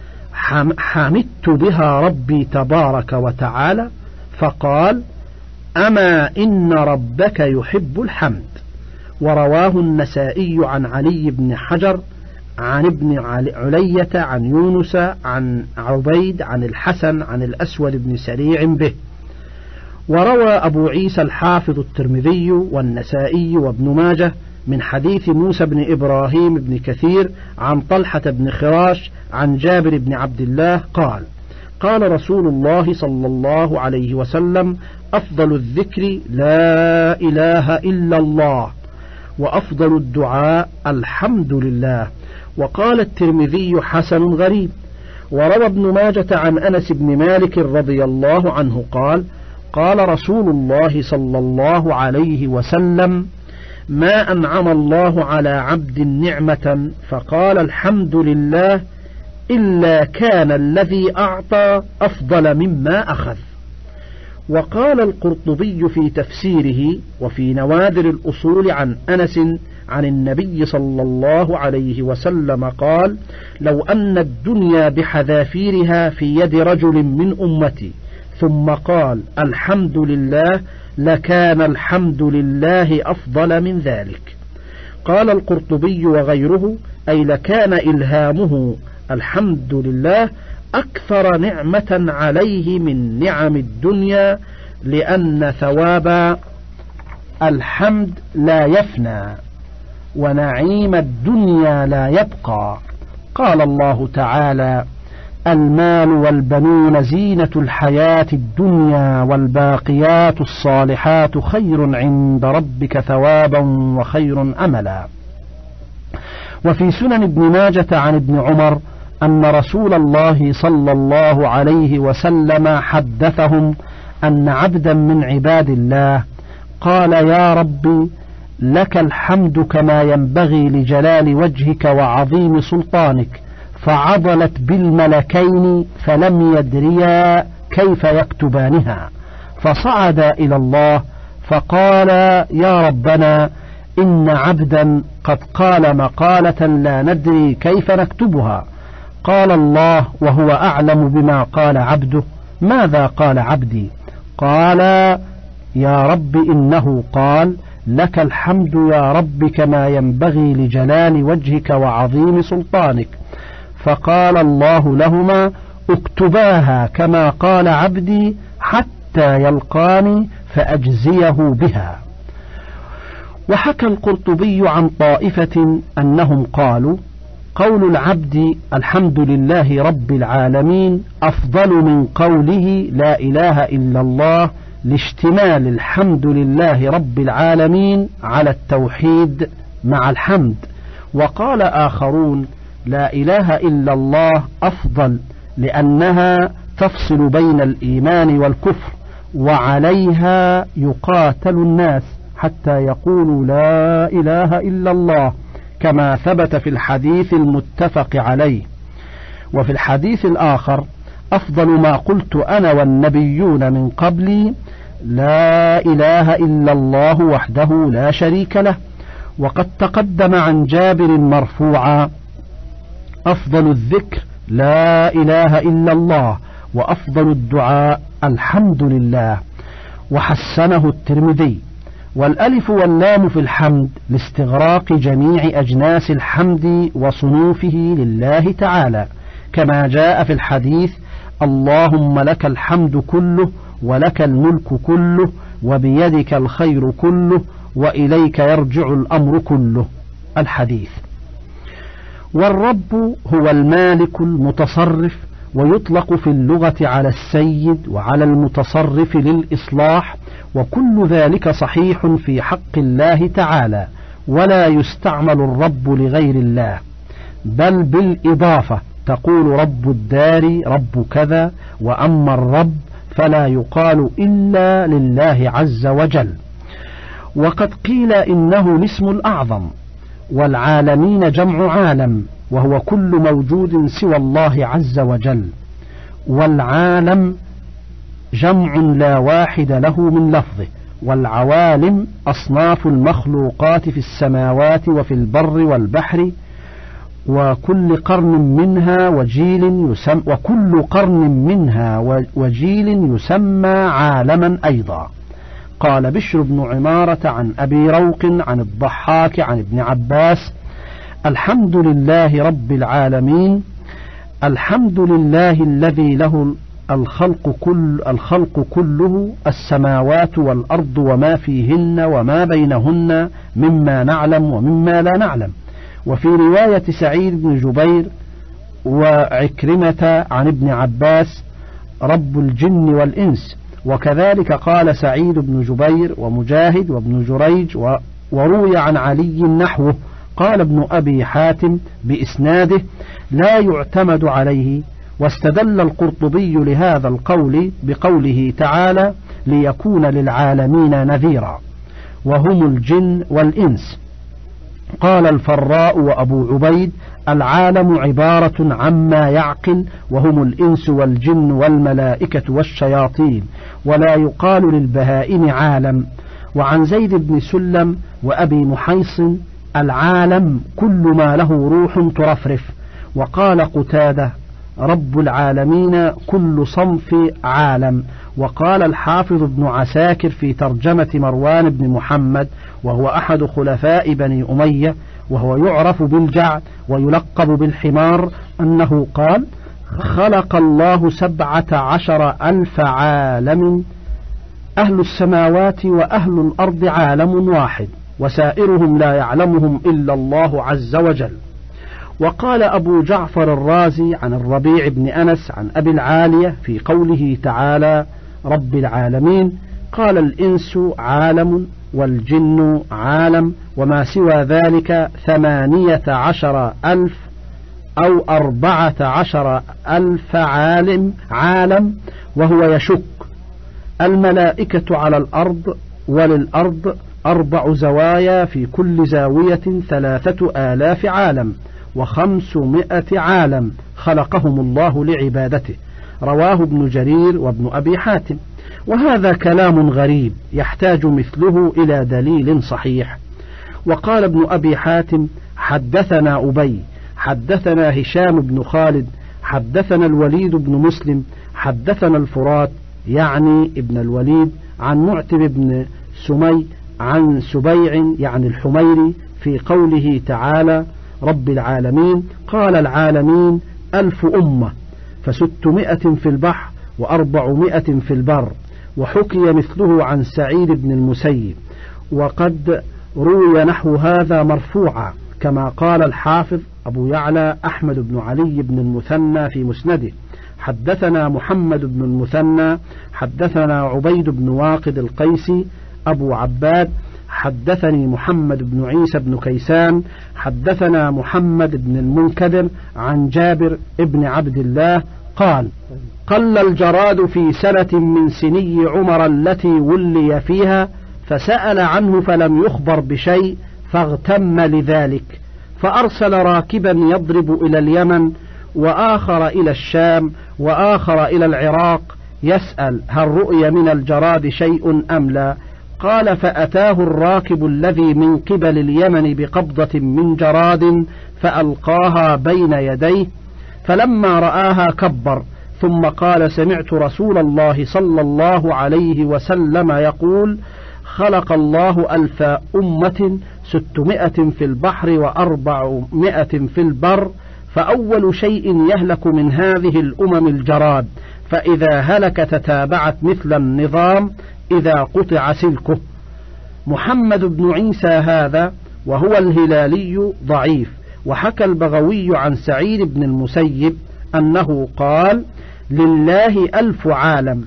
حمدت بها ربي تبارك وتعالى؟ فقال: أما إن ربك يحب الحمد. ورواه النسائي عن علي بن حجر عن ابن علية عن يونس عن عبيد عن الحسن عن الأسود بن سريع به. وروى أبو عيسى الحافظ الترمذي والنسائي وابن ماجه من حديث موسى بن إبراهيم بن كثير عن طلحة بن خراش عن جابر بن عبد الله قال: قال رسول الله صلى الله عليه وسلم: أفضل الذكر لا إله إلا الله، وأفضل الدعاء الحمد لله. وقال الترمذي: حسن غريب. وروى ابن ماجة عن أنس بن مالك رضي الله عنه قال: قال رسول الله صلى الله عليه وسلم: ما أنعم الله على عبد نعمة فقال الحمد لله إلا كان الذي أعطى أفضل مما أخذ. وقال القرطبي في تفسيره وفي نوادر الأصول عن أنس عن النبي صلى الله عليه وسلم قال: لو أن الدنيا بحذافيرها في يد رجل من أمتي ثم قال الحمد لله لكان الحمد لله أفضل من ذلك. قال القرطبي وغيره: أي لكان إلهامه الحمد لله أكثر نعمة عليه من نعم الدنيا، لأن ثواب الحمد لا يفنى ونعيم الدنيا لا يبقى. قال الله تعالى: المال والبنون زينة الحياة الدنيا والباقيات الصالحات خير عند ربك ثوابا وخير أملا. وفي سنن ابن ماجة عن ابن عمر أن رسول الله صلى الله عليه وسلم حدثهم أن عبدا من عباد الله قال: يا ربي لك الحمد كما ينبغي لجلال وجهك وعظيم سلطانك، فعضلت بالملكين فلم يدريا كيف يكتبانها، فصعدا إلى الله فقال: يا ربنا إن عبدا قد قال مقالة لا ندري كيف نكتبها. قال الله وهو أعلم بما قال عبده: ماذا قال عبدي؟ قال: يا رب إنه قال لك الحمد يا رب كما ينبغي لجلال وجهك وعظيم سلطانك. فقال الله لهما: اكتباها كما قال عبدي حتى يلقاني فأجزيه بها. وحكى القرطبي عن طائفة أنهم قالوا: قول العبد الحمد لله رب العالمين أفضل من قوله لا إله إلا الله، لاشتمال الحمد لله رب العالمين على التوحيد مع الحمد. وقال آخرون: لا إله إلا الله أفضل لأنها تفصل بين الإيمان والكفر، وعليها يقاتل الناس حتى يقولوا لا إله إلا الله، كما ثبت في الحديث المتفق عليه. وفي الحديث الآخر: أفضل ما قلت أنا والنبيون من قبلي لا إله إلا الله وحده لا شريك له. وقد تقدم عن جابر مرفوعا: أفضل الذكر لا إله إلا الله، وأفضل الدعاء الحمد لله. وحسنه الترمذي. والألف واللام في الحمد لاستغراق جميع أجناس الحمد وصنوفه لله تعالى، كما جاء في الحديث: اللهم لك الحمد كله ولك الملك كله وبيدك الخير كله وإليك يرجع الأمر كله. الحديث. والرب هو المالك المتصرف، ويطلق في اللغة على السيد وعلى المتصرف للإصلاح، وكل ذلك صحيح في حق الله تعالى، ولا يستعمل الرب لغير الله، بل بالإضافة تقول رب الدار رب كذا، وأما الرب فلا يقال إلا لله عز وجل. وقد قيل إنه الاسم الأعظم، والعالمين جمع عالم، وهو كل موجود سوى الله عز وجل، والعالم جمع لا واحد له من لفظه، والعوالم أصناف المخلوقات في السماوات وفي البر والبحر، وكل قرن منها وجيل يسمى وكل قرن منها وجيل يسمى عالما أيضا. قال بشر بن عمارة عن أبي روق عن الضحاك عن ابن عباس: الحمد لله رب العالمين، الحمد لله الذي له الخلق, كل الخلق كله السماوات والأرض وما فيهن وما بينهن مما نعلم ومما لا نعلم. وفي رواية سعيد بن جبير وعكرمة عن ابن عباس رب الجن والإنس. وكذلك قال سعيد بن جبير ومجاهد وابن جريج، وروي عن علي نحوه. قال ابن أبي حاتم بإسناده لا يعتمد عليه. واستدل القرطبي لهذا القول بقوله تعالى ليكون للعالمين نذيرا، وهم الجن والإنس. قال الفراء وأبو عبيد العالم عبارة عما يعقل، وهم الإنس والجن والملائكة والشياطين، ولا يقال للبهائم عالم. وعن زيد بن سلم وأبي محيص العالم كل ما له روح ترفرف. وقال قتادة رب العالمين كل صنف عالم. وقال الحافظ ابن عساكر في ترجمة مروان بن محمد وهو أحد خلفاء بني أمية وهو يعرف بالجعد ويلقب بالحمار أنه قال خلق الله سبعة عشر ألف عالم، أهل السماوات وأهل الأرض عالم واحد، وسائرهم لا يعلمهم إلا الله عز وجل. وقال أبو جعفر الرازي عن الربيع بن أنس عن أبي العالية في قوله تعالى رب العالمين قال الإنس عالم والجن عالم، وما سوى ذلك ثمانية عشر ألف أو أربعة عشر ألف عالم عالم وهو يشك. الملائكة على الأرض، وللأرض أربع زوايا في كل زاوية ثلاثة آلاف عالم وخمسمائة عالم خلقهم الله لعبادته. رواه ابن جرير وابن أبي حاتم. وهذا كلام غريب يحتاج مثله إلى دليل صحيح. وقال ابن أبي حاتم حدثنا أبي حدثنا هشام بن خالد حدثنا الوليد بن مسلم حدثنا الفرات يعني ابن الوليد عن معتب بن سمي عن سبيع يعني الحميري في قوله تعالى رب العالمين قال العالمين ألف أمة فستمائة في البحر وأربعمائة في البر. وحكي مثله عن سعيد بن المسيب. وقد روي نحو هذا مرفوعا كما قال الحافظ أبو يعلى أحمد بن علي بن المثنى في مسنده حدثنا محمد بن المثنى حدثنا عبيد بن واقد القيسي أبو عباد حدثني محمد بن عيسى بن كيسان حدثنا محمد بن المنكدر عن جابر بن عبد الله قال قل الجراد في سنة من سني عمر التي ولي فيها، فسأل عنه فلم يخبر بشيء فاغتم لذلك، فأرسل راكبا يضرب إلى اليمن وآخر إلى الشام وآخر إلى العراق يسأل هل رؤي من الجراد شيء أم لا؟ قال فأتاه الراكب الذي من قبل اليمن بقبضة من جراد فألقاها بين يديه، فلما رآها كبر ثم قال سمعت رسول الله صلى الله عليه وسلم يقول خلق الله ألف أمة ستمائة في البحر وأربعمائة في البر، فأول شيء يهلك من هذه الأمم الجراد، فإذا هلك تتابعت مثل النظام إذا قطع سلكه. محمد بن عيسى هذا وهو الهلالي ضعيف. وحكى البغوي عن سعيد بن المسيب أنه قال لله ألف عالم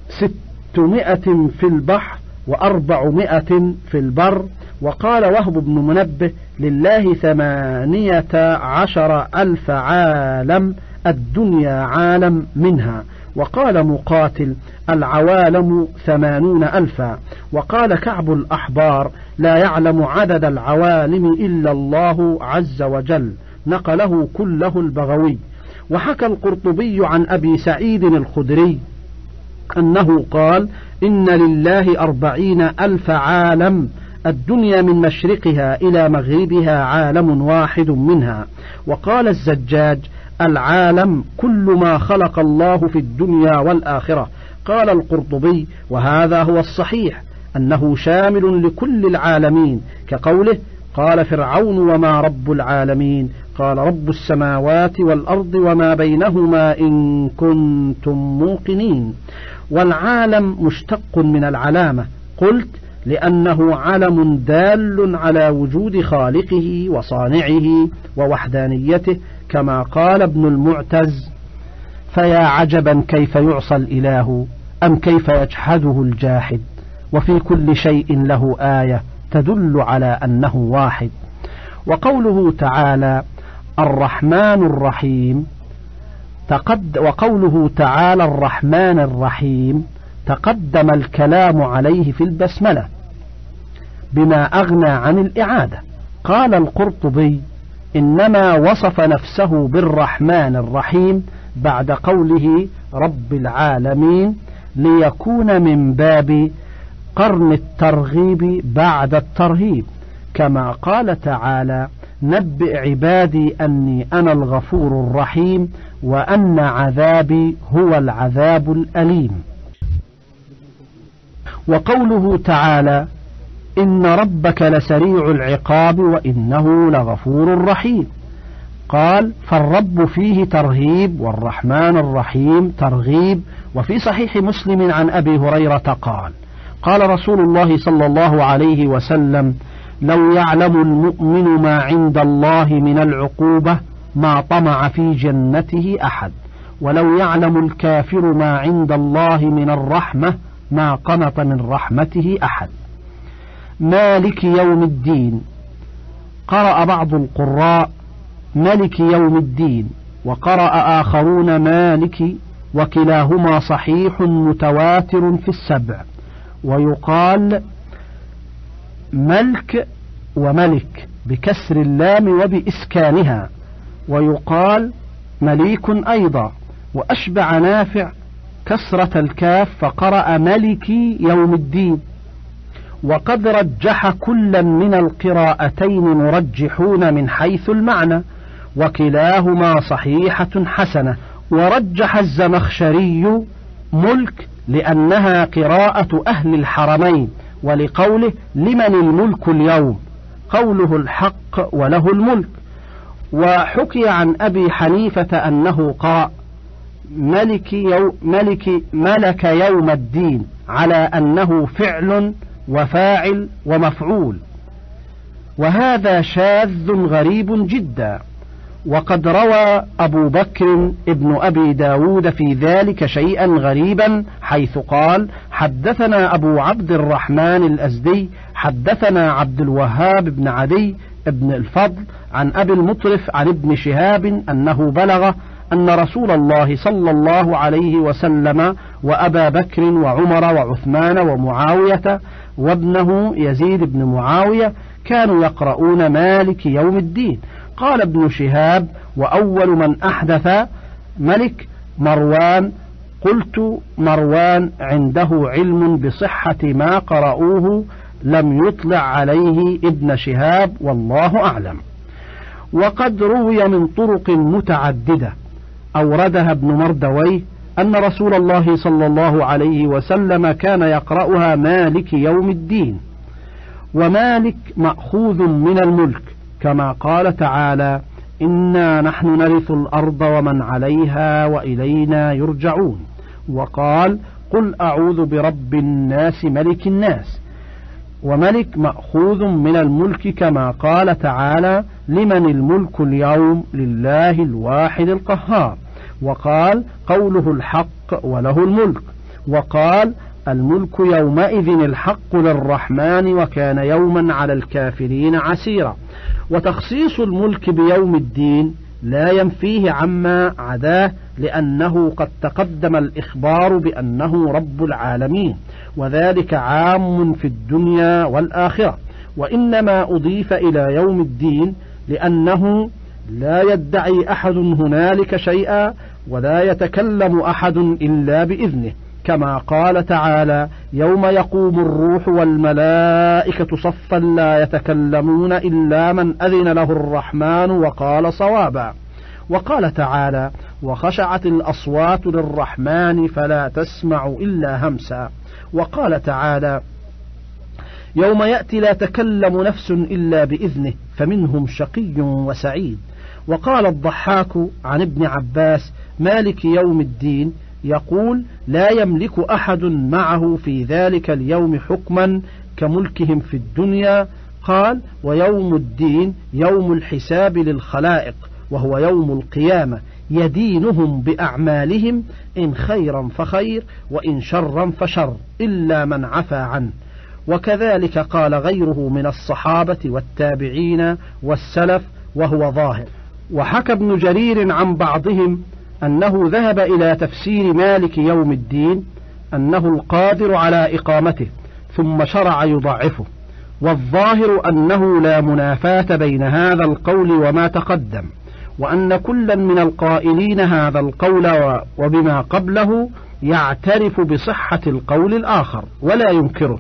ستمائة في البحر وأربعمائة في البر. وقال وهب بن منبه لله ثمانية عشر ألف عالم الدنيا عالم منها. وقال مقاتل العوالم ثمانون ألفا. وقال كعب الأحبار لا يعلم عدد العوالم إلا الله عز وجل، نقله كله البغوي. وحكى القرطبي عن أبي سعيد الخدري أنه قال إن لله أربعين ألف عالم الدنيا من مشرقها إلى مغربها عالم واحد منها. وقال الزجاج العالم كل ما خلق الله في الدنيا والآخرة. قال القرطبي وهذا هو الصحيح أنه شامل لكل العالمين كقوله قال فرعون وما رب العالمين قال رب السماوات والأرض وما بينهما إن كنتم موقنين. والعالم مشتق من العلامة، قلت لأنه علم دال على وجود خالقه وصانعه ووحدانيته، كما قال ابن المعتز: فيا عجبا كيف يعصى الإله أم كيف يجحده الجاحد، وفي كل شيء له آية تدل على أنه واحد. وقوله تعالى الرحمن الرحيم تقد وقوله تعالى الرحمن الرحيم تقدم الكلام عليه في البسملة بما أغنى عن الإعادة. قال القرطبي: إنما وصف نفسه بالرحمن الرحيم بعد قوله رب العالمين ليكون من باب قرن الترغيب بعد الترهيب، كما قال تعالى: نبئ عبادي أني أنا الغفور الرحيم وأن عذابي هو العذاب الأليم. وقوله تعالى: إن ربك لسريع العقاب وإنه لغفور رحيم، قال: فالرب فيه ترهيب والرحمن الرحيم ترغيب. وفي صحيح مسلم عن أبي هريرة قال: قال رسول الله صلى الله عليه وسلم: لو يعلم المؤمن ما عند الله من العقوبة ما طمع في جنته أحد، ولو يعلم الكافر ما عند الله من الرحمة ما قنط من رحمته أحد. مالك يوم الدين، قرأ بعض القراء ملك يوم الدين، وقرأ آخرون مالك، وكلاهما صحيح متواتر في السبع. ويقال ملك وملك بكسر اللام وبإسكانها، ويقال مليك أيضا. وأشبع نافع كسرة الكاف فقرأ ملك يوم الدين. وقد رجح كلا من القراءتين مرجحون من حيث المعنى، وكلاهما صحيحة حسنة. ورجح الزمخشري ملك لأنها قراءة أهل الحرمين، ولقوله لمن الملك اليوم، قوله الحق وله الملك. وحكي عن أبي حنيفة أنه قرأ ملك, يو ملك ملك يوم الدين على أنه فعل وفاعل ومفعول، وهذا شاذ غريب جدا. وقد روى أبو بكر ابن أبي داود في ذلك شيئا غريبا، حيث قال: حدثنا أبو عبد الرحمن الأزدي حدثنا عبد الوهاب بن عدي ابن الفضل عن أبي المطرف عن ابن شهاب أنه بلغ أن رسول الله صلى الله عليه وسلم وأبا بكر وعمر وعثمان ومعاوية وابنه يزيد بن معاوية كانوا يقرؤون مالك يوم الدين. قال ابن شهاب: وأول من أحدث ملك مروان. قلت: مروان عنده علم بصحة ما قرأوه، لم يطلع عليه ابن شهاب، والله أعلم. وقد روي من طرق متعددة أوردها ابن مردويه أن رسول الله صلى الله عليه وسلم كان يقرأها مالك يوم الدين. ومالك مأخوذ من الملك، كما قال تعالى: إنا نحن نرث الأرض ومن عليها وإلينا يرجعون. وقال: قل أعوذ برب الناس ملك الناس. وملك مأخوذ من الملك، كما قال تعالى: لمن الملك اليوم لله الواحد القهار. وقال: قوله الحق وله الملك. وقال: الملك يومئذ الحق للرحمن وكان يوما على الكافرين عسيرا. وتخصيص الملك بيوم الدين لا ينفيه عما عداه، لأنه قد تقدم الإخبار بأنه رب العالمين، وذلك عام في الدنيا والآخرة. وإنما أضيف إلى يوم الدين لأنه لا يدعي أحد هنالك شيئا، ولا يتكلم أحد إلا بإذنه، كما قال تعالى: يوم يقوم الروح والملائكة صفا لا يتكلمون إلا من أذن له الرحمن وقال صوابا. وقال تعالى: وخشعت الأصوات للرحمن فلا تسمع إلا همسا. وقال تعالى: يوم يأتي لا تكلم نفس إلا بإذنه فمنهم شقي وسعيد. وقال الضحاك عن ابن عباس مالك يوم الدين يقول لا يملك أحد معه في ذلك اليوم حكما كملكهم في الدنيا. قال ويوم الدين يوم الحساب للخلائق وهو يوم القيامة يدينهم بأعمالهم إن خيرا فخير وإن شرا فشر إلا من عفا عنه. وكذلك قال غيره من الصحابة والتابعين والسلف وهو ظاهر. وحكى ابن جرير عن بعضهم أنه ذهب إلى تفسير مالك يوم الدين أنه القادر على إقامته ثم شرع يضعفه، والظاهر أنه لا منافاة بين هذا القول وما تقدم، وأن كلا من القائلين هذا القول وبما قبله يعترف بصحة القول الآخر ولا ينكره،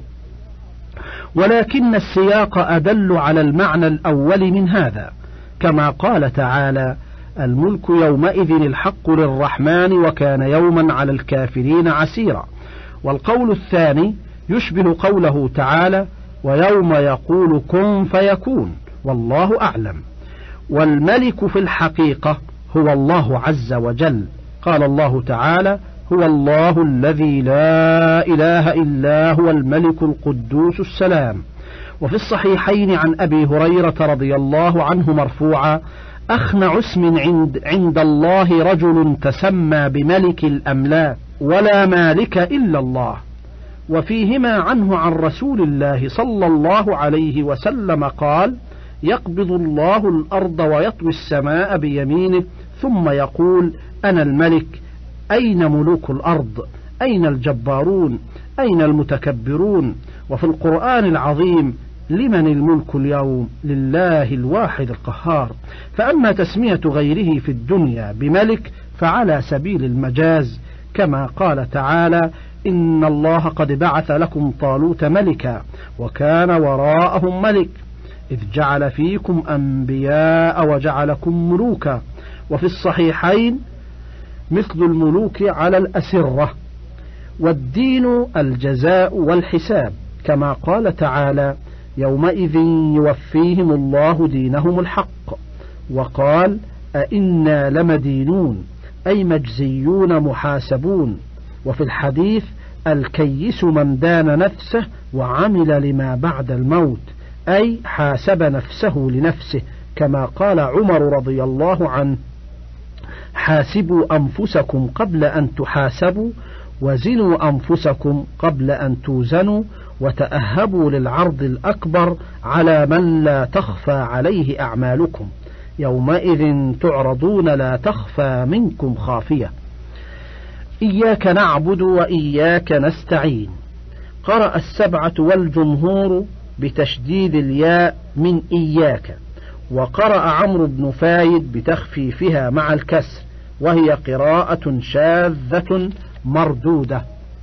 ولكن السياق أدل على المعنى الأول من هذا، كما قال تعالى الملك يومئذ الحق للرحمن وكان يوما على الكافرين عسيرا. والقول الثاني يشبه قوله تعالى ويوم يقول كن فيكون والله أعلم. والملك في الحقيقة هو الله عز وجل. قال الله تعالى هو الله الذي لا إله إلا هو الملك القدوس السلام. وفي الصحيحين عن أبي هريرة رضي الله عنه مرفوعا أخنع اسم عند, عند الله رجل تسمى بملك الأملاك ولا مالك إلا الله. وفيهما عنه عن رسول الله صلى الله عليه وسلم قال يقبض الله الأرض ويطوي السماء بيمينه ثم يقول أنا الملك أين ملوك الأرض أين الجبارون أين المتكبرون. وفي القرآن العظيم لمن الملك اليوم لله الواحد القهار. فأما تسمية غيره في الدنيا بملك فعلى سبيل المجاز، كما قال تعالى إن الله قد بعث لكم طالوت ملكا وكان وراءهم ملك إذ جعل فيكم أنبياء وجعلكم ملوكا. وفي الصحيحين مثل الملوك على الأسرة. والدين الجزاء والحساب، كما قال تعالى يومئذ يوفيهم الله دينهم الحق. وقال أئنا لمدينون أي مجزيون محاسبون. وفي الحديث الكيس من دان نفسه وعمل لما بعد الموت أي حاسب نفسه لنفسه، كما قال عمر رضي الله عنه حاسبوا أنفسكم قبل أن تحاسبوا وزنوا أنفسكم قبل أن توزنوا وتأهبوا للعرض الأكبر على من لا تخفى عليه أعمالكم يومئذ تعرضون لا تخفى منكم خافية. إياك نعبد وإياك نستعين. قرأ السبعة والجمهور بتشديد الياء من إياك، وقرأ عمرو بن فايد بتخفيفها مع الكسر، وهي قراءة شاذة مردودة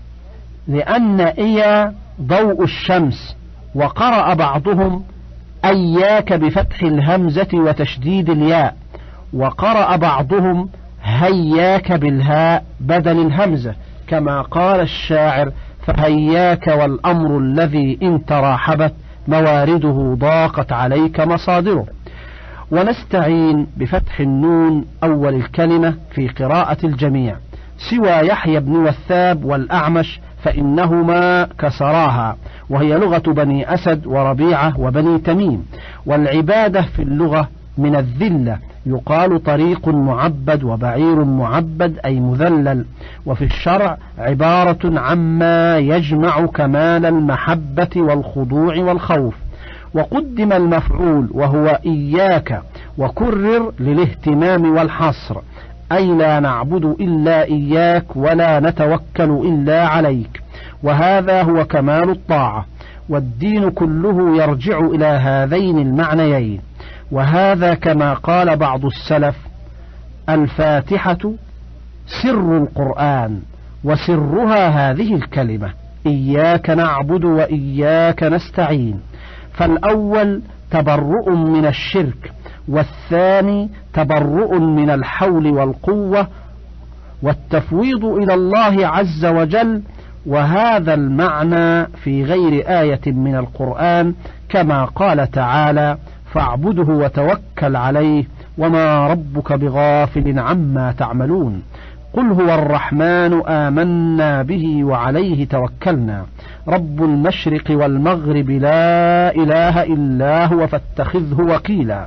لأن إيا ضوء الشمس. وقرأ بعضهم أياك بفتح الهمزة وتشديد الياء، وقرأ بعضهم هياك بالهاء بدل الهمزة، كما قال الشاعر فهياك والأمر الذي إن تراحبت موارده ضاقت عليك مصادره. ونستعين بفتح النون أول الكلمة في قراءة الجميع سوى يحيى بن وثاب والأعمش فإنهما كسراها، وهي لغة بني أسد وربيعة وبني تميم. والعبادة في اللغة من الذلة، يقال طريق معبد وبعير معبد أي مذلل. وفي الشرع عبارة عما يجمع كمال المحبة والخضوع والخوف. وقدم المفعول وهو إياك وكرر للاهتمام والحصر، أي لا نعبد إلا إياك ولا نتوكل إلا عليك. وهذا هو كمال الطاعة، والدين كله يرجع إلى هذين المعنيين. وهذا كما قال بعض السلف الفاتحة سر القرآن، وسرها هذه الكلمة إياك نعبد وإياك نستعين. فالأول تبرؤ من الشرك، والثاني تبرؤ من الحول والقوة والتفويض إلى الله عز وجل. وهذا المعنى في غير آية من القرآن، كما قال تعالى فاعبده وتوكل عليه وما ربك بغافل عما تعملون قل هو الرحمن آمنا به وعليه توكلنا رب المشرق والمغرب لا إله إلا هو فاتخذه وكيلا.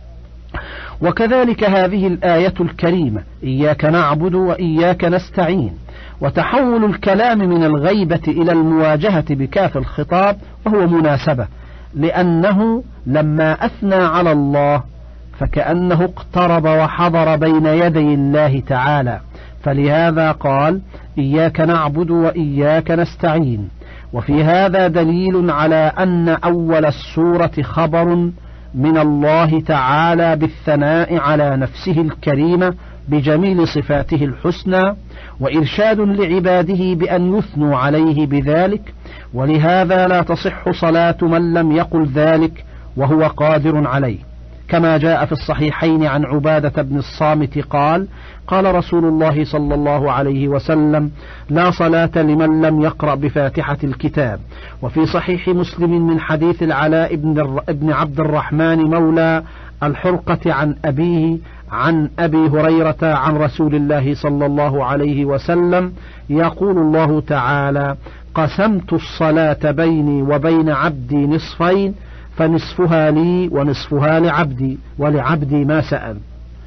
وكذلك هذه الآية الكريمة إياك نعبد وإياك نستعين، وتحول الكلام من الغيبة إلى المواجهة بكاف الخطاب وهو مناسبة، لأنه لما أثنى على الله فكأنه اقترب وحضر بين يدي الله تعالى، فلهذا قال إياك نعبد وإياك نستعين. وفي هذا دليل على أن أول السورة خبر من الله تعالى بالثناء على نفسه الكريمة بجميل صفاته الحسنى، وإرشاد لعباده بأن يثنوا عليه بذلك، ولهذا لا تصح صلاة من لم يقل ذلك وهو قادر عليه، كما جاء في الصحيحين عن عبادة بن الصامت قال قال رسول الله صلى الله عليه وسلم لا صلاة لمن لم يقرأ بفاتحة الكتاب. وفي صحيح مسلم من حديث العلاء بن عبد الرحمن مولى الحرقة عن أبيه عن أبي هريرة عن رسول الله صلى الله عليه وسلم يقول الله تعالى قسمت الصلاة بيني وبين عبدي نصفين فنصفها لي ونصفها لعبدي ولعبدي ما سأل.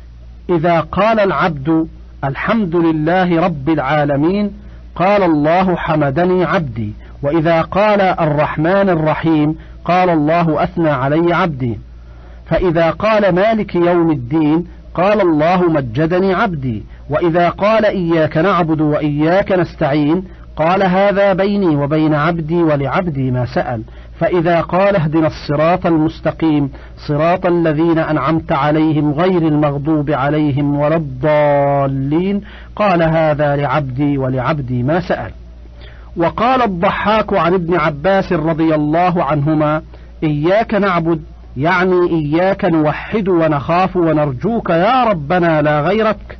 إذا قال العبد الحمد لله رب العالمين قال الله حمدني عبدي، وإذا قال الرحمن الرحيم قال الله أثنى علي عبدي، فإذا قال مالك يوم الدين قال الله مجدني عبدي، وإذا قال إياك نعبد وإياك نستعين قال هذا بيني وبين عبدي ولعبدي ما سأل. فإذا قال اهدنا الصراط المستقيم صراط الذين أنعمت عليهم غير المغضوب عليهم ولا الضالين قال هذا لعبدي ولعبدي ما سأل. وقال الضحاك عن ابن عباس رضي الله عنهما إياك نعبد يعني إياك نوحد ونخاف ونرجوك يا ربنا لا غيرك،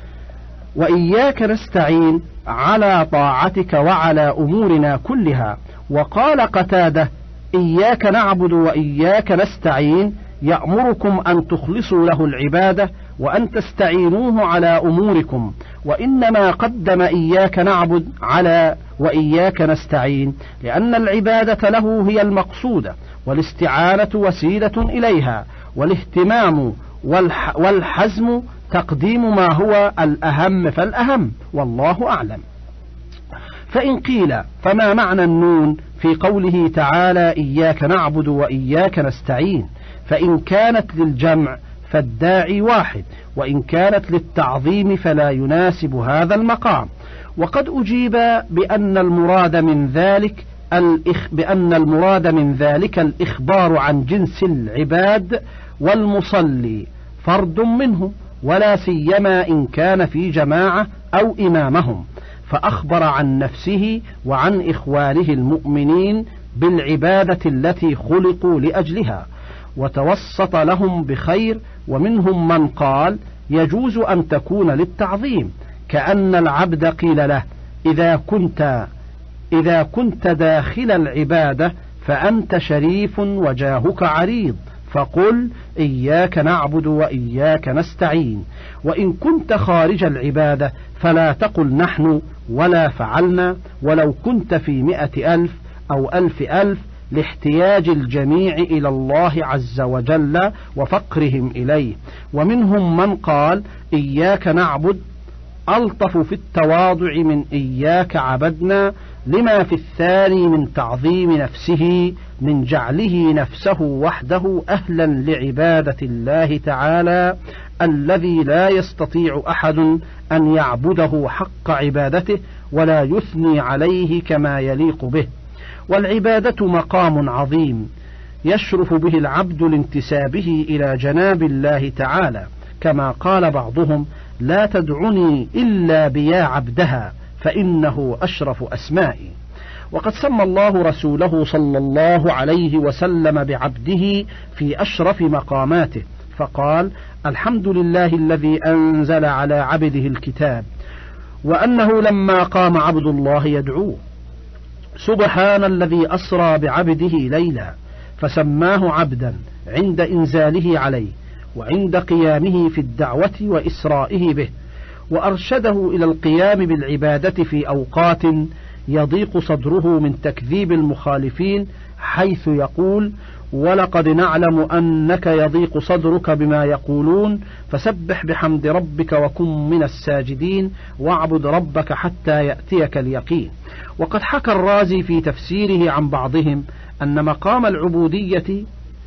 وإياك نستعين على طاعتك وعلى أمورنا كلها. وقال قتادة إياك نعبد وإياك نستعين يأمركم أن تخلصوا له العبادة وأن تستعينوه على أموركم، وإنما قدم إياك نعبد على وإياك نستعين لأن العبادة له هي المقصودة، والاستعانة وسيلة إليها، والاهتمام والحزم تقديم ما هو الأهم فالأهم، والله أعلم. فإن قيل فما معنى النون في قوله تعالى إياك نعبد وإياك نستعين؟ فإن كانت للجمع فالداعي واحد، وإن كانت للتعظيم فلا يناسب هذا المقام. وقد أجيب بأن المراد من ذلك الإخ بأن المراد من ذلك الإخبار عن جنس العباد، والمصلي فرد منهم، ولا سيما إن كان في جماعة أو إمامهم، فأخبر عن نفسه وعن إخوانه المؤمنين بالعبادة التي خلقوا لأجلها، وتوسط لهم بخير. ومنهم من قال يجوز أن تكون للتعظيم، كأن العبد قيل له إذا كنت إذا كنت داخل العبادة فأنت شريف وجاهك عريض، فقل إياك نعبد وإياك نستعين. وإن كنت خارج العبادة فلا تقل نحن ولا فعلنا، ولو كنت في مئة ألف أو ألف ألف، لاحتياج الجميع إلى الله عز وجل وفقرهم إليه. ومنهم من قال إياك نعبد ألطف في التواضع من إياك عبدنا، لما في الثاني من تعظيم نفسه من جعله نفسه وحده أهلا لعبادة الله تعالى الذي لا يستطيع أحد أن يعبده حق عبادته ولا يثني عليه كما يليق به. والعبادة مقام عظيم يشرف به العبد لانتسابه إلى جناب الله تعالى، كما قال بعضهم لا تدعني إلا بيا عبدها فإنه أشرف أسمائي. وقد سمى الله رسوله صلى الله عليه وسلم بعبده في أشرف مقاماته، فقال الحمد لله الذي أنزل على عبده الكتاب، وأنه لما قام عبد الله يدعوه سبحان الذي أسرى بعبده ليلا فسماه عبدا عند إنزاله عليه، وعند قيامه في الدعوة وإسرائه به، وأرشده إلى القيام بالعبادة في أوقات يضيق صدره من تكذيب المخالفين، حيث يقول: ولقد نعلم أنك يضيق صدرك بما يقولون فسبح بحمد ربك وكن من الساجدين واعبد ربك حتى يأتيك اليقين. وقد حكى الرازي في تفسيره عن بعضهم أن مقام العبودية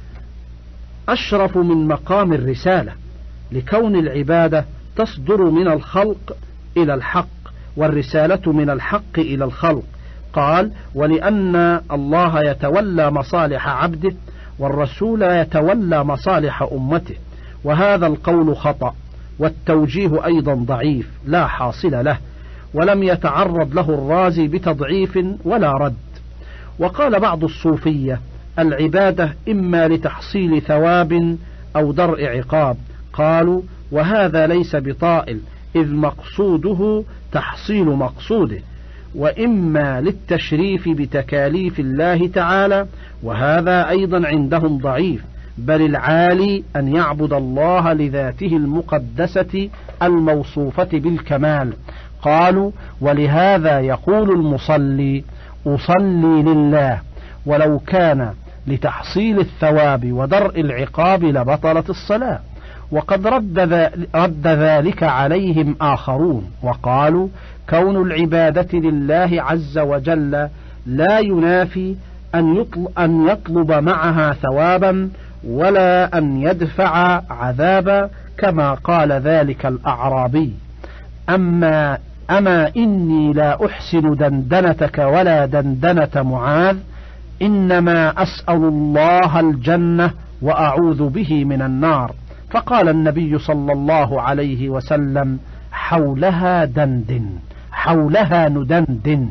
أشرف من مقام الرسالة، لكون العبادة تصدر من الخلق إلى الحق، والرسالة من الحق إلى الخلق. قال: ولأن الله يتولى مصالح عبده والرسول يتولى مصالح أمته. وهذا القول خطأ، والتوجيه أيضا ضعيف لا حاصل له، ولم يتعرض له الرازي بتضعيف ولا رد. وقال بعض الصوفية: العبادة إما لتحصيل ثواب أو درء عقاب. قالوا: وهذا ليس بطائل، إذ مقصوده تحصيل مقصوده، وإما للتشريف بتكاليف الله تعالى، وهذا أيضا عندهم ضعيف، بل العالي أن يعبد الله لذاته المقدسة الموصوفة بالكمال. قالوا: ولهذا يقول المصلي: أصلي لله، ولو كان لتحصيل الثواب ودرء العقاب لبطلت الصلاة. وقد رد ذلك عليهم آخرون وقالوا: كون العبادة لله عز وجل لا ينافي أن يطلب معها ثوابا ولا أن يدفع عذابا، كما قال ذلك الأعرابي: أما, أما إني لا أحسن دندنتك ولا دندنة معاذ، إنما أسأل الله الجنة وأعوذ به من النار. فقال النبي صلى الله عليه وسلم: حولها دندن، حولها ندندن.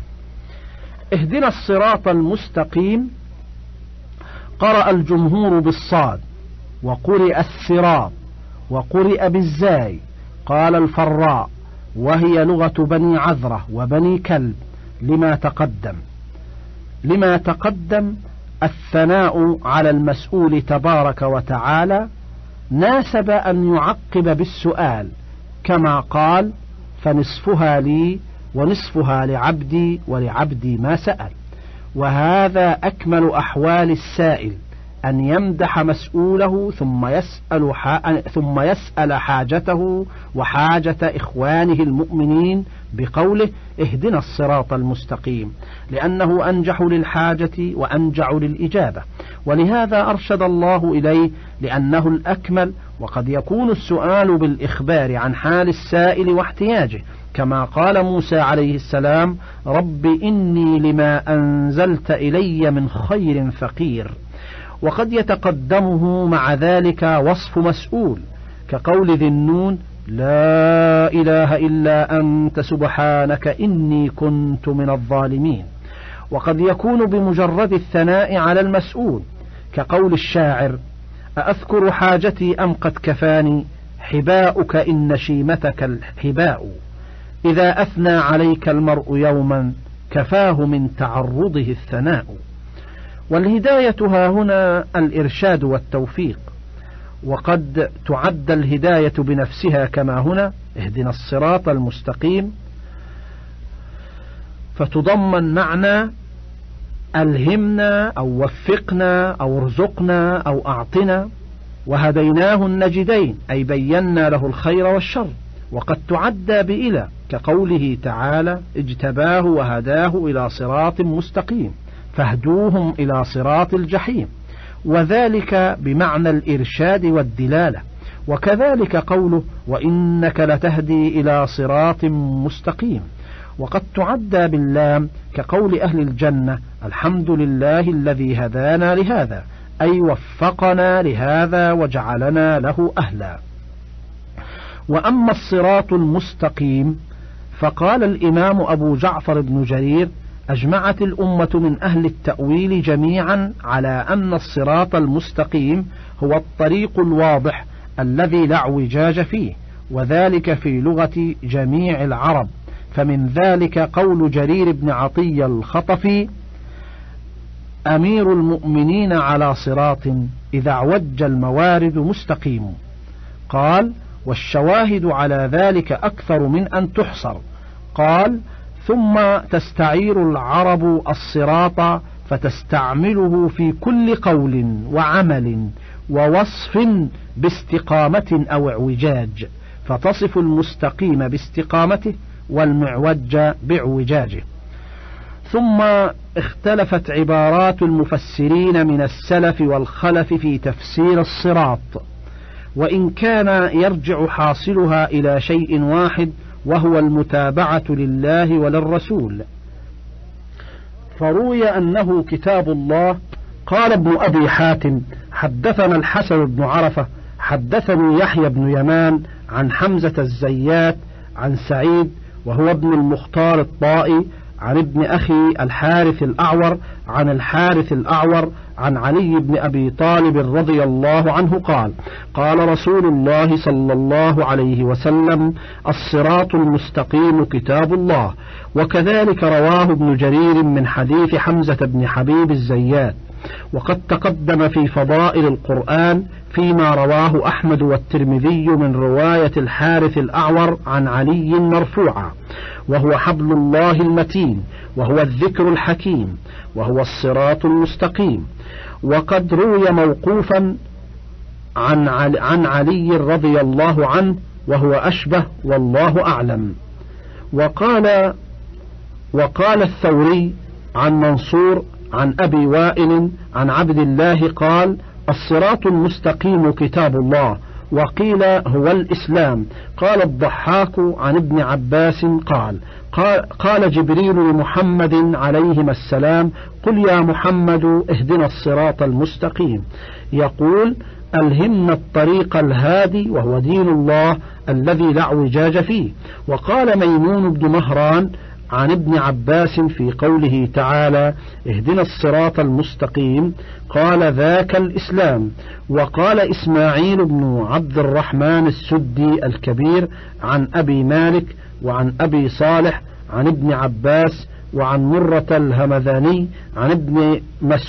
اهدنا الصراط المستقيم قرأ الجمهور بالصاد، وقرئ الصراط، وقرئ بالزاي. قال الفراء: وهي لغة بني عذرة وبني كلب، لما تقدم لما تقدم الثناء على المسؤول تبارك وتعالى، ناسب أن يعقب بالسؤال، كما قال: فنصفها لي ونصفها لعبدي ولعبدي ما سأل. وهذا أكمل أحوال السائل، أن يمدح مسؤوله ثم يسأل, ثم يسأل حاجته وحاجة إخوانه المؤمنين بقوله: اهدنا الصراط المستقيم، لأنه أنجح للحاجة وأنجع للإجابة، ولهذا أرشد الله إليه لأنه الأكمل. وقد يكون السؤال بالإخبار عن حال السائل واحتياجه، كما قال موسى عليه السلام: رب إني لما أنزلت إلي من خير فقير. وقد يتقدمه مع ذلك وصف مسؤول، كقول ذي النون: لا إله إلا أنت سبحانك إني كنت من الظالمين. وقد يكون بمجرد الثناء على المسؤول، كقول الشاعر: أأذكر حاجتي أم قد كفاني حباؤك إن شيمتك الحباء. إذا أثنى عليك المرء يوما كفاه من تعرضه الثناء. والهداية ها هنا الإرشاد والتوفيق، وقد تعد الهداية بنفسها كما هنا: اهدنا الصراط المستقيم، فتضمن معنى ألهمنا أو وفقنا أو ارزقنا أو أعطنا. وهديناه النجدين، أي بينا له الخير والشر. وقد تعدى بإلى، كقوله تعالى: اجتباه وهداه إلى صراط مستقيم، فاهدوهم إلى صراط الجحيم، وذلك بمعنى الإرشاد والدلالة. وكذلك قوله: وإنك لتهدي إلى صراط مستقيم. وقد تعدى باللام، كقول أهل الجنة: الحمد لله الذي هدانا لهذا، أي وفقنا لهذا وجعلنا له أهلا. وأما الصراط المستقيم فقال الإمام أبو جعفر بن جرير: أجمعت الأمة من أهل التأويل جميعا على أن الصراط المستقيم هو الطريق الواضح الذي لا اعوجاج فيه، وذلك في لغة جميع العرب. فمن ذلك قول جرير بن عطية الخطفي: أمير المؤمنين على صراط إذا اعوج الموارد مستقيم. قال: والشواهد على ذلك أكثر من أن تحصر. قال: ثم تستعير العرب الصراط فتستعمله في كل قول وعمل ووصف باستقامة أو اعوجاج، فتصف المستقيم باستقامته والمعوج باعوجاجه. ثم اختلفت عبارات المفسرين من السلف والخلف في تفسير الصراط، وإن كان يرجع حاصلها إلى شيء واحد، وهو المتابعة لله وللرسول. فروي أنه كتاب الله. قال ابن أبي حاتم: حدثنا الحسن بن عرفة حدثني يحيى بن يمان عن حمزة الزيات عن سعيد وهو ابن المختار الطائي عن ابن أخي الحارث الأعور عن الحارث الأعور عن علي بن أبي طالب رضي الله عنه قال: قال رسول الله صلى الله عليه وسلم: الصراط المستقيم كتاب الله. وكذلك رواه ابن جرير من حديث حمزة بن حبيب الزيات. وقد تقدم في فضائل القرآن فيما رواه أحمد والترمذي من رواية الحارث الأعور عن علي مرفوعا: وهو حبل الله المتين، وهو الذكر الحكيم، وهو الصراط المستقيم. وقد روي موقوفا عن علي, عن علي رضي الله عنه، وهو أشبه والله أعلم. وقال وقال الثوري عن منصور عن أبي وائل عن عبد الله قال: الصراط المستقيم كتاب الله. وقيل هو الإسلام. قال الضحاك عن ابن عباس قال: قال جبريل لمحمد عليهما السلام: قل يا محمد اهدنا الصراط المستقيم. يقول: ألهمنا الطريق الهادي، وهو دين الله الذي لا اعوجاج فيه. وقال ميمون بن مهران عن ابن عباس في قوله تعالى: اهدنا الصراط المستقيم، قال: ذاك الإسلام. وقال إسماعيل بن عبد الرحمن السدي الكبير عن أبي مالك وعن أبي صالح عن ابن عباس وعن مرة الهمذاني عن ابن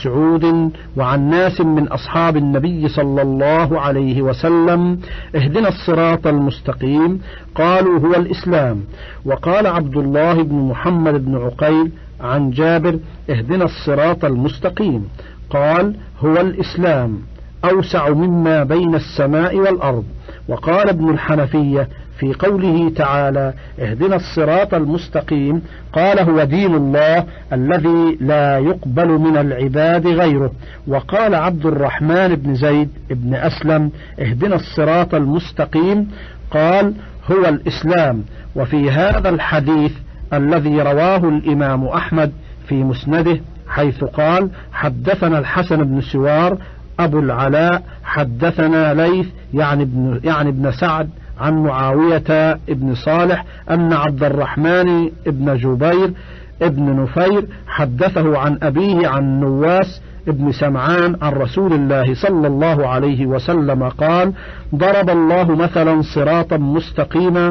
مسعود وعن ناس من أصحاب النبي صلى الله عليه وسلم: اهدنا الصراط المستقيم، قالوا: هو الإسلام. وقال عبد الله بن محمد بن عقيل عن جابر: اهدنا الصراط المستقيم، قال: هو الإسلام، أوسع مما بين السماء والأرض. وقال ابن الحنفية في قوله تعالى: اهدنا الصراط المستقيم، قال: هو دين الله الذي لا يقبل من العباد غيره. وقال عبد الرحمن بن زيد بن أسلم: اهدنا الصراط المستقيم، قال: هو الإسلام. وفي هذا الحديث الذي رواه الإمام أحمد في مسنده حيث قال: حدثنا الحسن بن سوار أبو العلاء حدثنا ليث يعني ابن, يعني ابن سعد عن معاوية ابن صالح أن عبد الرحمن ابن جبير ابن نفير حدثه عن أبيه عن نواس ابن سمعان عن رسول الله صلى الله عليه وسلم قال: ضرب الله مثلا صراطا مستقيما،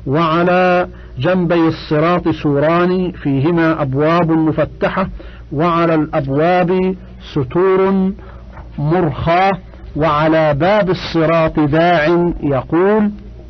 وعلى جنبي الصراط سوران فيهما أبواب مفتحة، وعلى الأبواب ستور مرخاة، وعلى باب الصراط داع يقول: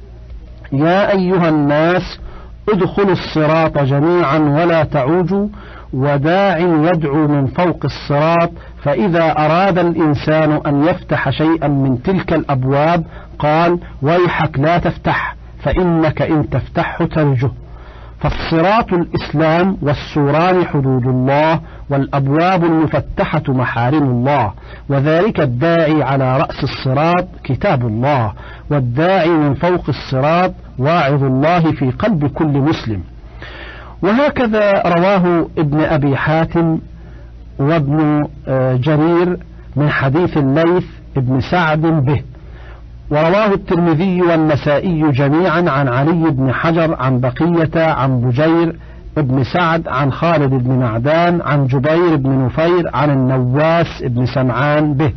يا أيها الناس ادخلوا الصراط جميعا ولا تعوجوا، وداع يدعو من فوق الصراط، فإذا أراد الإنسان أن يفتح شيئا من تلك الأبواب قال: ويحك لا تفتح، فإنك إن تفتحه تنجه. فالصراط الإسلام، والسوران حدود الله، والأبواب المفتحة محارم الله. وذلك الداعي على رأس الصراط كتاب الله، والداعي من فوق الصراط واعظ الله في قلب كل مسلم. وهكذا رواه ابن أبي حاتم وابن جرير من حديث الليث ابن سعد به. ورواه الترمذي والنسائي جميعا عن علي بن حجر عن بقية عن بجير ابن سعد عن خالد بن معدان عن جبير بن نفير عن النواس بن سمعان به،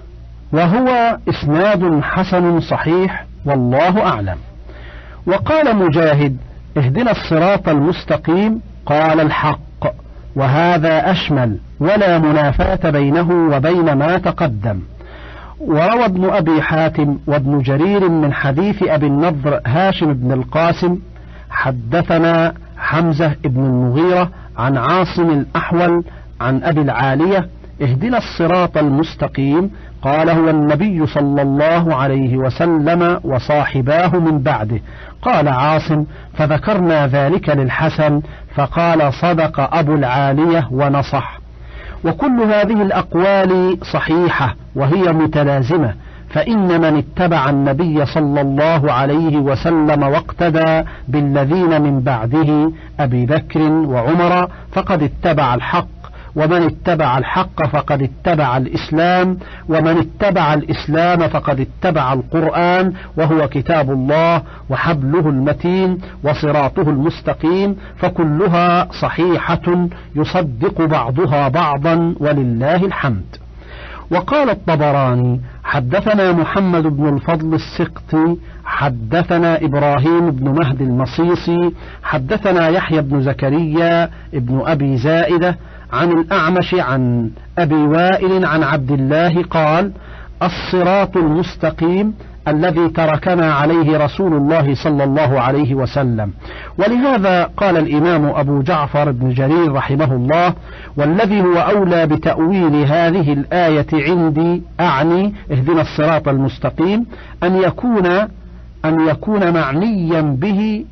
وهو إسناد حسن صحيح والله أعلم. وقال مجاهد: اهدنا الصراط المستقيم، قال: الحق. وهذا أشمل، ولا منافاة بينه وبين ما تقدم. وروى ابن أبي حاتم وابن جرير من حديث أبي النضر هاشم بن القاسم حدثنا حمزة بن المغيرة عن عاصم الأحول عن أبي العالية اهدنا الصراط المستقيم، قال هو النبي صلى الله عليه وسلم وصاحباه من بعده. قال عاصم فذكرنا ذلك للحسن فقال صدق أبو العالية ونصح. وكل هذه الأقوال صحيحة وهي متلازمة، فإن من اتبع النبي صلى الله عليه وسلم واقتدى بالذين من بعده أبي بكر وعمر فقد اتبع الحق، ومن اتبع الحق فقد اتبع الإسلام، ومن اتبع الإسلام فقد اتبع القرآن وهو كتاب الله وحبله المتين وصراطه المستقيم، فكلها صحيحة يصدق بعضها بعضا ولله الحمد. وقال الطبراني حدثنا محمد بن الفضل السقطي حدثنا إبراهيم بن مهدي المصيصي حدثنا يحيى بن زكريا ابن أبي زائدة عن الأعمش عن أبي وائل عن عبد الله قال الصراط المستقيم الذي تركنا عليه رسول الله صلى الله عليه وسلم. ولهذا قال الإمام أبو جعفر بن جرير رحمه الله والذي هو أولى بتأويل هذه الآية عندي أعني اهدنا الصراط المستقيم أن يكون أن يكون معنيا به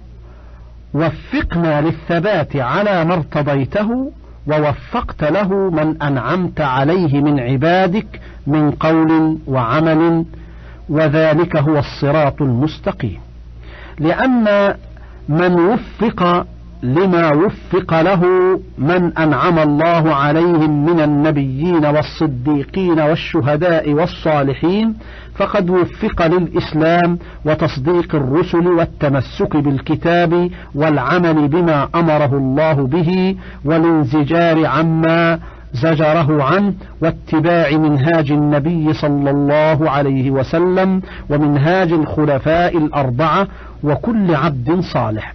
وفقنا للثبات على ما ارتضيته ووفقت له من أنعمت عليه من عبادك من قول وعمل، وذلك هو الصراط المستقيم. لأن من وفق لما وفق له من أنعم الله عليهم من النبيين والصديقين والشهداء والصالحين فقد وفق للإسلام وتصديق الرسل والتمسك بالكتاب والعمل بما أمره الله به والانزجار عما زجره عنه واتباع منهاج النبي صلى الله عليه وسلم ومنهاج الخلفاء الأربعة وكل عبد صالح،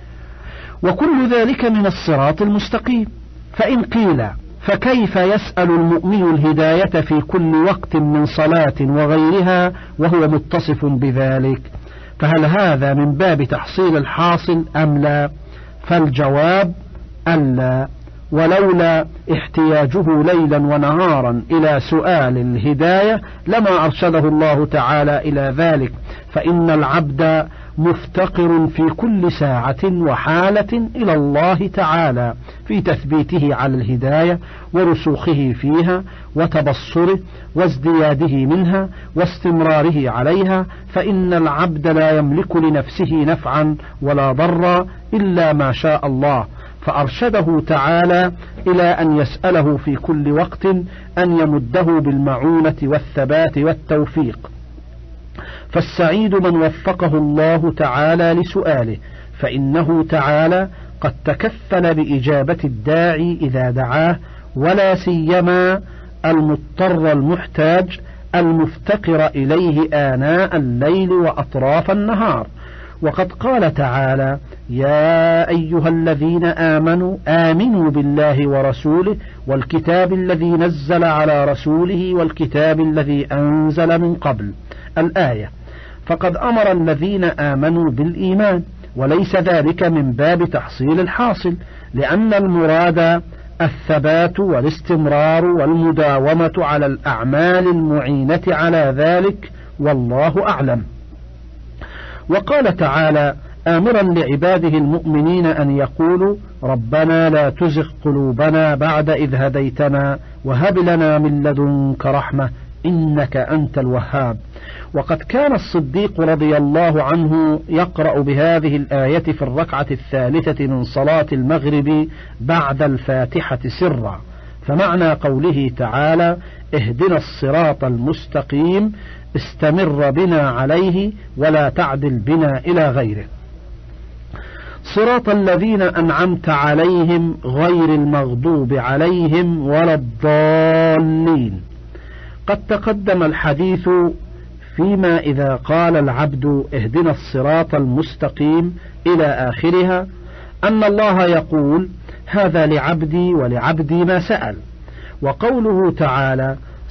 وكل ذلك من الصراط المستقيم. فإن قيل فكيف يسأل المؤمن الهداية في كل وقت من صلاة وغيرها وهو متصف بذلك؟ فهل هذا من باب تحصيل الحاصل أم لا؟ فالجواب ألا، ولولا احتياجه ليلا ونهارا إلى سؤال الهداية لما أرشده الله تعالى إلى ذلك، فإن العبد مفتقر في كل ساعة وحالة إلى الله تعالى في تثبيته على الهداية ورسوخه فيها وتبصره وازدياده منها واستمراره عليها، فإن العبد لا يملك لنفسه نفعا ولا ضرا إلا ما شاء الله، فأرشده تعالى إلى أن يسأله في كل وقت أن يمده بالمعونة والثبات والتوفيق. فالسعيد من وفقه الله تعالى لسؤاله، فإنه تعالى قد تكفل بإجابة الداعي إذا دعاه، ولا سيما المضطر المحتاج المفتقر إليه آناء الليل وأطراف النهار. وقد قال تعالى يا أيها الذين آمنوا آمنوا بالله ورسوله والكتاب الذي نزل على رسوله والكتاب الذي أنزل من قبل الآية. فقد أمر الذين آمنوا بالإيمان، وليس ذلك من باب تحصيل الحاصل، لأن المراد الثبات والاستمرار والمداومة على الأعمال المعينة على ذلك، والله أعلم. وقال تعالى آمرا لعباده المؤمنين أن يقولوا ربنا لا تزغ قلوبنا بعد إذ هديتنا وهب لنا من لدنك رحمة إنك أنت الوهاب. وقد كان الصديق رضي الله عنه يقرأ بهذه الآية في الركعة الثالثة من صلاة المغرب بعد الفاتحة سرا. فمعنى قوله تعالى اهدنا الصراط المستقيم استمر بنا عليه ولا تعدل بنا إلى غيره. صراط الذين أنعمت عليهم غير المغضوب عليهم ولا الضالين. قد تقدم الحديث فيما إذا قال العبد اهدنا الصراط المستقيم إلى آخرها أن الله يقول هذا لعبدي ولعبدي ما سأل. وقوله تعالى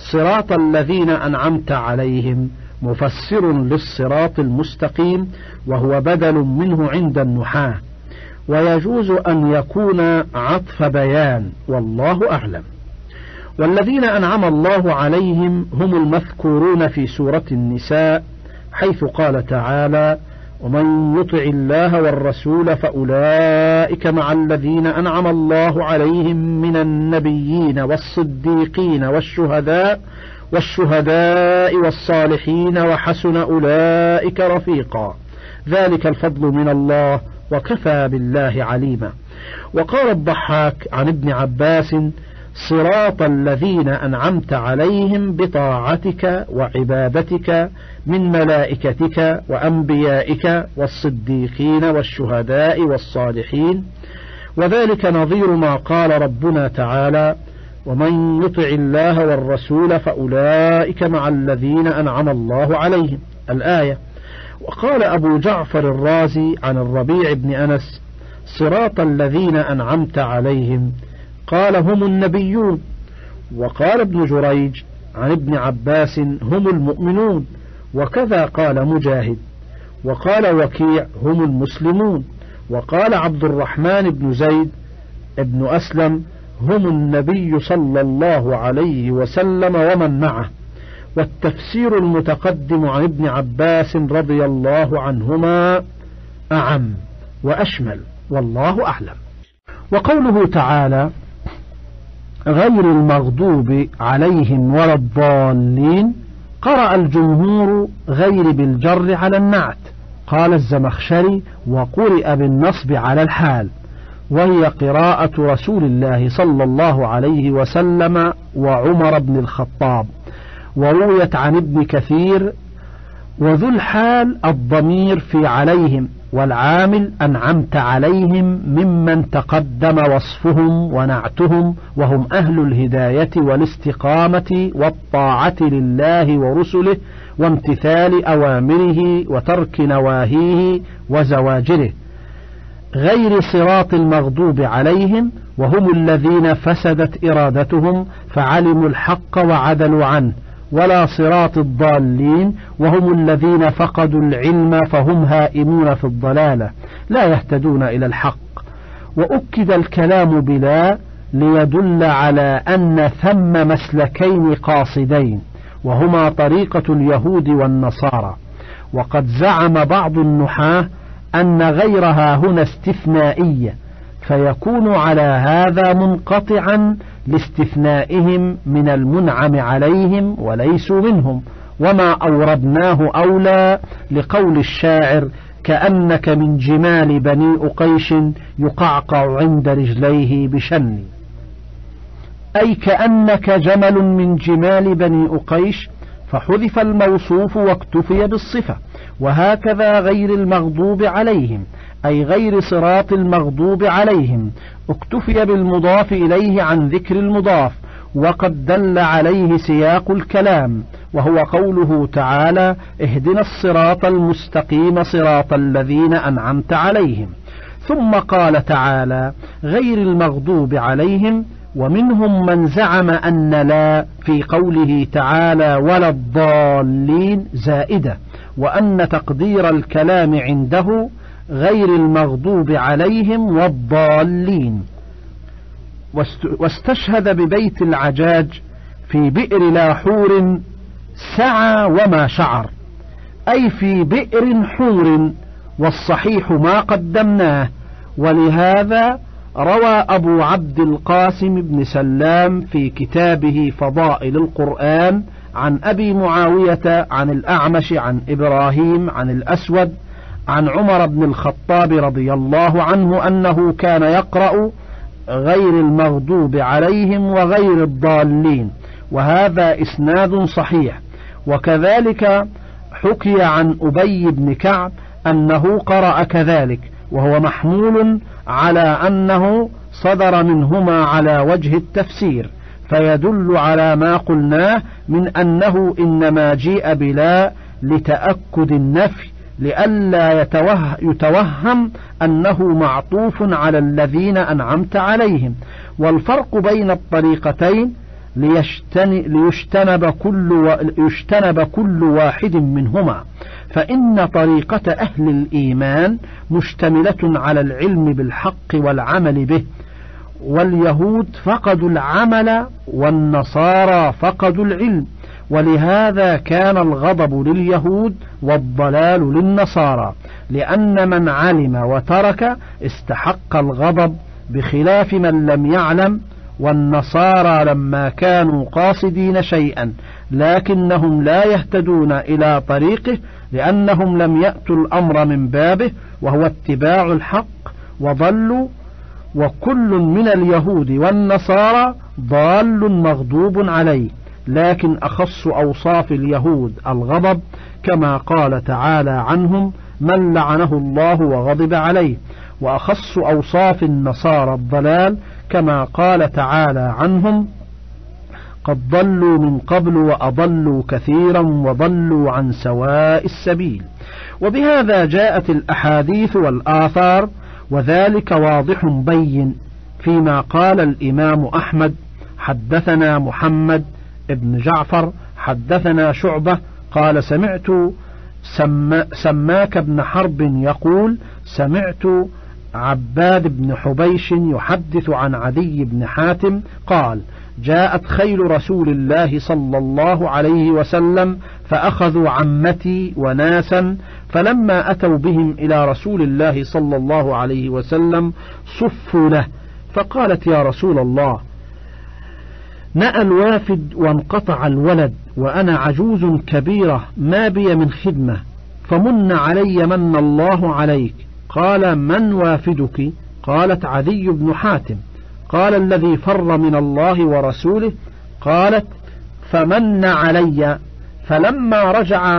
صراط الذين أنعمت عليهم مفسر للصراط المستقيم، وهو بدل منه عند النحاة، ويجوز أن يكون عطف بيان، والله أعلم. والذين أنعم الله عليهم هم المذكورون في سورة النساء، حيث قال تعالى: ومن يطع الله والرسول فأولئك مع الذين أنعم الله عليهم من النبيين والصديقين والشهداء والشهداء والصالحين وحسن أولئك رفيقا، ذلك الفضل من الله وكفى بالله عليما. وقال الضحاك عن ابن عباس: صراط الذين أنعمت عليهم بطاعتك وعبادتك من ملائكتك وأنبيائك والصديقين والشهداء والصالحين، وذلك نظير ما قال ربنا تعالى: ومن يطع الله والرسول فأولئك مع الذين أنعم الله عليهم، الآية. وقال أبو جعفر الرازي عن الربيع بن أنس: صراط الذين أنعمت عليهم، قال: هم النبيون. وقال ابن جريج عن ابن عباس: هم المؤمنون. وكذا قال مجاهد. وقال وكيع: هم المسلمون. وقال عبد الرحمن بن زيد ابن أسلم: هم النبي صلى الله عليه وسلم ومن معه. والتفسير المتقدم عن ابن عباس رضي الله عنهما أعم وأشمل، والله أعلم. وقوله تعالى: غير المغضوب عليهم ولا الضالين، قرأ الجمهور غير بالجر على النعت، قال الزمخشري: وقرئ بالنصب على الحال، وهي قراءة رسول الله صلى الله عليه وسلم وعمر بن الخطاب. ورويت عن ابن كثير: وذو الحال الضمير في عليهم، والعامل أنعمت عليهم ممن تقدم وصفهم ونعتهم، وهم أهل الهداية والاستقامة والطاعة لله ورسله وامتثال أوامره وترك نواهيه وزواجره، غير صراط المغضوب عليهم، وهم الذين فسدت إرادتهم فعلموا الحق وعدلوا عنه، ولا صراط الضالين، وهم الذين فقدوا العلم فهم هائمون في الضلالة لا يهتدون إلى الحق. وأكد الكلام بلا ليدل على أن ثم مسلكين قاصدين، وهما طريقة اليهود والنصارى. وقد زعم بعض النحاة أن غيرها هنا استثنائية، فيكون على هذا منقطعا لاستثنائهم من المنعم عليهم وليسوا منهم، وما أوردناه أولى لقول الشاعر: كأنك من جمال بني أقيش يقعقع عند رجليه بشن، أي كأنك جمل من جمال بني أقيش، فحذف الموصوف واكتفي بالصفة. وهكذا غير المغضوب عليهم، أي غير صراط المغضوب عليهم، اكتفي بالمضاف إليه عن ذكر المضاف، وقد دل عليه سياق الكلام، وهو قوله تعالى: اهدنا الصراط المستقيم صراط الذين أنعمت عليهم. ثم قال تعالى: غير المغضوب عليهم، ومنهم من زعم أن لا في قوله تعالى ولا الضالين زائدة، وأن تقدير الكلام عنده غير المغضوب عليهم والضالين. واستشهد ببيت العجاج في بئر لاحور سعى وما شعر، أي في بئر حور، والصحيح ما قدمناه. ولهذا روى أبو عبد القاسم بن سلام في كتابه فضائل القرآن عن أبي معاوية عن الأعمش عن إبراهيم عن الأسود عن عمر بن الخطاب رضي الله عنه أنه كان يقرأ غير المغضوب عليهم وغير الضالين، وهذا إسناد صحيح. وكذلك حكي عن أبي بن كعب أنه قرأ كذلك، وهو محمول على أنه صدر منهما على وجه التفسير، فيدل على ما قلناه من أنه إنما جيء بلا لتأكد النفي، لئلا يتوهم أنه معطوف على الذين أنعمت عليهم. والفرق بين الطريقتين ليجتنب كل, ليجتنب كل واحد منهما، فإن طريقة أهل الإيمان مشتملة على العلم بالحق والعمل به، واليهود فقدوا العمل والنصارى فقدوا العلم، ولهذا كان الغضب لليهود والضلال للنصارى، لأن من علم وترك استحق الغضب بخلاف من لم يعلم. والنصارى لما كانوا قاصدين شيئا لكنهم لا يهتدون إلى طريقه لأنهم لم يأتوا الأمر من بابه وهو اتباع الحق وضلوا، وكل من اليهود والنصارى ضال مغضوب عليه، لكن أخص أوصاف اليهود الغضب كما قال تعالى عنهم من لعنه الله وغضب عليه، وأخص أوصاف النصارى الضلال كما قال تعالى عنهم قد ضلوا من قبل وأضلوا كثيرا وضلوا عن سواء السبيل. وبهذا جاءت الأحاديث والآثار، وذلك واضح بين فيما قال الإمام أحمد حدثنا محمد ابن جعفر حدثنا شعبة قال سمعت سما سماك بن حرب يقول سمعت عباد بن حبيش يحدث عن عدي بن حاتم قال جاءت خيل رسول الله صلى الله عليه وسلم فأخذوا عمتي وناسا، فلما أتوا بهم إلى رسول الله صلى الله عليه وسلم صفوا له، فقالت يا رسول الله نأى الوافد وانقطع الولد وأنا عجوز كبيرة ما بي من خدمة، فمن علي من الله عليك. قال من وافدك؟ قالت عدي بن حاتم. قال الذي فر من الله ورسوله. قالت فمن علي. فلما رجع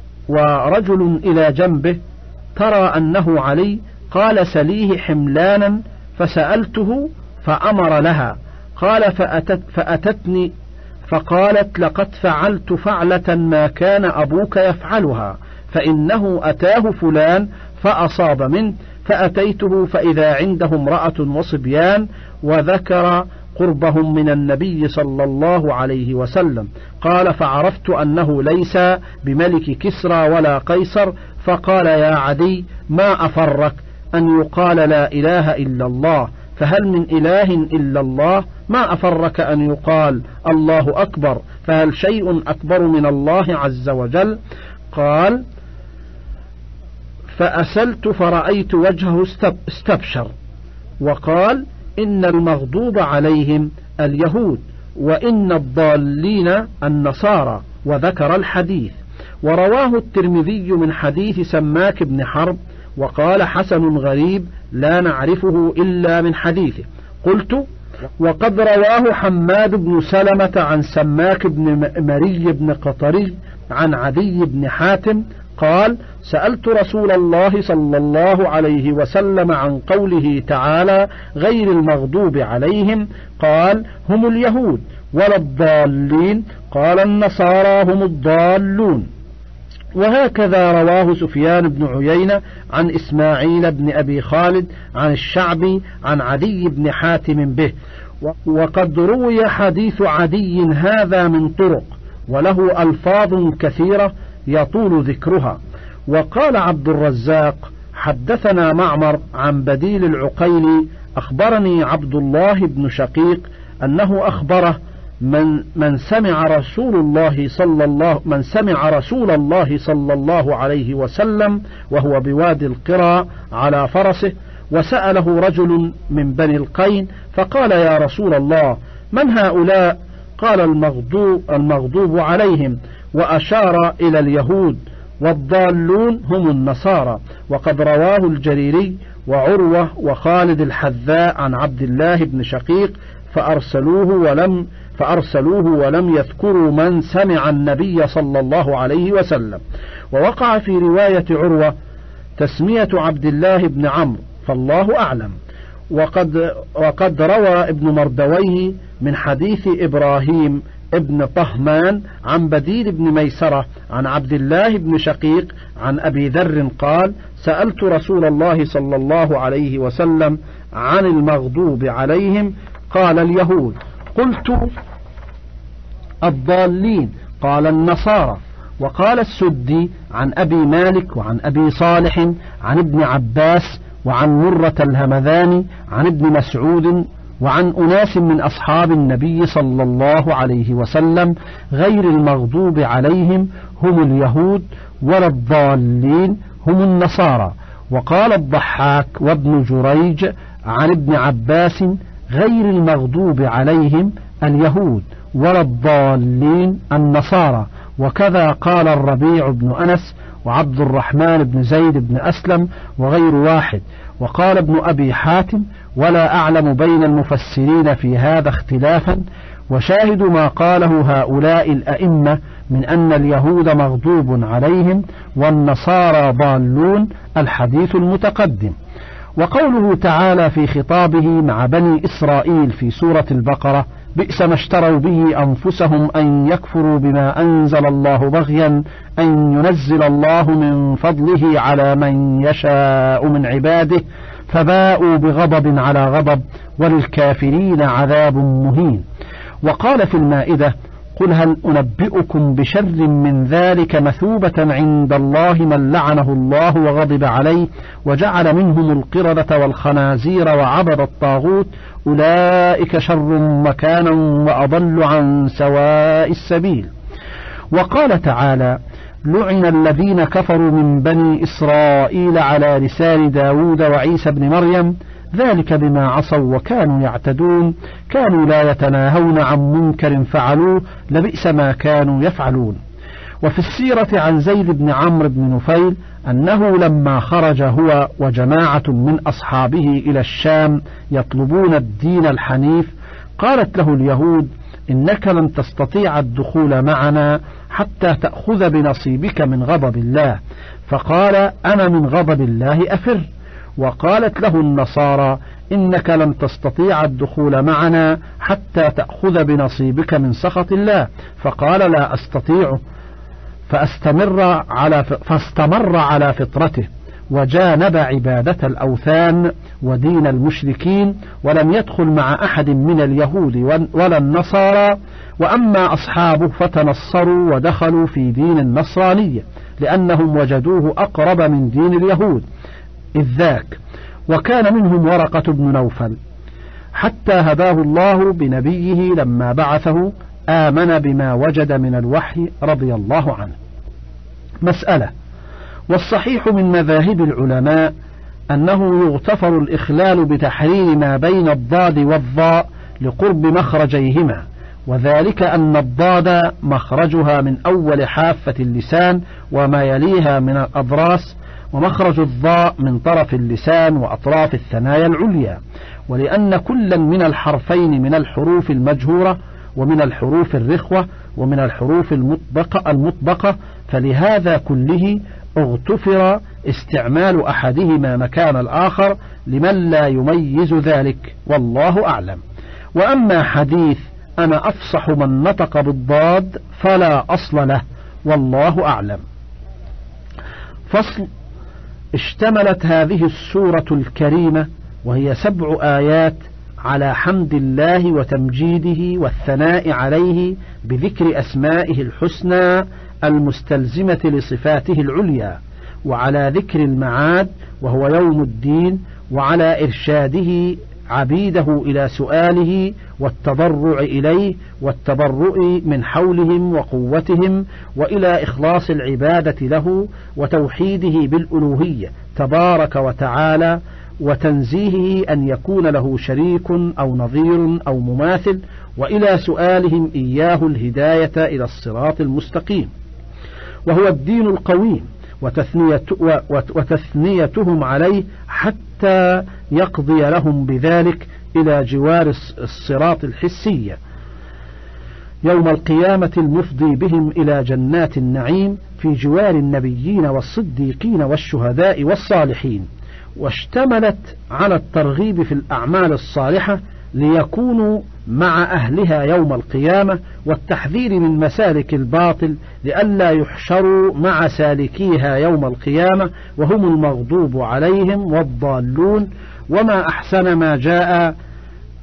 ورجل إلى جنبه ترى أنه علي قال سليه حملانا، فسألته فأمر لها. قال فأتت فأتتني فقالت لقد فعلت فعلة ما كان أبوك يفعلها، فإنه أتاه فلان فأصاب منه، فأتيته فإذا عنده امرأة وصبيان، وذكر قربهم من النبي صلى الله عليه وسلم. قال فعرفت أنه ليس بملك كسرى ولا قيصر، فقال يا عدي ما أفرك أن يقال لا إله إلا الله، فهل من إله إلا الله؟ ما أفرك أن يقال الله أكبر، فهل شيء أكبر من الله عز وجل؟ قال فأسلت فرأيت وجهه استبشر، وقال إن المغضوب عليهم اليهود وإن الضالين النصارى، وذكر الحديث. ورواه الترمذي من حديث سماك بن حرب وقال حسن غريب لا نعرفه إلا من حديثه. قلت وقد رواه حماد بن سلمة عن سماك بن مري بن قطري عن عدي بن حاتم قال سألت رسول الله صلى الله عليه وسلم عن قوله تعالى غير المغضوب عليهم، قال هم اليهود، ولا الضالين، قال النصارى هم الضالون. وهكذا رواه سفيان بن عيينة عن إسماعيل بن أبي خالد عن الشعبي عن عدي بن حاتم به. وقد روي حديث عدي هذا من طرق وله ألفاظ كثيرة يطول ذكرها. وقال عبد الرزاق حدثنا معمر عن بديل العقيلي أخبرني عبد الله بن شقيق أنه أخبره من من سمع رسول الله صلى الله من سمع رسول الله صلى الله عليه وسلم وهو بوادي القرى على فرسه، وسأله رجل من بني القين فقال يا رسول الله من هؤلاء؟ قال المغضوب, المغضوب عليهم، وأشار إلى اليهود، والضالون هم النصارى. وقد رواه الجريري وعروة وخالد الحذاء عن عبد الله بن شقيق فأرسلوه ولم فأرسلوه ولم يذكروا من سمع النبي صلى الله عليه وسلم. ووقع في رواية عروة تسمية عبد الله بن عمرو، فالله أعلم. وقد, وقد روى ابن مردويه من حديث إبراهيم ابن طهمان عن بديل بن ميسرة عن عبد الله بن شقيق عن أبي ذر قال سألت رسول الله صلى الله عليه وسلم عن المغضوب عليهم قال اليهود. قلت الضالين قال النصارى. وقال السدي عن أبي مالك وعن أبي صالح عن ابن عباس وعن مرة الهمذاني عن ابن مسعود وعن أناس من أصحاب النبي صلى الله عليه وسلم غير المغضوب عليهم هم اليهود ولا الضالين هم النصارى. وقال الضحاك وابن جريج عن ابن عباس غير المغضوب عليهم اليهود ولا الضالين النصارى. وكذا قال الربيع بن أنس وعبد الرحمن بن زيد بن أسلم وغير واحد. وقال ابن أبي حاتم ولا أعلم بين المفسرين في هذا اختلافا، وشاهد ما قاله هؤلاء الأئمة من أن اليهود مغضوب عليهم والنصارى ضالون الحديث المتقدم. وقوله تعالى في خطابه مع بني إسرائيل في سورة البقرة بئس ما اشتروا به أنفسهم أن يكفروا بما أنزل الله بغيا أن ينزل الله من فضله على من يشاء من عباده فباءوا بغضب على غضب وللكافرين عذاب مهين. وقال في المائدة قل هل أنبئكم بشر من ذلك مثوبة عند الله من لعنه الله وغضب عليه وجعل منهم القردة والخنازير وعبد الطاغوت أولئك شر مكانا وأضل عن سواء السبيل. وقال تعالى لعن الذين كفروا من بني إسرائيل على لسان داود وعيسى بن مريم ذلك بما عصوا وكانوا يعتدون كانوا لا يتناهون عن منكر فعلوه لبئس ما كانوا يفعلون. وفي السيرة عن زيد بن عمرو بن نفيل أنه لما خرج هو وجماعة من أصحابه إلى الشام يطلبون الدين الحنيف قالت له اليهود إنك لن تستطيع الدخول معنا حتى تأخذ بنصيبك من غضب الله، فقال أنا من غضب الله أفر. وقالت له النصارى إنك لن تستطيع الدخول معنا حتى تأخذ بنصيبك من سخط الله، فقال لا أستطيع، فاستمر على فاستمر على فطرته وجانب عبادة الأوثان ودين المشركين ولم يدخل مع أحد من اليهود ولا النصارى. وأما أصحابه فتنصروا ودخلوا في دين النصرانية لأنهم وجدوه أقرب من دين اليهود إذ ذاك، وكان منهم ورقة بن نوفل حتى هداه الله بنبيه لما بعثه آمن بما وجد من الوحي رضي الله عنه. مسألة: والصحيح من مذاهب العلماء أنه يغتفر الإخلال بتحرير ما بين الضاد والضاء لقرب مخرجيهما، وذلك أن الضاد مخرجها من أول حافة اللسان وما يليها من الأضراس، ومخرج الضاء من طرف اللسان وأطراف الثنايا العليا، ولأن كلا من الحرفين من الحروف المجهورة ومن الحروف الرخوة ومن الحروف المطبقة, المطبقة فلهذا كله اغتفر استعمال أحدهما مكان الآخر لمن لا يميز ذلك، والله أعلم. وأما حديث أنا أفصح من نطق بالضاد فلا أصل له، والله أعلم. فصل: اشتملت هذه السورة الكريمة وهي سبع آيات على حمد الله وتمجيده والثناء عليه بذكر أسمائه الحسنى المستلزمة لصفاته العليا، وعلى ذكر المعاد وهو يوم الدين، وعلى إرشاده عبيده إلى سؤاله والتضرع إليه والتبرؤ من حولهم وقوتهم، وإلى إخلاص العبادة له وتوحيده بالألوهية تبارك وتعالى، وتنزيهه أن يكون له شريك أو نظير أو مماثل، وإلى سؤالهم إياه الهداية إلى الصراط المستقيم، وهو الدين القويم، وتثنية وتثنيتهم عليه حتى يقضي لهم بذلك إلى جوار الصراط الحسية يوم القيامة المفضي بهم إلى جنات النعيم في جوار النبيين والصديقين والشهداء والصالحين. واشتملت على الترغيب في الأعمال الصالحة ليكونوا مع أهلها يوم القيامة، والتحذير من مسالك الباطل لئلا يحشروا مع سالكيها يوم القيامة وهم المغضوب عليهم والضالون. وما أحسن ما جاء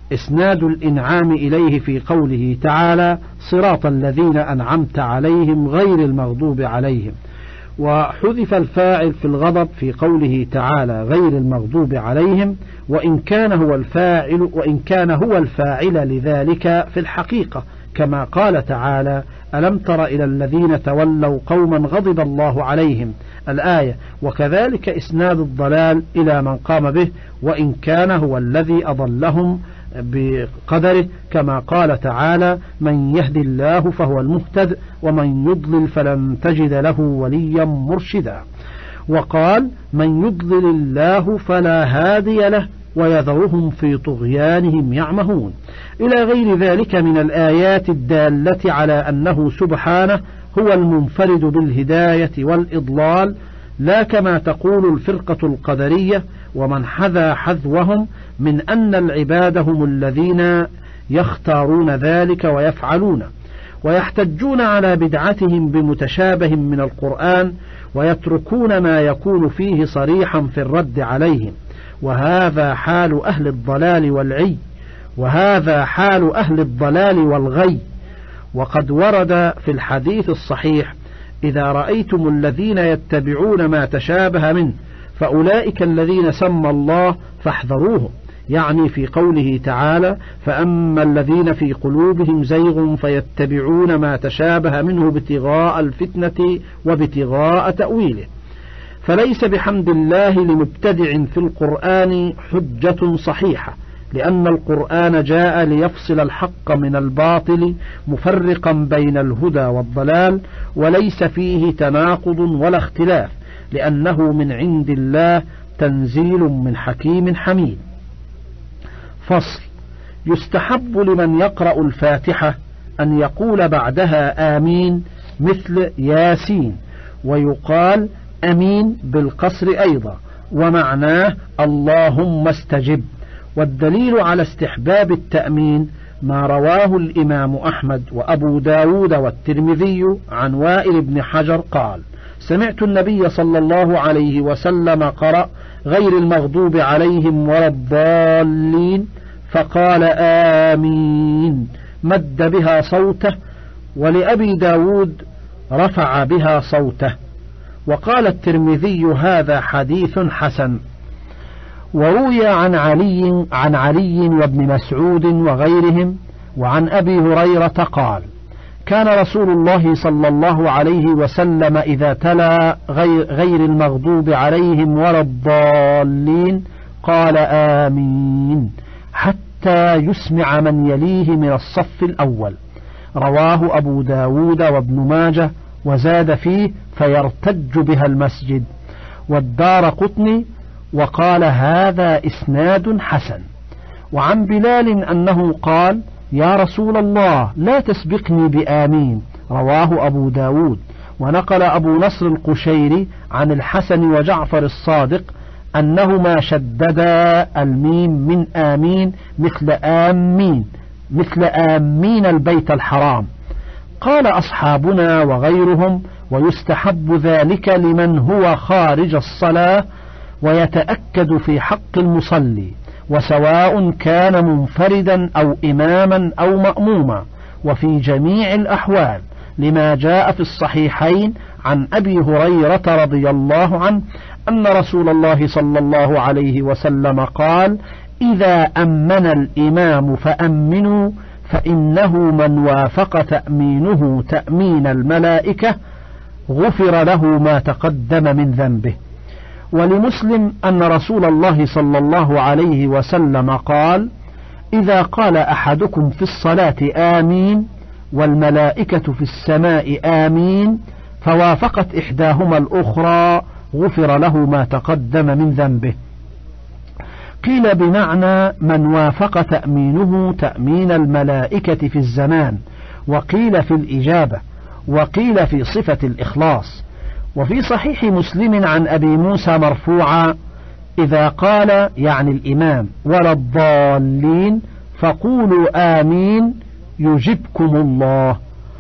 إسناد الإنعام إليه في قوله تعالى صراط الذين أنعمت عليهم غير المغضوب عليهم، وحذف الفاعل في الغضب في قوله تعالى غير المغضوب عليهم، وإن كان هو الفاعل وإن كان هو الفاعل لذلك في الحقيقة، كما قال تعالى ألم تر إلى الذين تولوا قوما غضب الله عليهم الآية. وكذلك إسناد الضلال إلى من قام به، وإن كان هو الذي أضلهم بقدره، كما قال تعالى من يهد الله فهو المهتد ومن يضلل فلن تجد له وليا مرشدا. وقال من يضلل الله فلا هادي له ويذرهم في طغيانهم يعمهون، إلى غير ذلك من الآيات الدالة على أنه سبحانه هو المنفرد بالهداية والإضلال، لا كما تقول الفرقة القدرية ومن حذا حذوهم من أن العباد هم الذين يختارون ذلك ويفعلون، ويحتجون على بدعتهم بمتشابه من القرآن ويتركون ما يكون فيه صريحا في الرد عليهم. وهذا حال أهل الضلال والعي وهذا حال أهل الضلال والغي. وقد ورد في الحديث الصحيح إذا رأيتم الذين يتبعون ما تشابه منه فأولئك الذين سمى الله فاحذروهم، يعني في قوله تعالى فأما الذين في قلوبهم زيغ فيتبعون ما تشابه منه ابتغاء الفتنة وابتغاء تأويله. فليس بحمد الله لمبتدع في القرآن حجة صحيحة، لأن القرآن جاء ليفصل الحق من الباطل مفرقا بين الهدى والضلال، وليس فيه تناقض ولا اختلاف، لأنه من عند الله تنزيل من حكيم حميد. فصل. يستحب لمن يقرأ الفاتحة أن يقول بعدها آمين مثل ياسين، ويقال أمين بالقصر أيضا، ومعناه اللهم استجب. والدليل على استحباب التأمين ما رواه الإمام أحمد وأبو داود والترمذي عن وائل بن حجر قال سمعت النبي صلى الله عليه وسلم قرأ غير المغضوب عليهم ولا الضالين فقال آمين مد بها صوته، ولأبي داود رفع بها صوته. وقال الترمذي هذا حديث حسن. وروي عن علي عن علي وابن مسعود وغيرهم وعن أبي هريرة قال كان رسول الله صلى الله عليه وسلم إذا تلا غير, غير المغضوب عليهم ولا الضالين قال آمين حتى يسمع من يليه من الصف الأول. رواه أبو داود وابن ماجه وزاد فيه فيرتج بها المسجد. والدار قطني وقال هذا إسناد حسن. وعن بلال أنه قال يا رسول الله لا تسبقني بآمين، رواه أبو داود. ونقل أبو نصر القشيري عن الحسن وجعفر الصادق أنهما شددا الميم من آمين مثل آمين مثل آمين البيت الحرام. قال أصحابنا وغيرهم ويستحب ذلك لمن هو خارج الصلاة ويتأكد في حق المصلي، وسواء كان منفردا أو إماما أو مأموما، وفي جميع الأحوال، لما جاء في الصحيحين عن أبي هريرة رضي الله عنه أن رسول الله صلى الله عليه وسلم قال إذا أمن الإمام فأمنوا فإنه من وافق تأمينه تأمين الملائكة غفر له ما تقدم من ذنبه. ولمسلم أن رسول الله صلى الله عليه وسلم قال إذا قال أحدكم في الصلاة آمين والملائكة في السماء آمين فوافقت إحداهما الأخرى غفر له ما تقدم من ذنبه. قيل بمعنى من وافق تأمينه تأمين الملائكة في الزمان، وقيل في الإجابة، وقيل في صفة الإخلاص. وفي صحيح مسلم عن أبي موسى مرفوعا إذا قال يعني الإمام ولا الضالين فقولوا آمين يجبكم الله.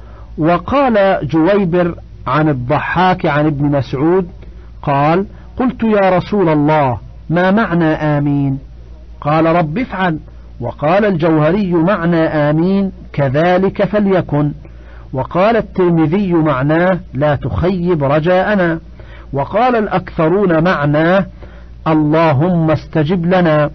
وقال جويبر عن الضحاك عن ابن مسعود قال قلت يا رسول الله ما معنى آمين؟ قال رب افعل. وقال الجوهري معنى آمين كذلك فليكن. وقال الترمذي معناه لا تخيب رجاءنا. وقال الأكثرون معناه اللهم استجب لنا.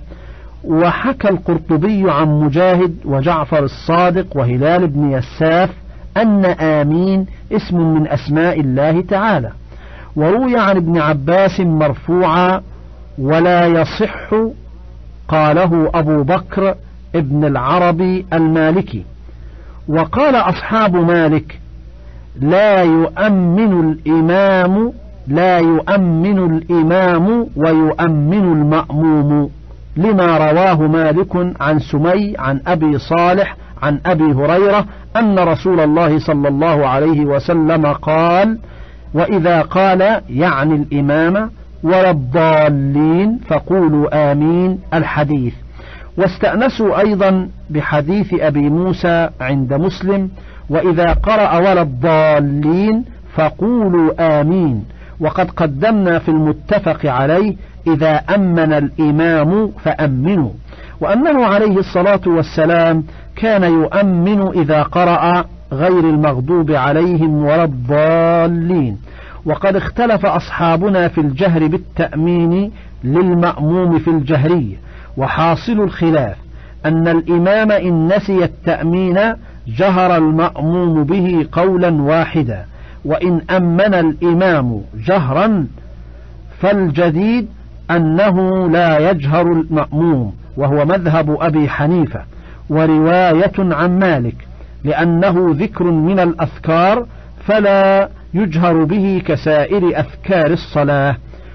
وحكى القرطبي عن مجاهد وجعفر الصادق وهلال بن يساف أن آمين اسم من أسماء الله تعالى. وروي عن ابن عباس مرفوعا ولا يصح قاله أبو بكر ابن العربي المالكي. وقال أصحاب مالك لا يؤمن الإمام لا يؤمن الإمام ويؤمن المأموم، لما رواه مالك عن سمي عن أبي صالح عن أبي هريرة أن رسول الله صلى الله عليه وسلم قال وإذا قال يعني الإمام ولا الضالين فقولوا آمين الحديث. واستأنسوا أيضا بحديث أبي موسى عند مسلم وإذا قرأ ولا الضالين فقولوا آمين. وقد قدمنا في المتفق عليه إذا أمن الإمام فأمنوا، وأنه عليه الصلاة والسلام كان يؤمن إذا قرأ غير المغضوب عليهم ولا الضالين. وقد اختلف أصحابنا في الجهر بالتأمين للمأموم في الجهرية، وحاصل الخلاف أن الإمام إن نسي التأمين جهر المأموم به قولا واحدا، وإن أمن الإمام جهرا فالجديد أنه لا يجهر المأموم، وهو مذهب أبي حنيفة ورواية عن مالك، لأنه ذكر من الأذكار فلا يجهر به كسائر أذكار الصلاة.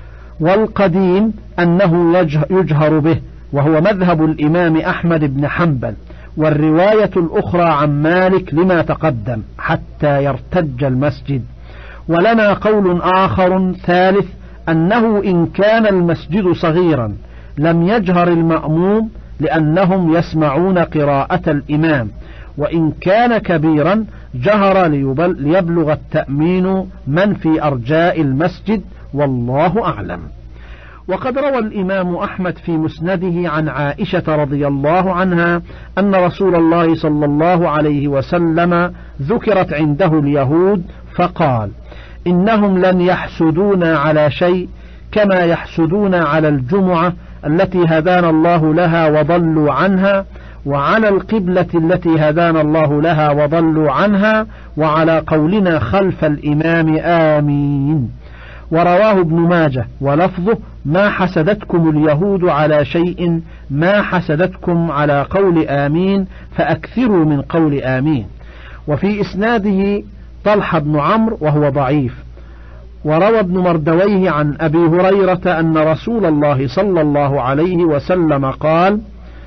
والقديم أنه يجهر به، وهو مذهب الإمام أحمد بن حنبل. والرواية الأخرى عن مالك لما تقدم حتى يرتج المسجد. ولنا قول آخر ثالث أنه إن كان المسجد صغيرا لم يجهر المأموم لأنهم يسمعون قراءة الإمام، وإن كان كبيرا جهر ليبلغ التأمين من في أرجاء المسجد، والله أعلم. وقد روى الإمام أحمد في مسنده عن عائشة رضي الله عنها أن رسول الله صلى الله عليه وسلم ذكرت عنده اليهود فقال إنهم لن يحسدونا على شيء كما يحسدون على الجمعة التي هدانا الله لها وضلوا عنها، وعلى القبلة التي هدانا الله لها وضلوا عنها، وعلى قولنا خلف الإمام آمين. ورواه ابن ماجه ولفظه ما حسدتكم اليهود على شيء ما حسدتكم على قول آمين فأكثروا من قول آمين. وفي إسناده طلحة بن عمرو وهو ضعيف. وروى ابن مردويه عن أبي هريرة أن رسول الله صلى الله عليه وسلم قال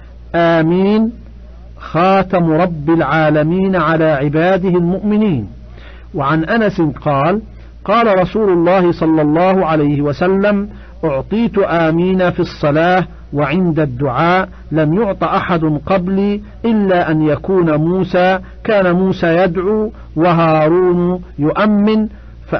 آمين خاتم رب العالمين على عباده المؤمنين. وعن أنس قال قال رسول الله صلى الله عليه وسلم أعطيت آمين في الصلاة وعند الدعاء لم يعط أحد قبلي إلا أن يكون موسى، كان موسى يدعو وهارون يؤمن،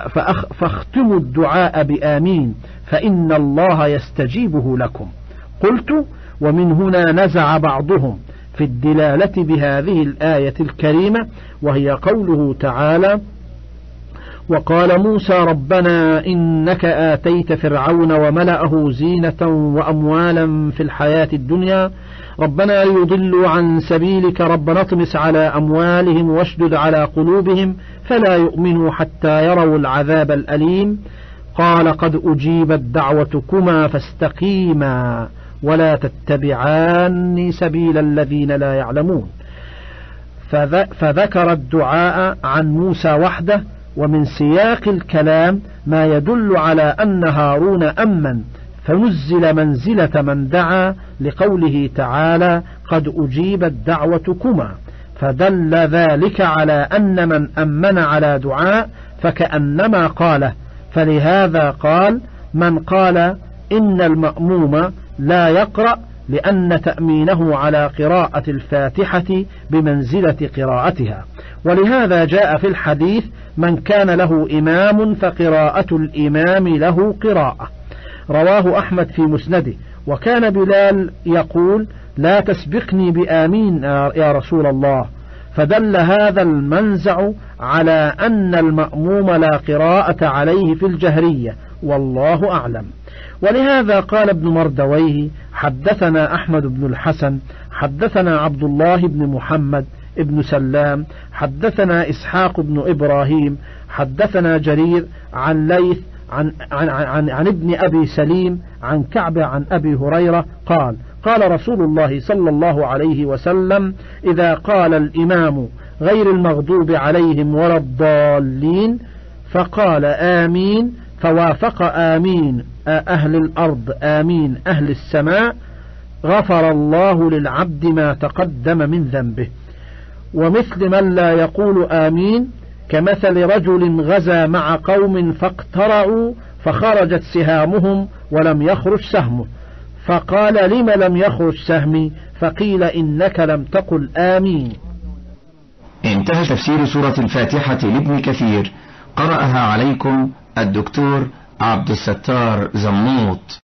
فاختموا الدعاء بآمين فإن الله يستجيبه لكم. قلت ومن هنا نزع بعضهم في الدلالة بهذه الآية الكريمة، وهي قوله تعالى وقال موسى ربنا إنك آتيت فرعون وملأه زينة وأموالا في الحياة الدنيا ربنا ليضلوا عن سبيلك ربنا اطمس على أموالهم واشدد على قلوبهم فلا يؤمنوا حتى يروا العذاب الأليم قال قد أجيبت دعوتكما فاستقيما ولا تتبعان سبيل الذين لا يعلمون. فذكر الدعاء عن موسى وحده، ومن سياق الكلام ما يدل على أن هارون أمن فنزل منزلة من دعا لقوله تعالى قد أجيبت دعوتكما، فدل ذلك على أن من أمن على دعاء فكأنما قاله، فلهذا قال من قال إن المأموم لا يقرأ لأن تأمينه على قراءة الفاتحة بمنزلة قراءتها. ولهذا جاء في الحديث من كان له إمام فقراءة الإمام له قراءة. رواه أحمد في مسنده. وكان بلال يقول لا تسبقني بآمين يا رسول الله. فدل هذا المنزع على أن المأموم لا قراءة عليه في الجهرية، والله أعلم. ولهذا قال ابن مردويه: حدثنا أحمد بن الحسن حدثنا عبد الله بن محمد ابن سلام حدثنا إسحاق بن إبراهيم حدثنا جرير عن ليث عن, عن, عن, عن ابن أبي سليم عن كعب عن أبي هريرة قال: قال رسول الله صلى الله عليه وسلم: إذا قال الإمام غير المغضوب عليهم ولا الضالين فقال آمين، فوافق آمين أهل الأرض آمين أهل السماء، غفر الله للعبد ما تقدم من ذنبه. ومثل من لا يقول آمين كمثل رجل غزا مع قوم فاقترعوا فخرجت سهامهم ولم يخرج سهمه، فقال: لم لم يخرج سهمي؟ فقيل: إنك لم تقل آمين. انتهى تفسير سورة الفاتحة لابن كثير، قرأها عليكم الدكتور عبد الستار زموط.